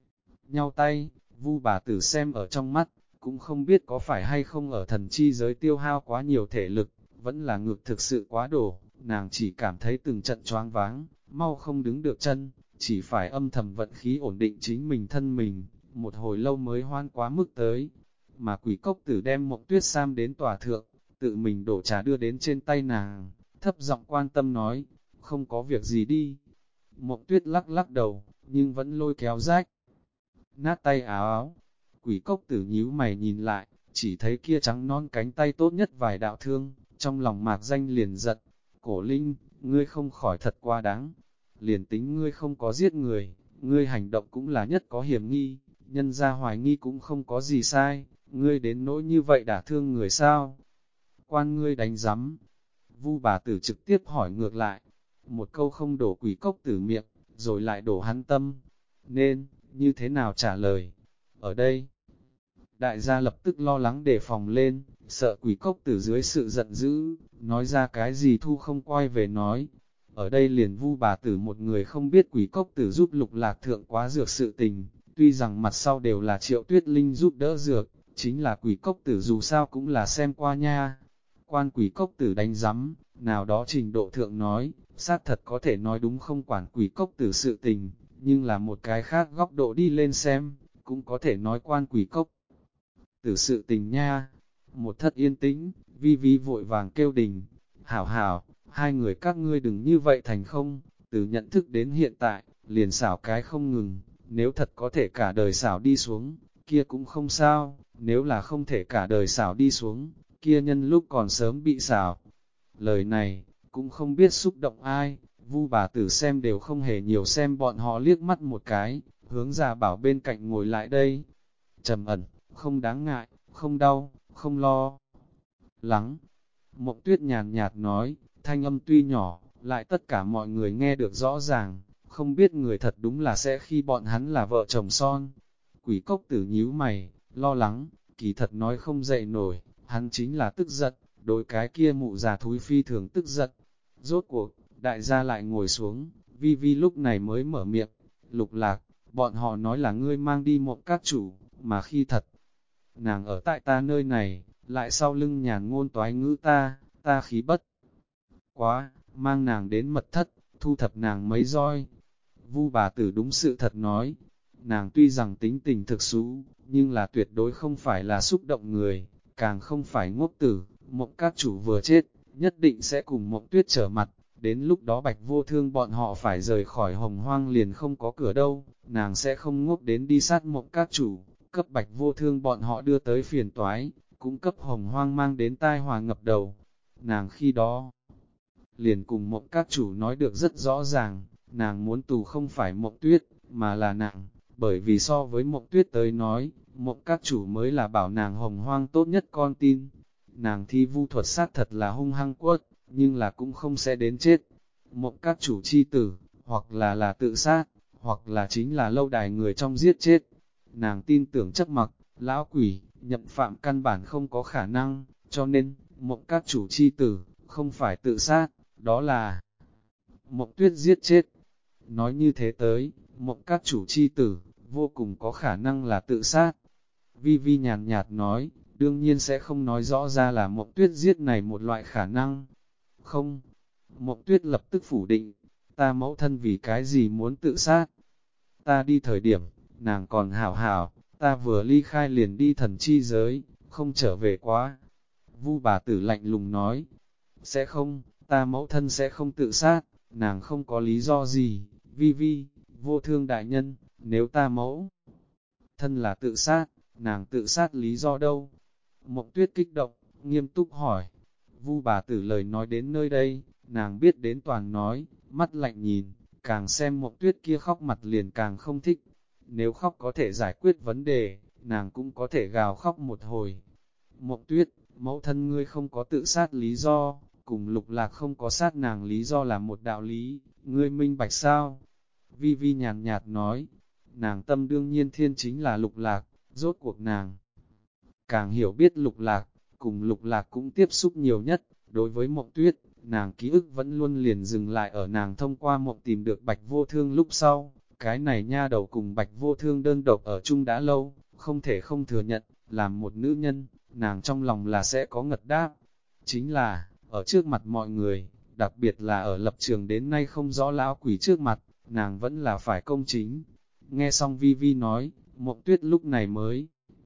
nhau tay, Vu bà tử xem ở trong mắt, cũng không biết có phải hay không ở thần chi giới tiêu hao quá nhiều thể lực, vẫn là ngược thực sự quá đổ, nàng chỉ cảm thấy từng trận choáng váng, mau không đứng được chân, chỉ phải âm thầm vận khí ổn định chính mình thân mình, một hồi lâu mới hoan quá mức tới. Mà Quỷ Cốc Tử đem Mộng Tuyết Sam đến tòa thượng, tự mình đổ trà đưa đến trên tay nàng, thấp giọng quan tâm nói, không có việc gì đi. Mộng Tuyết lắc lắc đầu, nhưng vẫn lôi kéo rách nát tay áo áo. Quỷ Cốc Tử nhíu mày nhìn lại, chỉ thấy kia trắng non cánh tay tốt nhất vài đạo thương, trong lòng mạc danh liền giận. Cổ Linh, ngươi không khỏi thật quá đáng. Liền tính ngươi không có giết người, ngươi hành động cũng là nhất có hiểm nghi, nhân ra hoài nghi cũng không có gì sai, ngươi đến nỗi như vậy đả thương người sao? Quan ngươi đánh giấm. Vu bà tử trực tiếp hỏi ngược lại, một câu không đổ Quỷ Cốc Tử miệng, rồi lại đổ hắn tâm. Nên, như thế nào trả lời? Ở đây, đại gia lập tức lo lắng đề phòng lên, sợ Quỷ Cốc Tử dưới sự giận dữ, nói ra cái gì thu không quay về nói. Ở đây liền Vu bà tử một người không biết Quỷ Cốc Tử giúp Lục Lạc thượng quá dược sự tình, tuy rằng mặt sau đều là Triệu Tuyết Linh giúp đỡ dược, chính là Quỷ Cốc Tử dù sao cũng là xem qua nha. Quan Quỷ Cốc Tử đánh giấm, nào đó trình độ thượng nói, xác thật có thể nói đúng không quản Quỷ Cốc Tử sự tình, nhưng là một cái khác góc độ đi lên xem, cũng có thể nói quan Quỷ Cốc Tử sự tình nha. Một thất yên tĩnh, Vi Vi vội vàng kêu đình, hảo hảo, hai người các ngươi đừng như vậy thành không, từ nhận thức đến hiện tại, liền xảo cái không ngừng, nếu thật có thể cả đời xảo đi xuống, kia cũng không sao, nếu là không thể cả đời xảo đi xuống, kia nhân lúc còn sớm bị xảo. Lời này, cũng không biết xúc động ai, Vu bà tử xem đều không hề nhiều xem bọn họ liếc mắt một cái, hướng ra bảo bên cạnh ngồi lại đây. Trầm Ẩn, không đáng ngại, không đau, không lo lắng. Mộng Tuyết nhàn nhạt nói, thanh âm tuy nhỏ, lại tất cả mọi người nghe được rõ ràng, không biết người thật đúng là sẽ khi bọn hắn là vợ chồng son. Quỷ Cốc Tử nhíu mày, lo lắng, kỳ thật nói không dậy nổi, hắn chính là tức giận, đối cái kia mụ già thúi phi thường tức giận. Rốt cuộc, đại gia lại ngồi xuống, Vi Vi lúc này mới mở miệng, Lục Lạc, bọn họ nói là ngươi mang đi Mộng các chủ, mà khi thật, nàng ở tại ta nơi này, lại sau lưng nhàn ngôn toái ngữ ta khí bất quá, mang nàng đến mật thất, thu thập nàng mấy roi. Vu bà tử đúng sự thật nói, nàng tuy rằng tính tình thực xú, nhưng là tuyệt đối không phải là xúc động người, càng không phải ngốc tử. Mộng các chủ vừa chết, nhất định sẽ cùng Mộng Tuyết trở mặt, đến lúc đó Bạch Vô Thương bọn họ phải rời khỏi Hồng Hoang liền không có cửa đâu, nàng sẽ không ngốc đến đi sát Mộng các chủ, cấp Bạch Vô Thương bọn họ đưa tới phiền toái, cũng cấp Hồng Hoang mang đến tai họa ngập đầu. Nàng khi đó liền cùng Mộng các chủ nói được rất rõ ràng, nàng muốn tù không phải Mộng Tuyết, mà là nàng, bởi vì so với Mộng Tuyết tới nói, Mộng các chủ mới là bảo nàng Hồng Hoang tốt nhất con tin. Nàng thi vu thuật sát thật là hung hăng quất, nhưng là cũng không sẽ đến chết. Mộng các chủ chi tử, hoặc là tự sát, hoặc là chính là lâu đài người trong giết chết. Nàng tin tưởng chấp mặc, lão quỷ, nhậm phạm căn bản không có khả năng, cho nên, Mộng các chủ chi tử, không phải tự sát, đó là Mộng Tuyết giết chết. Nói như thế tới, Mộng các chủ chi tử, vô cùng có khả năng là tự sát. Vi Vi nhàn nhạt nói, đương nhiên sẽ không nói rõ ra là Mộng Tuyết giết này một loại khả năng. Không, Mộng Tuyết lập tức phủ định, ta mẫu thân vì cái gì muốn tự sát. Ta đi thời điểm, nàng còn hảo hảo, ta vừa ly khai liền đi thần chi giới, không trở về quá. Vu bà tử lạnh lùng nói, sẽ không, ta mẫu thân sẽ không tự sát, nàng không có lý do gì. Vi Vi, Vô Thương đại nhân, nếu ta mẫu thân là tự sát, nàng tự sát lý do đâu? Mộng Tuyết kích động, nghiêm túc hỏi. Vu bà tử lời nói đến nơi đây, nàng biết đến toàn nói, mắt lạnh nhìn, càng xem Mộng Tuyết kia khóc mặt liền càng không thích. Nếu khóc có thể giải quyết vấn đề, nàng cũng có thể gào khóc một hồi. Mộng Tuyết, mẫu thân ngươi không có tự sát lý do, cùng Lục Lạc không có sát nàng lý do là một đạo lý, ngươi minh bạch sao? Vi Vi nhàn nhạt nói, nàng tâm đương nhiên thiên chính là Lục Lạc, rốt cuộc nàng càng hiểu biết Lục Lạc, cùng Lục Lạc cũng tiếp xúc nhiều nhất. Đối với Mộng Tuyết, nàng ký ức vẫn luôn liền dừng lại ở nàng thông qua mộng tìm được Bạch Vô Thương lúc sau. Cái này nha đầu cùng Bạch Vô Thương đơn độc ở chung đã lâu, không thể không thừa nhận, làm một nữ nhân, nàng trong lòng là sẽ có ngật đáp. Chính là, ở trước mặt mọi người, đặc biệt là ở lập trường đến nay không rõ lão quỷ trước mặt, nàng vẫn là phải công chính. Nghe xong Vi Vi nói, Mộng Tuyết lúc này mới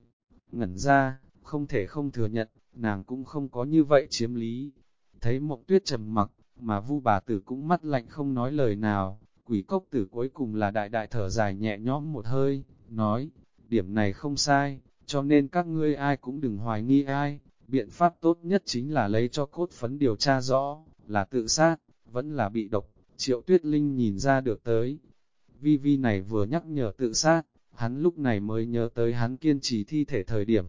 ngẩn ra, không thể không thừa nhận, nàng cũng không có như vậy chiếm lý. Thấy Mộng Tuyết trầm mặc, mà Vu bà tử cũng mắt lạnh không nói lời nào, Quỷ Cốc Tử cuối cùng là đại đại thở dài nhẹ nhõm một hơi, nói, điểm này không sai, cho nên các ngươi ai cũng đừng hoài nghi ai, biện pháp tốt nhất chính là lấy cho cốt phấn điều tra rõ, là tự sát, vẫn là bị độc. Triệu Tuyết Linh nhìn ra được tới. Vi Vi này vừa nhắc nhở tự sát, hắn lúc này mới nhớ tới hắn kiên trì thi thể thời điểm.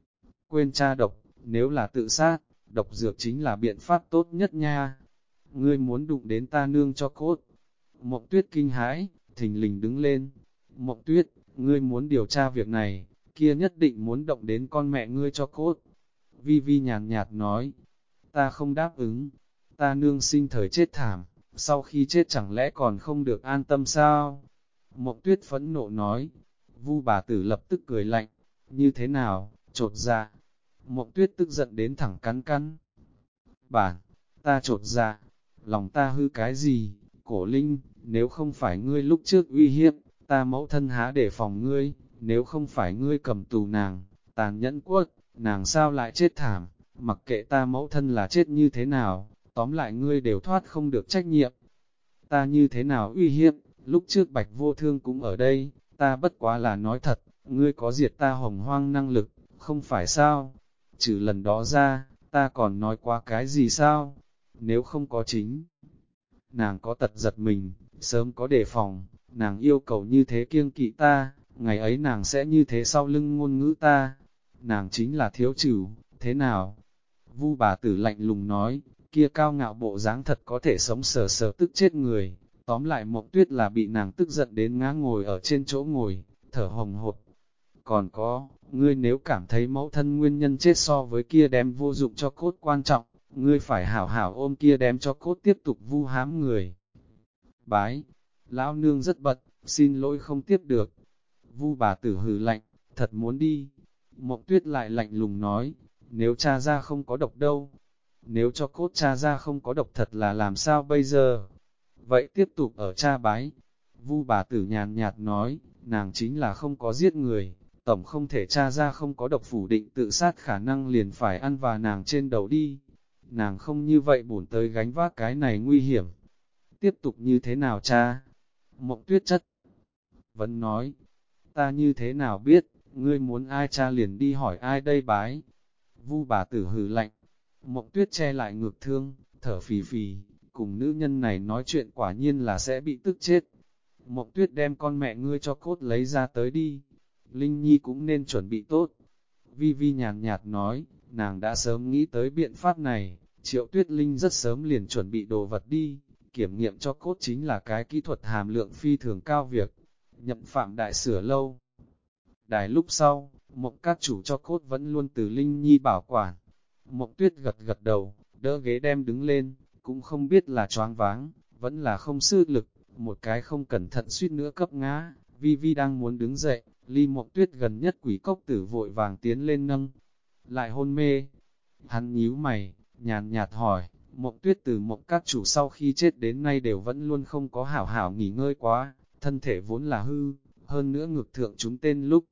Quên tra độc, nếu là tự sát, độc dược chính là biện pháp tốt nhất nha. Ngươi muốn đụng đến ta nương cho cốt. Mộng Tuyết kinh hãi, thình lình đứng lên. Mộng Tuyết, ngươi muốn điều tra việc này, kia nhất định muốn động đến con mẹ ngươi cho cốt. Vi Vi nhàn nhạt nói, ta không đáp ứng, ta nương sinh thời chết thảm, sau khi chết chẳng lẽ còn không được an tâm sao? Mộng Tuyết phẫn nộ nói, Vu bà tử lập tức cười lạnh, như thế nào, trột dạ. Mộng Tuyết tức giận đến thẳng cắn cắn. Bản, ta trột dạ, lòng ta hư cái gì, Cổ Linh, nếu không phải ngươi lúc trước uy hiếp, ta mẫu thân há để phòng ngươi, nếu không phải ngươi cầm tù nàng, tàn nhẫn quất, nàng sao lại chết thảm, mặc kệ ta mẫu thân là chết như thế nào, tóm lại ngươi đều thoát không được trách nhiệm. Ta như thế nào uy hiếp, lúc trước Bạch Vô Thương cũng ở đây, ta bất quá là nói thật, ngươi có diệt ta Hồng Hoang năng lực, không phải sao? Trừ lần đó ra, ta còn nói qua cái gì sao? Nếu không có chính, nàng có tật giật mình, sớm có đề phòng, nàng yêu cầu như thế kiêng kỵ ta, ngày ấy nàng sẽ như thế sau lưng ngôn ngữ ta. Nàng chính là thiếu chủ, thế nào? Vu bà tử lạnh lùng nói, kia cao ngạo bộ dáng thật có thể sống sờ sờ tức chết người. Tóm lại Mộng Tuyết là bị nàng tức giận đến ngã ngồi ở trên chỗ ngồi, thở hồng hộc. Còn có, ngươi nếu cảm thấy mẫu thân nguyên nhân chết so với kia đem vô dụng cho cốt quan trọng, ngươi phải hảo hảo ôm kia đem cho cốt tiếp tục vu hãm người. Bái, lão nương rất bận, xin lỗi không tiếp được. Vu bà tử hừ lạnh, thật muốn đi. Mộng Tuyết lại lạnh lùng nói, nếu cha ra không có độc đâu, nếu cho cốt cha ra không có độc thật là làm sao bây giờ? Vậy tiếp tục ở cha bái. Vu bà tử nhàn nhạt nói, nàng chính là không có giết người, tổng không thể cha ra không có độc phủ định tự sát khả năng liền phải ăn vào nàng trên đầu đi. nàng không như vậy bổn tới gánh vác cái này nguy hiểm. Tiếp tục như thế nào cha? Mộng Tuyết chất vẫn nói, ta như thế nào biết, ngươi muốn ai cha liền đi hỏi ai đây bái. Vu bà tử hừ lạnh, Mộng Tuyết che lại ngược thương, thở phì phì, cùng nữ nhân này nói chuyện quả nhiên là sẽ bị tức chết. Mộng Tuyết đem con mẹ ngươi cho cốt lấy ra tới đi, Linh Nhi cũng nên chuẩn bị tốt. Vi Vi nhàn nhạt nói, nàng đã sớm nghĩ tới biện pháp này, Triệu Tuyết Linh rất sớm liền chuẩn bị đồ vật đi, kiểm nghiệm cho cốt chính là cái kỹ thuật hàm lượng phi thường cao việc. Nhậm Phạm đại sửa lâu. Đài lúc sau, Mộng các chủ cho cốt vẫn luôn từ Linh Nhi bảo quản. Mộng Tuyết gật gật đầu, đỡ ghế đem đứng lên, cũng không biết là choáng váng, vẫn là không sức lực, một cái không cẩn thận suýt nữa cấp ngã. Vi Vi đang muốn đứng dậy, ly Mộng Tuyết gần nhất Quỷ Cốc Tử vội vàng tiến lên nâng, lại hôn mê. Hắn nhíu mày, nhàn nhạt hỏi, Mộng Tuyết từ Mộng các chủ sau khi chết đến nay đều vẫn luôn không có hảo hảo nghỉ ngơi quá, thân thể vốn là hư, hơn nữa ngược thượng chúng tên lúc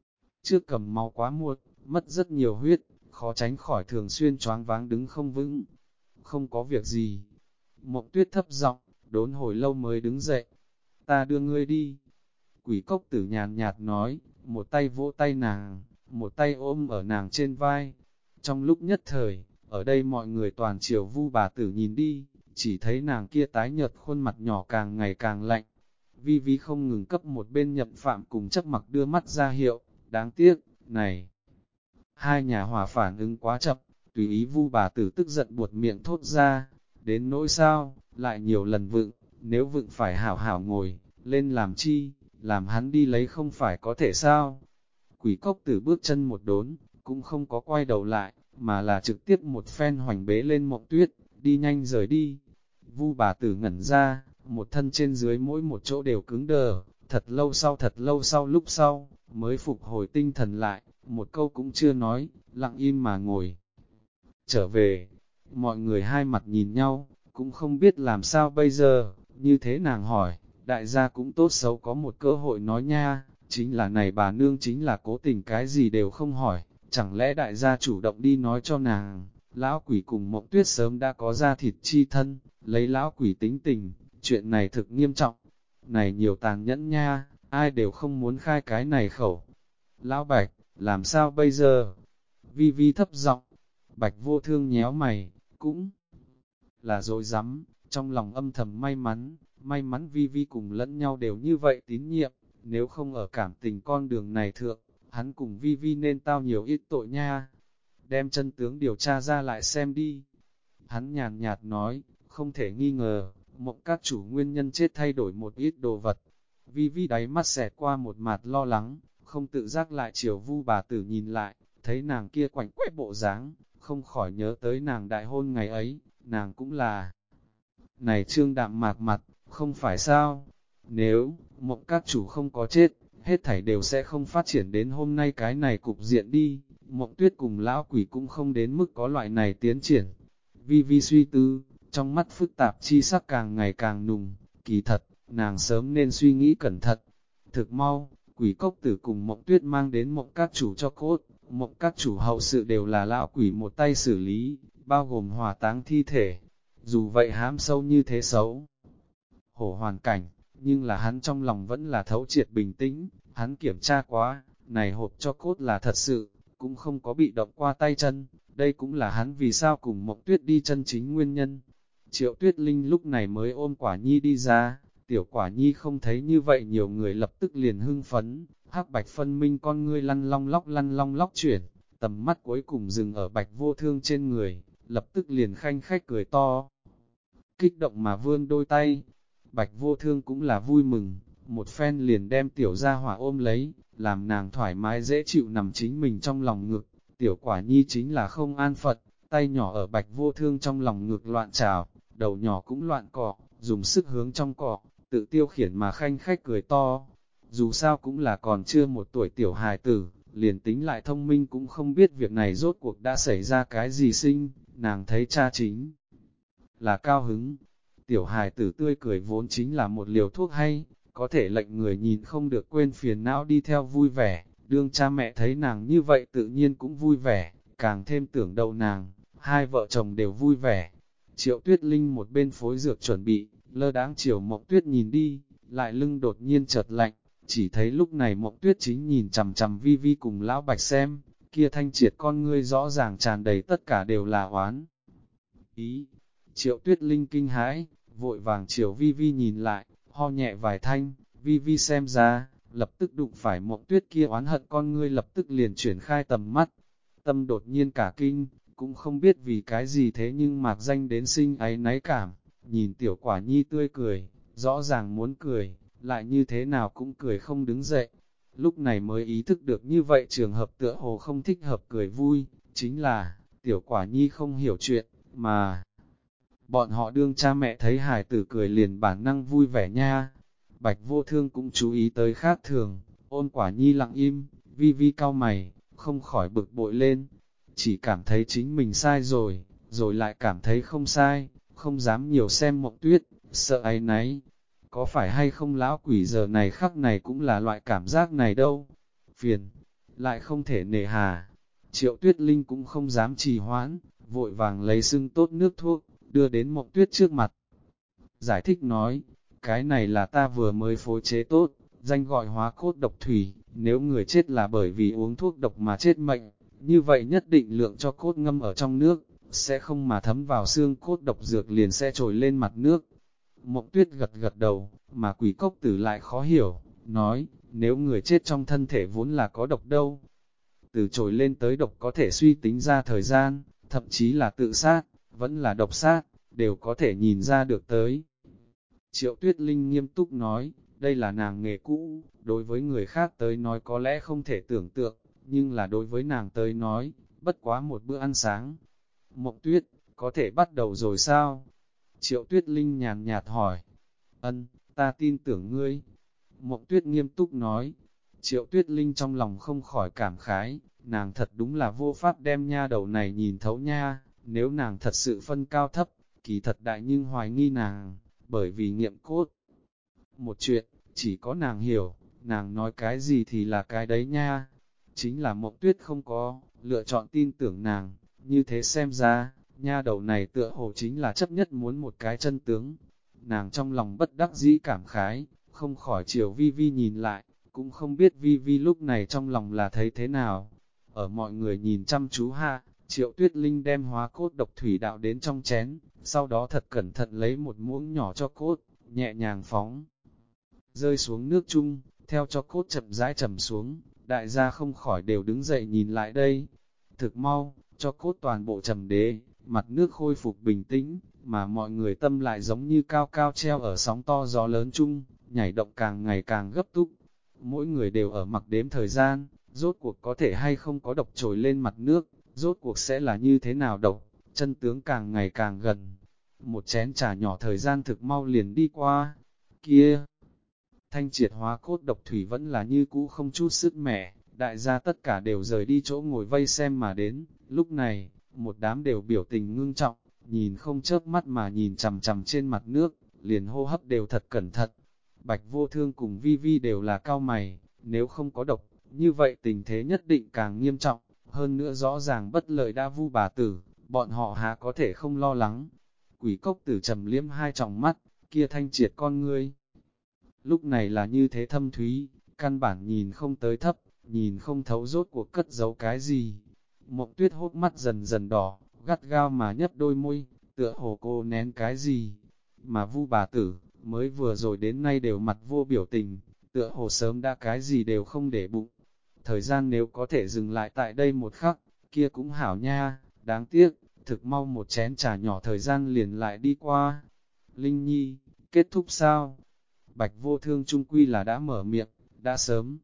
trước cầm máu quá muộn, mất rất nhiều huyết, khó tránh khỏi thường xuyên choáng váng đứng không vững. Không có việc gì. Mộng Tuyết thấp giọng, đốn hồi lâu mới đứng dậy. Ta đưa ngươi đi. Quỷ Cốc Tử nhàn nhạt nói, một tay vỗ tay nàng, một tay ôm ở nàng trên vai. Trong lúc nhất thời, ở đây mọi người toàn chiều Vu bà tử nhìn đi, chỉ thấy nàng kia tái nhợt khuôn mặt nhỏ càng ngày càng lạnh. Vi Vi không ngừng cấp một bên Nhậm Phạm cùng Chấp Mặc đưa mắt ra hiệu, đáng tiếc, này. Hai nhà hòa phản ứng quá chậm, tùy ý Vu bà tử tức giận buột miệng thốt ra, đến nỗi sao, lại nhiều lần vựng, nếu vựng phải hảo hảo ngồi, lên làm chi, làm hắn đi lấy không phải có thể sao. Quỷ Cốc Tử bước chân một đốn, cũng không có quay đầu lại, mà là trực tiếp một phen hoành bế lên Mộng Tuyết, đi nhanh rời đi. Vu bà tử ngẩn ra, một thân trên dưới mỗi một chỗ đều cứng đờ, thật lâu sau lúc sau, mới phục hồi tinh thần lại, một câu cũng chưa nói, lặng im mà ngồi. Trở về, mọi người hai mặt nhìn nhau, cũng không biết làm sao bây giờ, như thế nàng hỏi, đại gia cũng tốt xấu có một cơ hội nói nha, chính là này bà nương chính là cố tình cái gì đều không hỏi, chẳng lẽ đại gia chủ động đi nói cho nàng, lão quỷ cùng Mộng Tuyết sớm đã có ra thịt chi thân, lấy lão quỷ tính tình, chuyện này thực nghiêm trọng, này nhiều tàn nhẫn nha, ai đều không muốn khai cái này khẩu. Lão Bạch, làm sao bây giờ? Vi Vi thấp giọng, Bạch Vô Thương nhéo mày, cũng là dối rắm, trong lòng âm thầm may mắn Vi Vi cùng lẫn nhau đều như vậy tín nhiệm, nếu không ở cảm tình con đường này thượng, hắn cùng Vi Vi nên tao nhiều ít tội nha. Đem chân tướng điều tra ra lại xem đi. Hắn nhàn nhạt nói, không thể nghi ngờ, Mộng các chủ nguyên nhân chết thay đổi một ít đồ vật. Vi Vi đáy mắt xẹt qua một mặt lo lắng, không tự giác lại chiều Vu bà tử nhìn lại, thấy nàng kia quạnh quẽ bộ dáng, không khỏi nhớ tới nàng đại hôn ngày ấy, nàng cũng là. Này Trương Đạm mạc mặt, không phải sao? Nếu, Mộng các chủ không có chết, hết thảy đều sẽ không phát triển đến hôm nay cái này cục diện đi, Mộng Tuyết cùng lão quỷ cũng không đến mức có loại này tiến triển. Vi Vi suy tư, trong mắt phức tạp chi sắc càng ngày càng nùng, kỳ thật, nàng sớm nên suy nghĩ cẩn thận. Thực mau, Quỷ Cốc Tử cùng Mộng Tuyết mang đến Mộng các chủ cho cốt, Mộng các chủ hậu sự đều là lão quỷ một tay xử lý, bao gồm hỏa táng thi thể. Dù vậy hám sâu như thế xấu hổ hoàn cảnh, nhưng là hắn trong lòng vẫn là thấu triệt bình tĩnh, hắn kiểm tra quá, này hộp cho cốt là thật sự, cũng không có bị động qua tay chân, đây cũng là hắn vì sao cùng Mộng Tuyết đi chân chính nguyên nhân. Triệu Tuyết Linh lúc này mới ôm Quả Nhi đi ra, tiểu Quả Nhi không thấy như vậy nhiều người lập tức liền hưng phấn, hắc bạch phân minh con ngươi lăn long lóc chuyển, tầm mắt cuối cùng dừng ở Bạch Vô Thương trên người, lập tức liền khanh khách cười to. Kích động mà vươn đôi tay, Bạch Vô Thương cũng là vui mừng, một phen liền đem tiểu gia hỏa ôm lấy, làm nàng thoải mái dễ chịu nằm chính mình trong lòng ngực, tiểu Quả Nhi chính là không an phận, tay nhỏ ở Bạch Vô Thương trong lòng ngực loạn trào, đầu nhỏ cũng loạn cọ, dùng sức hướng trong cọ, tự tiêu khiển mà khanh khách cười to. Dù sao cũng là còn chưa một tuổi tiểu hài tử, liền tính lại thông minh cũng không biết việc này rốt cuộc đã xảy ra cái gì sinh, nàng thấy cha chính là cao hứng. Tiểu hài tử tươi cười vốn chính là một liều thuốc hay, có thể lệnh người nhìn không được quên phiền não đi theo vui vẻ, đương cha mẹ thấy nàng như vậy tự nhiên cũng vui vẻ, càng thêm tưởng đầu nàng, hai vợ chồng đều vui vẻ. Triệu Tuyết Linh một bên phối dược chuẩn bị, lơ đãng chiều Mộng Tuyết nhìn đi, lại lưng đột nhiên chợt lạnh, chỉ thấy lúc này Mộng Tuyết chính nhìn chằm chằm Vi Vi cùng Lão Bạch xem, kia thanh triệt con ngươi rõ ràng tràn đầy tất cả đều là oán. Ý, Triệu Tuyết Linh kinh hãi, vội vàng chiều Vi Vi nhìn lại, ho nhẹ vài thanh, Vi Vi xem ra, lập tức đụng phải Mộng Tuyết kia oán hận con ngươi lập tức liền chuyển khai tầm mắt. Tâm đột nhiên cả kinh, cũng không biết vì cái gì thế nhưng mạc danh đến sinh áy náy cảm, nhìn tiểu quả nhi tươi cười, rõ ràng muốn cười, lại như thế nào cũng cười không đứng dậy. Lúc này mới ý thức được như vậy trường hợp tựa hồ không thích hợp cười vui, chính là, tiểu quả nhi không hiểu chuyện, mà bọn họ đương cha mẹ thấy hài tử cười liền bản năng vui vẻ nha. Bạch Vô Thương cũng chú ý tới khác thường, ôn quả nhi lặng im, Vi Vi cau mày, không khỏi bực bội lên, chỉ cảm thấy chính mình sai rồi, rồi lại cảm thấy không sai, không dám nhiều xem Mộng Tuyết, sợ áy náy. Có phải hay không lão quỷ giờ này khắc này cũng là loại cảm giác này đâu, phiền, lại không thể nề hà. Triệu Tuyết Linh cũng không dám trì hoãn, vội vàng lấy sưng tốt nước thuốc, đưa đến Mộng Tuyết trước mặt. Giải thích nói, cái này là ta vừa mới phối chế tốt, danh gọi hóa cốt độc thủy, nếu người chết là bởi vì uống thuốc độc mà chết mệnh, như vậy nhất định lượng cho cốt ngâm ở trong nước, sẽ không mà thấm vào xương cốt độc dược liền sẽ trồi lên mặt nước. Mộng Tuyết gật gật đầu, mà Quỷ Cốc Tử lại khó hiểu, nói, nếu người chết trong thân thể vốn là có độc đâu. Từ trồi lên tới độc có thể suy tính ra thời gian, thậm chí là tự sát, vẫn là độc sát, đều có thể nhìn ra được tới. Triệu Tuyết Linh nghiêm túc nói, đây là nàng nghề cũ, đối với người khác tới nói có lẽ không thể tưởng tượng, nhưng là đối với nàng tới nói, bất quá một bữa ăn sáng. Mộng Tuyết, có thể bắt đầu rồi sao? Triệu Tuyết Linh nhàn nhạt hỏi. Ân, ta tin tưởng ngươi. Mộng Tuyết nghiêm túc nói. Triệu Tuyết Linh trong lòng không khỏi cảm khái, nàng thật đúng là vô pháp đem nha đầu này nhìn thấu nha, nếu nàng thật sự phân cao thấp, kỳ thật đại nhưng hoài nghi nàng, bởi vì nghiệm cốt. Một chuyện, chỉ có nàng hiểu, nàng nói cái gì thì là cái đấy nha. Chính là Mộng Tuyết không có, lựa chọn tin tưởng nàng, như thế xem ra, nha đầu này tựa hồ chính là chấp nhất muốn một cái chân tướng. Nàng trong lòng bất đắc dĩ cảm khái, không khỏi chiều Vi Vi nhìn lại, cũng không biết Vi Vi lúc này trong lòng là thấy thế nào. Ở mọi người nhìn chăm chú ha, Triệu Tuyết Linh đem hóa cốt độc thủy đạo đến trong chén, sau đó thật cẩn thận lấy một muỗng nhỏ cho cốt, nhẹ nhàng phóng, rơi xuống nước chung, theo cho cốt chậm rãi chậm xuống, đại gia không khỏi đều đứng dậy nhìn lại đây. Thực mau, cho cốt toàn bộ trầm đế, mặt nước khôi phục bình tĩnh, mà mọi người tâm lại giống như cao cao treo ở sóng to gió lớn chung, nhảy động càng ngày càng gấp túc. Mỗi người đều ở mặc đếm thời gian, rốt cuộc có thể hay không có độc trồi lên mặt nước, rốt cuộc sẽ là như thế nào độc, chân tướng càng ngày càng gần. Một chén trà nhỏ thời gian thực mau liền đi qua, kia. Thanh triệt hóa cốt độc thủy vẫn là như cũ không chút sức mẻ, đại gia tất cả đều rời đi chỗ ngồi vây xem mà đến, lúc này, một đám đều biểu tình ngưng trọng, nhìn không chớp mắt mà nhìn chằm chằm trên mặt nước, liền hô hấp đều thật cẩn thận. Bạch Vô Thương cùng Vi Vi đều là cao mày, nếu không có độc, như vậy tình thế nhất định càng nghiêm trọng, hơn nữa rõ ràng bất lợi đã vu bà tử, bọn họ há có thể không lo lắng. Quỷ Cốc Tử trầm liếm hai tròng mắt, kia thanh triệt con ngươi. Lúc này là như thế thâm thúy, căn bản nhìn không tới thấp, nhìn không thấu rốt cuộc cất giấu cái gì. Mộng Tuyết hốc mắt dần dần đỏ, gắt gao mà nhấp đôi môi, tựa hồ cô nén cái gì. Mà Vu bà tử, mới vừa rồi đến nay đều mặt vô biểu tình, tựa hồ sớm đã cái gì đều không để bụng. Thời gian nếu có thể dừng lại tại đây một khắc, kia cũng hảo nha, đáng tiếc, thực mau một chén trà nhỏ thời gian liền lại đi qua. Linh Nhi, kết thúc sao? Bạch Vô Thương trung quy là đã mở miệng, đã sớm.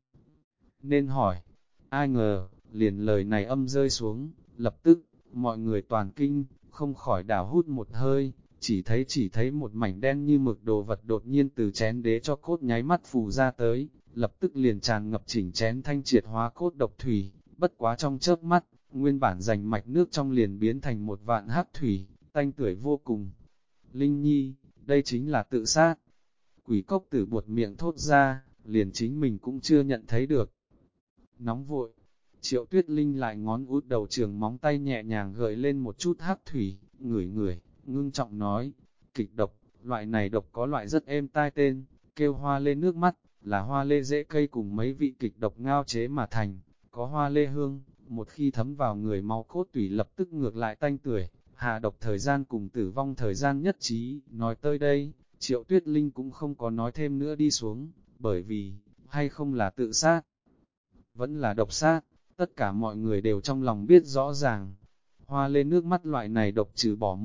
Nên hỏi, ai ngờ, liền lời này âm rơi xuống, lập tức, mọi người toàn kinh, không khỏi đảo hút một hơi, chỉ thấy một mảnh đen như mực đồ vật đột nhiên từ chén đế cho cốt nháy mắt phù ra tới, lập tức liền tràn ngập chỉnh chén thanh triệt hóa cốt độc thủy, bất quá trong chớp mắt, nguyên bản dành mạch nước trong liền biến thành một vạn hắc thủy, tanh tưởi vô cùng. Linh Nhi, đây chính là tự sát. Quỷ Cốc Tử buột miệng thốt ra, liền chính mình cũng chưa nhận thấy được. Nóng vội, Triệu Tuyết Linh lại ngón út đầu trường móng tay nhẹ nhàng gợi lên một chút hắc thủy, ngửi ngửi, ngưng trọng nói, kịch độc, loại này độc có loại rất êm tai tên, kêu hoa lê nước mắt, là hoa lê rễ cây cùng mấy vị kịch độc ngao chế mà thành, có hoa lê hương, một khi thấm vào người máu cốt tủy lập tức ngược lại tanh tưởi, hạ độc thời gian cùng tử vong thời gian nhất trí. Nói tới đây, Triệu Tuyết Linh cũng không có nói thêm nữa đi xuống, bởi vì, hay không là tự sát, vẫn là độc sát, tất cả mọi người đều trong lòng biết rõ ràng. Hoa lê nước mắt loại này độc trừ bỏ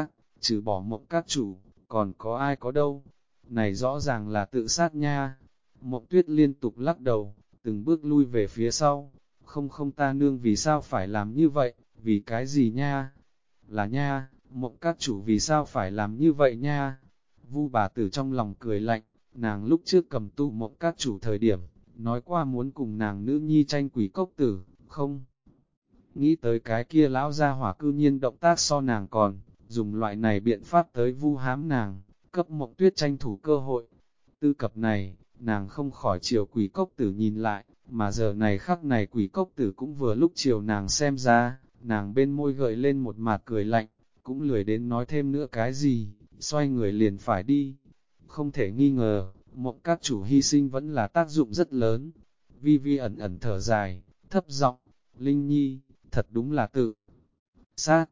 mộng các chủ, còn có ai có đâu, này rõ ràng là tự sát nha. Mộng Tuyết liên tục lắc đầu, từng bước lui về phía sau, không ta nương vì sao phải làm như vậy, vì cái gì nha, là nha, Mộng các chủ vì sao phải làm như vậy nha. Vu bà tử trong lòng cười lạnh, nàng lúc trước cầm tụ Mộng các chủ thời điểm, nói qua muốn cùng nàng nữ nhi tranh quỷ cốc tử, không nghĩ tới cái kia lão gia hỏa cư nhiên động tác so nàng còn, dùng loại này biện pháp tới vu hãm nàng, cấp Mộng Tuyết tranh thủ cơ hội. Tư cập này, nàng không khỏi chiều quỷ cốc tử nhìn lại, mà giờ này khắc này quỷ cốc tử cũng vừa lúc chiều nàng xem ra, nàng bên môi gợi lên một mặt cười lạnh, cũng lười đến nói thêm nữa cái gì, xoay người liền phải đi. Không thể nghi ngờ, Mộng các chủ hy sinh vẫn là tác dụng rất lớn. Vi Vi ẩn ẩn thở dài, thấp giọng, Linh Nhi, thật đúng là tự sát.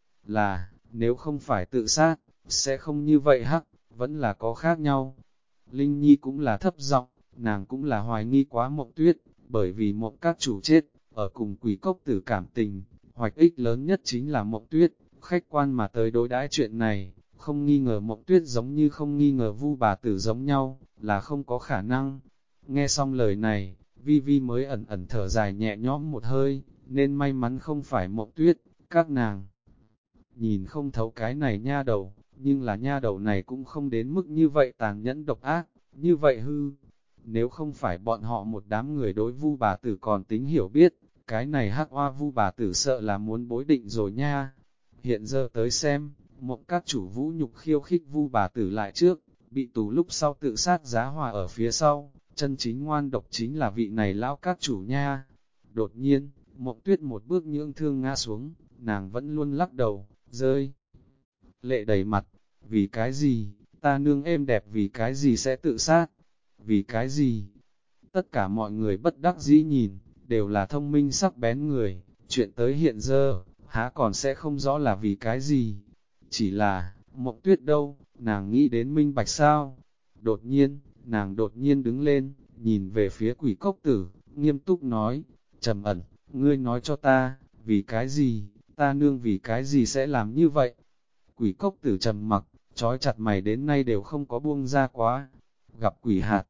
Là, nếu không phải tự sát, sẽ không như vậy hắc, vẫn là có khác nhau. Linh Nhi cũng là thấp giọng, nàng cũng là hoài nghi quá Mộng Tuyết, bởi vì Mộng các chủ chết, ở cùng quỷ cốc tử cảm tình, hoạch ích lớn nhất chính là Mộng Tuyết, khách quan mà tới đối đãi chuyện này, không nghi ngờ Mộng Tuyết giống như không nghi ngờ Vu bà tử giống nhau, là không có khả năng. Nghe xong lời này, Vi Vi mới ẩn ẩn thở dài nhẹ nhõm một hơi, nên may mắn không phải Mộng Tuyết, các nàng nhìn không thấu cái này nha đầu, nhưng là nha đầu này cũng không đến mức như vậy tàn nhẫn độc ác, như vậy hư. Nếu không phải bọn họ một đám người đối Vu bà tử còn tính hiểu biết, cái này hắc oa Vu bà tử sợ là muốn bối định rồi nha. Hiện giờ tới xem, Mộng các chủ vũ nhục khiêu khích Vu bà tử lại trước, bị tù lúc sau tự sát giá hòa ở phía sau, chân chính ngoan độc chính là vị này lão các chủ nha. Đột nhiên, Mộng Tuyết một bước nhưỡng thương ngã xuống, nàng vẫn luôn lắc đầu, rơi lệ đầy mặt, vì cái gì, ta nương êm đẹp vì cái gì sẽ tự sát, vì cái gì. Tất cả mọi người bất đắc dĩ nhìn, đều là thông minh sắc bén người, chuyện tới hiện giờ, há còn sẽ không rõ là vì cái gì. Chỉ là, Mộng Tuyết đâu, nàng nghĩ đến minh bạch sao. Đột nhiên, nàng đột nhiên đứng lên, nhìn về phía quỷ cốc tử, nghiêm túc nói, Trầm Ẩn, ngươi nói cho ta, vì cái gì, ta nương vì cái gì sẽ làm như vậy. Quỷ cốc tử trầm mặc, trói chặt mày đến nay đều không có buông ra quá. Gặp quỷ hạt,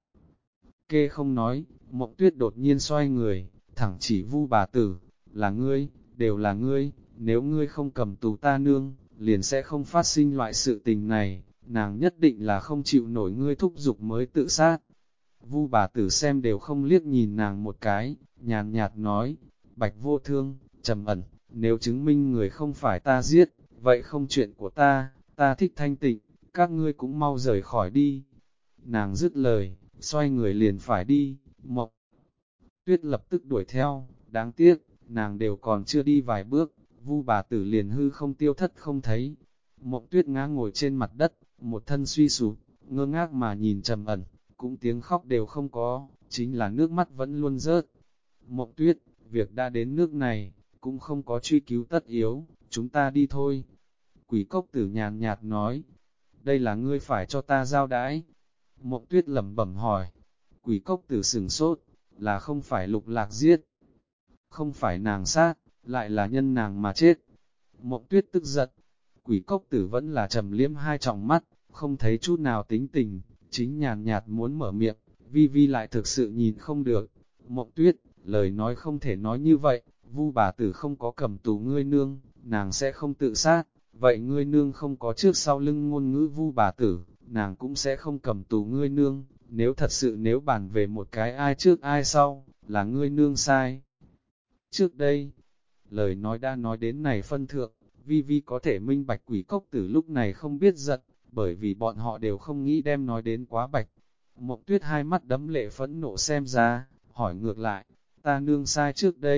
kê không nói, Mộng Tuyết đột nhiên xoay người, thẳng chỉ Vu bà tử, là ngươi, đều là ngươi, nếu ngươi không cầm tù ta nương, liền sẽ không phát sinh loại sự tình này, nàng nhất định là không chịu nổi ngươi thúc giục mới tự sát. Vu bà tử xem đều không liếc nhìn nàng một cái, nhàn nhạt nói, Bạch Vô Thương, Trầm Ẩn, nếu chứng minh người không phải ta giết, vậy không chuyện của ta thích thanh tịnh, các ngươi cũng mau rời khỏi đi. Nàng dứt lời, xoay người liền phải đi, Mộng Tuyết lập tức đuổi theo, đáng tiếc, nàng đều còn chưa đi vài bước, Vu bà tử liền hư không tiêu thất không thấy. Mộng Tuyết ngã ngồi trên mặt đất, một thân suy sụp, ngơ ngác mà nhìn Trầm Ẩn, cũng tiếng khóc đều không có, chính là nước mắt vẫn luôn rớt. Mộng Tuyết, việc đã đến nước này, cũng không có truy cứu tất yếu, chúng ta đi thôi. Quỷ cốc tử nhàn nhạt nói, đây là ngươi phải cho ta giao đãi. Mộng Tuyết lẩm bẩm hỏi, quỷ cốc tử sửng sốt, là không phải Lục Lạc giết, không phải nàng sát, lại là nhân nàng mà chết. Mộng Tuyết tức giận, quỷ cốc tử vẫn là trầm liếm hai tròng mắt, không thấy chút nào tính tình, chính nhàn nhạt muốn mở miệng, Vi Vi lại thực sự nhìn không được. Mộng Tuyết, lời nói không thể nói như vậy, Vu bà tử không có cầm tù ngươi nương, nàng sẽ không tự sát, vậy ngươi nương không có trước sau lưng ngôn ngữ Vu bà tử, nàng cũng sẽ không cầm tù ngươi nương, nếu thật sự nếu bàn về một cái ai trước ai sau, là ngươi nương sai. Trước đây, lời nói đã nói đến này phân thượng, Vi Vi có thể minh bạch quỷ cốc tử lúc này không biết giận, bởi vì bọn họ đều không nghĩ đem nói đến quá bạch. Mộng Tuyết hai mắt đấm lệ phẫn nộ xem ra, hỏi ngược lại, ta nương sai trước đây,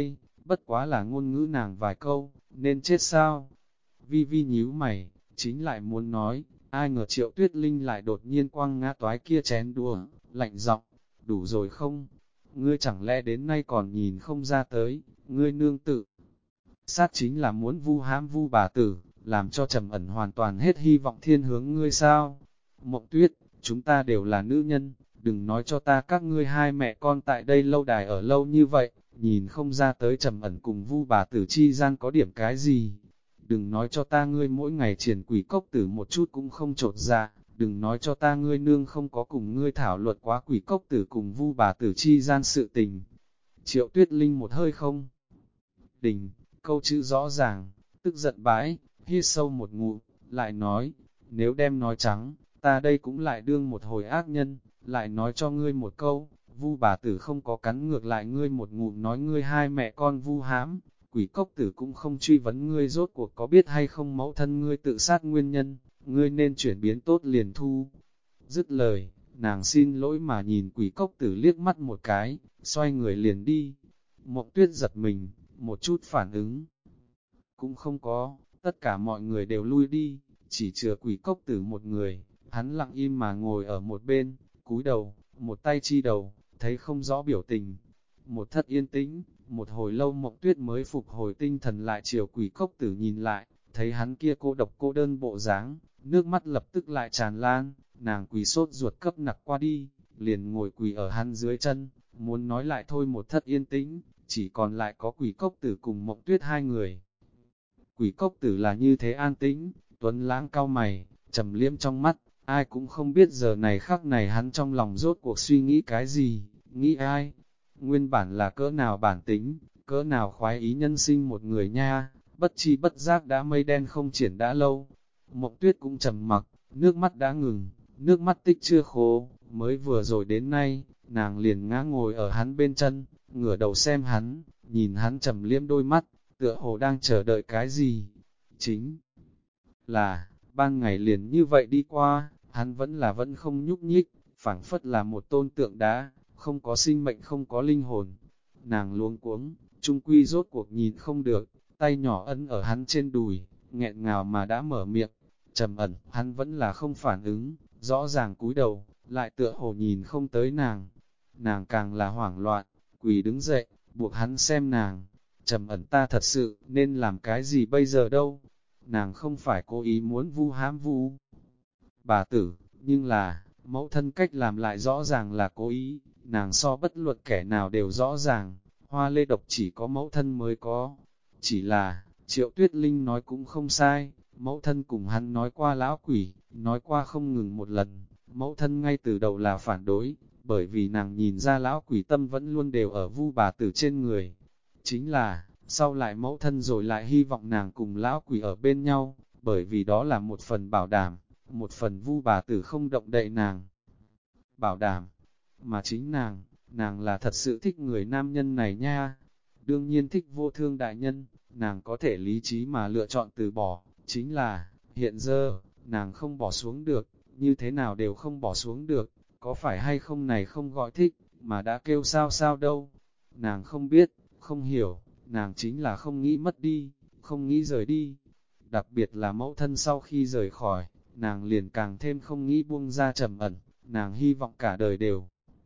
bất quá là ngôn ngữ nàng vài câu, nên chết sao? Vi Vi nhíu mày, chính lại muốn nói, ai ngờ Triệu Tuyết Linh lại đột nhiên quăng ngã toái kia chén đũa, lạnh giọng, đủ rồi không? Ngươi chẳng lẽ đến nay còn nhìn không ra tới, ngươi nương tự. Sát chính là muốn vu hãm Vu bà tử, làm cho Trầm Ẩn hoàn toàn hết hy vọng thiên hướng ngươi sao? Mộng Tuyết, chúng ta đều là nữ nhân, đừng nói cho ta các ngươi hai mẹ con tại đây lâu đài ở lâu như vậy, nhìn không ra tới Trầm Ẩn cùng Vu bà tử chi gian có điểm cái gì. Đừng nói cho ta ngươi mỗi ngày triển quỷ cốc tử một chút cũng không trột dạ, đừng nói cho ta ngươi nương không có cùng ngươi thảo luận quá quỷ cốc tử cùng Vu bà tử chi gian sự tình. Triệu Tuyết Linh một hơi không đình, câu chữ rõ ràng, tức giận bãi, hít sâu một ngụm, lại nói, nếu đem nói trắng, ta đây cũng lại đương một hồi ác nhân, lại nói cho ngươi một câu, Vu bà tử không có cắn ngược lại ngươi một ngụm nói ngươi hai mẹ con Vu hãm, quỷ cốc tử cũng không truy vấn ngươi rốt cuộc có biết hay không mẫu thân ngươi tự sát nguyên nhân, ngươi nên chuyển biến tốt liền thu. Dứt lời, nàng xin lỗi mà nhìn quỷ cốc tử liếc mắt một cái, xoay người liền đi. Mộng Tuyết giật mình, một chút phản ứng cũng không có, tất cả mọi người đều lui đi, chỉ chừa quỷ cốc tử một người, hắn lặng im mà ngồi ở một bên, cúi đầu, một tay chi đầu, thấy không rõ biểu tình. Một thất yên tĩnh, một hồi lâu Mộng Tuyết mới phục hồi tinh thần lại chiều quỷ cốc tử nhìn lại, thấy hắn kia cô độc cô đơn bộ dáng, nước mắt lập tức lại tràn lan, nàng quỳ sốt ruột cấp nặc qua đi, liền ngồi quỳ ở hắn dưới chân, muốn nói lại thôi một thất yên tĩnh, chỉ còn lại có quỷ cốc tử cùng Mộng Tuyết hai người. Quỷ cốc tử là như thế an tĩnh, tuấn lãng cao mày, trầm liêm trong mắt, ai cũng không biết giờ này khắc này hắn trong lòng rốt cuộc suy nghĩ cái gì, nghĩ ai. Nguyên bản là cỡ nào bản tính, cỡ nào khoái ý nhân sinh một người nha, bất chi bất giác đã mây đen không triển đã lâu. Mộng Tuyết cũng trầm mặc, nước mắt đã ngừng, nước mắt tích chưa khô, mới vừa rồi đến nay, nàng liền ngã ngồi ở hắn bên chân, ngửa đầu xem hắn, nhìn hắn trầm liêm đôi mắt, tựa hồ đang chờ đợi cái gì. Chính là, ban ngày liền như vậy đi qua, hắn vẫn không nhúc nhích, phảng phất là một tôn tượng đá, không có sinh mệnh không có linh hồn. Nàng luống cuống, trung quy rốt cuộc nhìn không được, tay nhỏ ấn ở hắn trên đùi, nghẹn ngào mà đã mở miệng. Trầm Ẩn, hắn vẫn là không phản ứng, rõ ràng cúi đầu, lại tựa hồ nhìn không tới nàng. Nàng càng là hoảng loạn, quỳ đứng dậy, buộc hắn xem nàng. Trầm Ẩn, ta thật sự nên làm cái gì bây giờ đâu? Nàng không phải cố ý muốn vu hãm Vu bà tử, nhưng là, mẫu thân cách làm lại rõ ràng là cố ý, nàng so bất luận kẻ nào đều rõ ràng, hoa lê độc chỉ có mẫu thân mới có. Chỉ là, Triệu Tuyết Linh nói cũng không sai, mẫu thân cùng hắn nói qua lão quỷ, nói qua không ngừng một lần, mẫu thân ngay từ đầu là phản đối, bởi vì nàng nhìn ra lão quỷ tâm vẫn luôn đều ở Vu bà tử trên người. Chính là, sau lại mẫu thân rồi lại hy vọng nàng cùng lão quỷ ở bên nhau, bởi vì đó là một phần bảo đảm, một phần Vu bà tử không động đậy nàng. Bảo đảm, mà chính nàng là thật sự thích người nam nhân này nha. Đương nhiên thích Vô Thương đại nhân, nàng có thể lý trí mà lựa chọn từ bỏ, chính là, hiện giờ, nàng không bỏ xuống được, như thế nào đều không bỏ xuống được, có phải hay không này không gọi thích, mà đã kêu sao sao đâu. Nàng không biết, không hiểu, nàng chính là không nghĩ mất đi, không nghĩ rời đi. Đặc biệt là mẫu thân sau khi rời khỏi, nàng liền càng thêm không nghĩ buông ra Trầm Ẩn, nàng hy vọng cả đời đều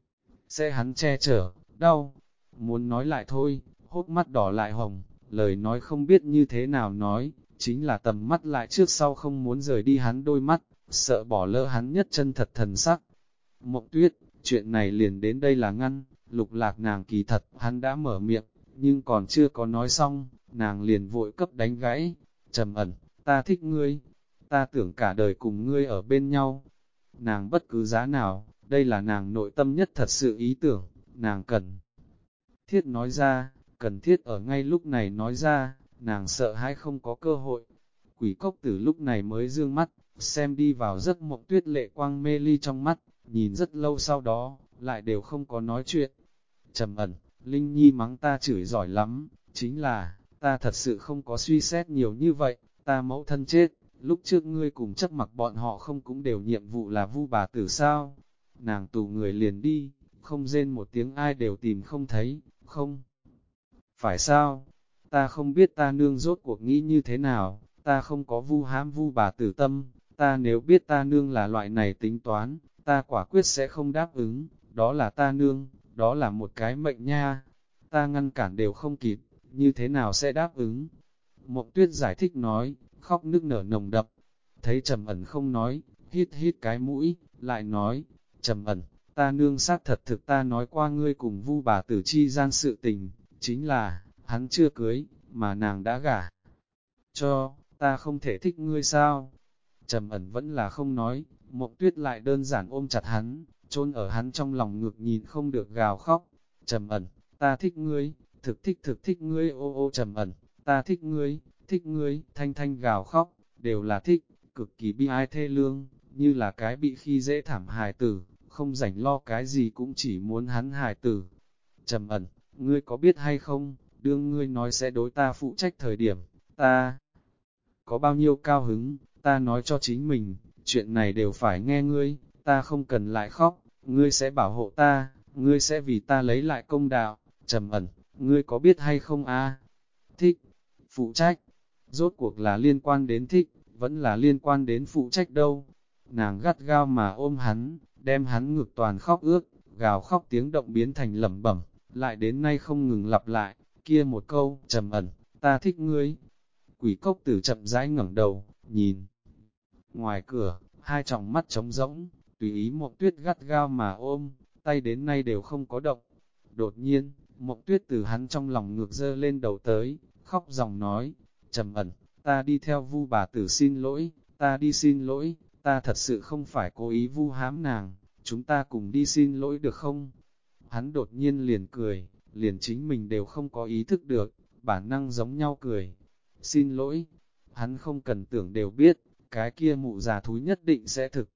sẽ hắn che chở, đau. Muốn nói lại thôi, hốc mắt đỏ lại hồng, lời nói không biết như thế nào nói, chính là tầm mắt lại trước sau không muốn rời đi hắn đôi mắt, sợ bỏ lỡ hắn nhất chân thật thần sắc. Mộng Tuyết, chuyện này liền đến đây là ngăn, Lục Lạc nàng kỳ thật, hắn đã mở miệng, nhưng còn chưa có nói xong, nàng liền vội cấp đánh gãy. Trầm Ẩn, ta thích ngươi, ta tưởng cả đời cùng ngươi ở bên nhau. Nàng bất cứ giá nào, đây là nàng nội tâm nhất thật sự ý tưởng, nàng cần thiết nói ra, cần thiết ở ngay lúc này nói ra, nàng sợ hãi không có cơ hội. Quỷ cốc tử lúc này mới dương mắt, xem đi vào giấc mộng Tuyết lệ quang mê ly trong mắt, nhìn rất lâu sau đó, lại đều không có nói chuyện. Trầm Ẩn, Linh Nhi mắng ta chửi giỏi lắm, chính là, ta thật sự không có suy xét nhiều như vậy, ta mẫu thân chết, lúc trước ngươi cùng chấp mặc bọn họ không cũng đều nhiệm vụ là Vu bà tử sao? Nàng tù người liền đi, không rên một tiếng ai đều tìm không thấy, không phải sao? ta không biết ta nương rốt cuộc nghĩ như thế nào, ta không có vu hãm vu bà tử tâm, ta nếu biết ta nương là loại này tính toán, ta quả quyết sẽ không đáp ứng, đó là ta nương, đó là một cái mệnh nha, ta ngăn cản đều không kịp, như thế nào sẽ đáp ứng. Mộng Tuyết giải thích nói, khóc nức nở nồng đậm, thấy Trầm Ẩn không nói, hít hít cái mũi, lại nói, Trầm Ẩn, ta nương xác thật thực ta nói qua ngươi cùng vu bà tử chi gian sự tình, chính là, hắn chưa cưới, mà nàng đã gả cho, ta không thể thích ngươi sao? Trầm Ẩn vẫn là không nói, Mộng Tuyết lại đơn giản ôm chặt hắn, chôn ở hắn trong lòng ngực nhìn không được gào khóc. Trầm Ẩn, ta thích ngươi, thực thích ngươi ô ô Trầm Ẩn, ta thích ngươi, thanh thanh gào khóc, đều là thích, cực kỳ bi ai thê lương, như là cái bị khi dễ thảm hài tử, không rảnh lo cái gì cũng chỉ muốn hắn hài tử. Trầm Ẩn, ngươi có biết hay không, đương ngươi nói sẽ đối ta phụ trách thời điểm, ta có bao nhiêu cao hứng, ta nói cho chính mình, chuyện này đều phải nghe ngươi, ta không cần lại khóc, ngươi sẽ bảo hộ ta, ngươi sẽ vì ta lấy lại công đạo. Trầm Ẩn, ngươi có biết hay không a? Thích, phụ trách, rốt cuộc là liên quan đến thích, vẫn là liên quan đến phụ trách đâu. Nàng gắt gao mà ôm hắn, đem hắn ngực toàn khóc ướt, gào khóc tiếng động biến thành lẩm bẩm, lại đến nay không ngừng lặp lại, kia một câu, Trầm Ẩn, ta thích ngươi. Quỷ cốc tử chậm rãi ngẩng đầu, nhìn. Ngoài cửa, hai tròng mắt trống rỗng, tùy ý Mộng Tuyết gắt gao mà ôm, tay đến nay đều không có động. Đột nhiên, Mộng Tuyết từ hắn trong lòng ngược dơ lên đầu tới, khóc dòng nói, Trầm Ẩn, ta đi theo vu bà tử xin lỗi, ta đi xin lỗi, ta thật sự không phải cố ý vu hãm nàng, chúng ta cùng đi xin lỗi được không? Hắn đột nhiên liền cười, liền chính mình đều không có ý thức được, bản năng giống nhau cười. Xin lỗi, hắn không cần tưởng đều biết, cái kia mụ già thúi nhất định sẽ thực.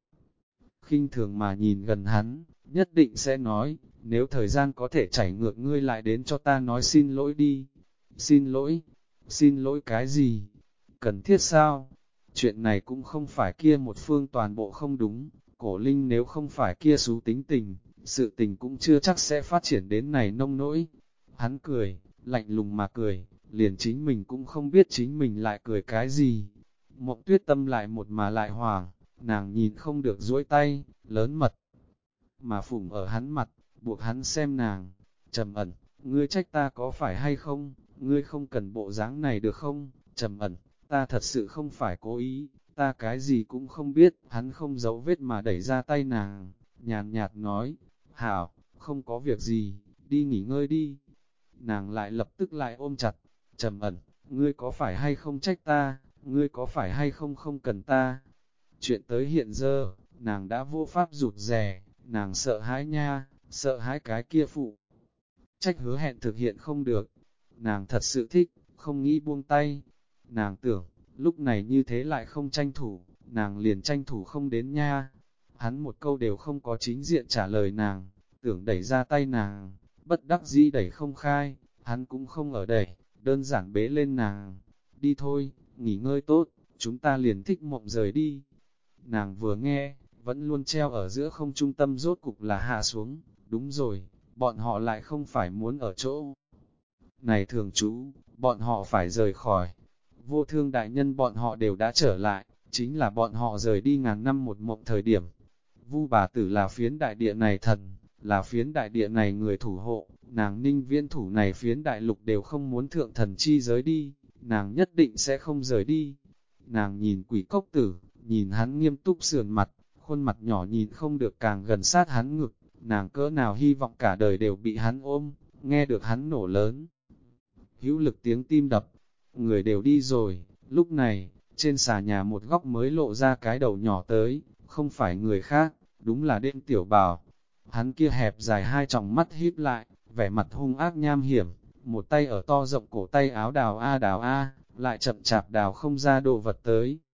Khinh thường mà nhìn gần hắn, nhất định sẽ nói, nếu thời gian có thể chảy ngược ngươi lại đến cho ta nói xin lỗi đi. Xin lỗi cái gì? Cần thiết sao? Chuyện này cũng không phải kia một phương toàn bộ không đúng, cổ linh nếu không phải kia xú tính tình, sự tình cũng chưa chắc sẽ phát triển đến này nông nỗi. Hắn cười, lạnh lùng mà cười, liền chính mình cũng không biết chính mình lại cười cái gì. Mộng Tuyết tâm lại một mà lại hoàng, nàng nhìn không được duỗi tay, lớn mật, mà phủng ở hắn mặt, buộc hắn xem nàng. Trầm Ẩn, ngươi trách ta có phải hay không, ngươi không cần bộ dáng này được không? Trầm Ẩn, ta thật sự không phải cố ý, ta cái gì cũng không biết. Hắn không giấu vết mà đẩy ra tay nàng, nhàn nhạt nói, hảo, không có việc gì, đi nghỉ ngơi đi. Nàng lại lập tức lại ôm chặt, Trầm Ẩn, ngươi có phải hay không trách ta, ngươi có phải hay không không cần ta? Chuyện tới hiện giờ, nàng đã vô pháp rụt rè, nàng sợ hãi nha, sợ hãi cái kia phụ. Trách hứa hẹn thực hiện không được, nàng thật sự thích, không nghĩ buông tay. Nàng tưởng, lúc này như thế lại không tranh thủ, nàng liền tranh thủ không đến nha. Hắn một câu đều không có chính diện trả lời nàng, tưởng đẩy ra tay nàng, bất đắc dĩ đẩy không khai, hắn cũng không ở đẩy, đơn giản bế lên nàng. Đi thôi, nghỉ ngơi tốt, chúng ta liền thích mộng rời đi. Nàng vừa nghe, vẫn luôn treo ở giữa không trung tâm rốt cục là hạ xuống, đúng rồi, bọn họ lại không phải muốn ở chỗ. Này thường trú, bọn họ phải rời khỏi. Vô thương đại nhân bọn họ đều đã trở lại, chính là bọn họ rời đi ngàn năm một mộng thời điểm. Vu bà tử là phiến đại địa này thần, là phiến đại địa này người thủ hộ, nàng ninh viễn thủ này phiến đại lục đều không muốn thượng thần chi giới đi, nàng nhất định sẽ không rời đi. Nàng nhìn quỷ cốc tử, nhìn hắn nghiêm túc sườn mặt, khuôn mặt nhỏ nhìn không được càng gần sát hắn ngực, nàng cỡ nào hy vọng cả đời đều bị hắn ôm, nghe được hắn nổ lớn. Hữu lực tiếng tim đập, người đều đi rồi, lúc này, trên xà nhà một góc mới lộ ra cái đầu nhỏ tới, không phải người khác, đúng là đêm tiểu bào. Hắn kia hẹp dài hai tròng mắt híp lại, vẻ mặt hung ác nham hiểm, một tay ở to rộng cổ tay áo đào a, lại chậm chạp đào không ra đồ vật tới.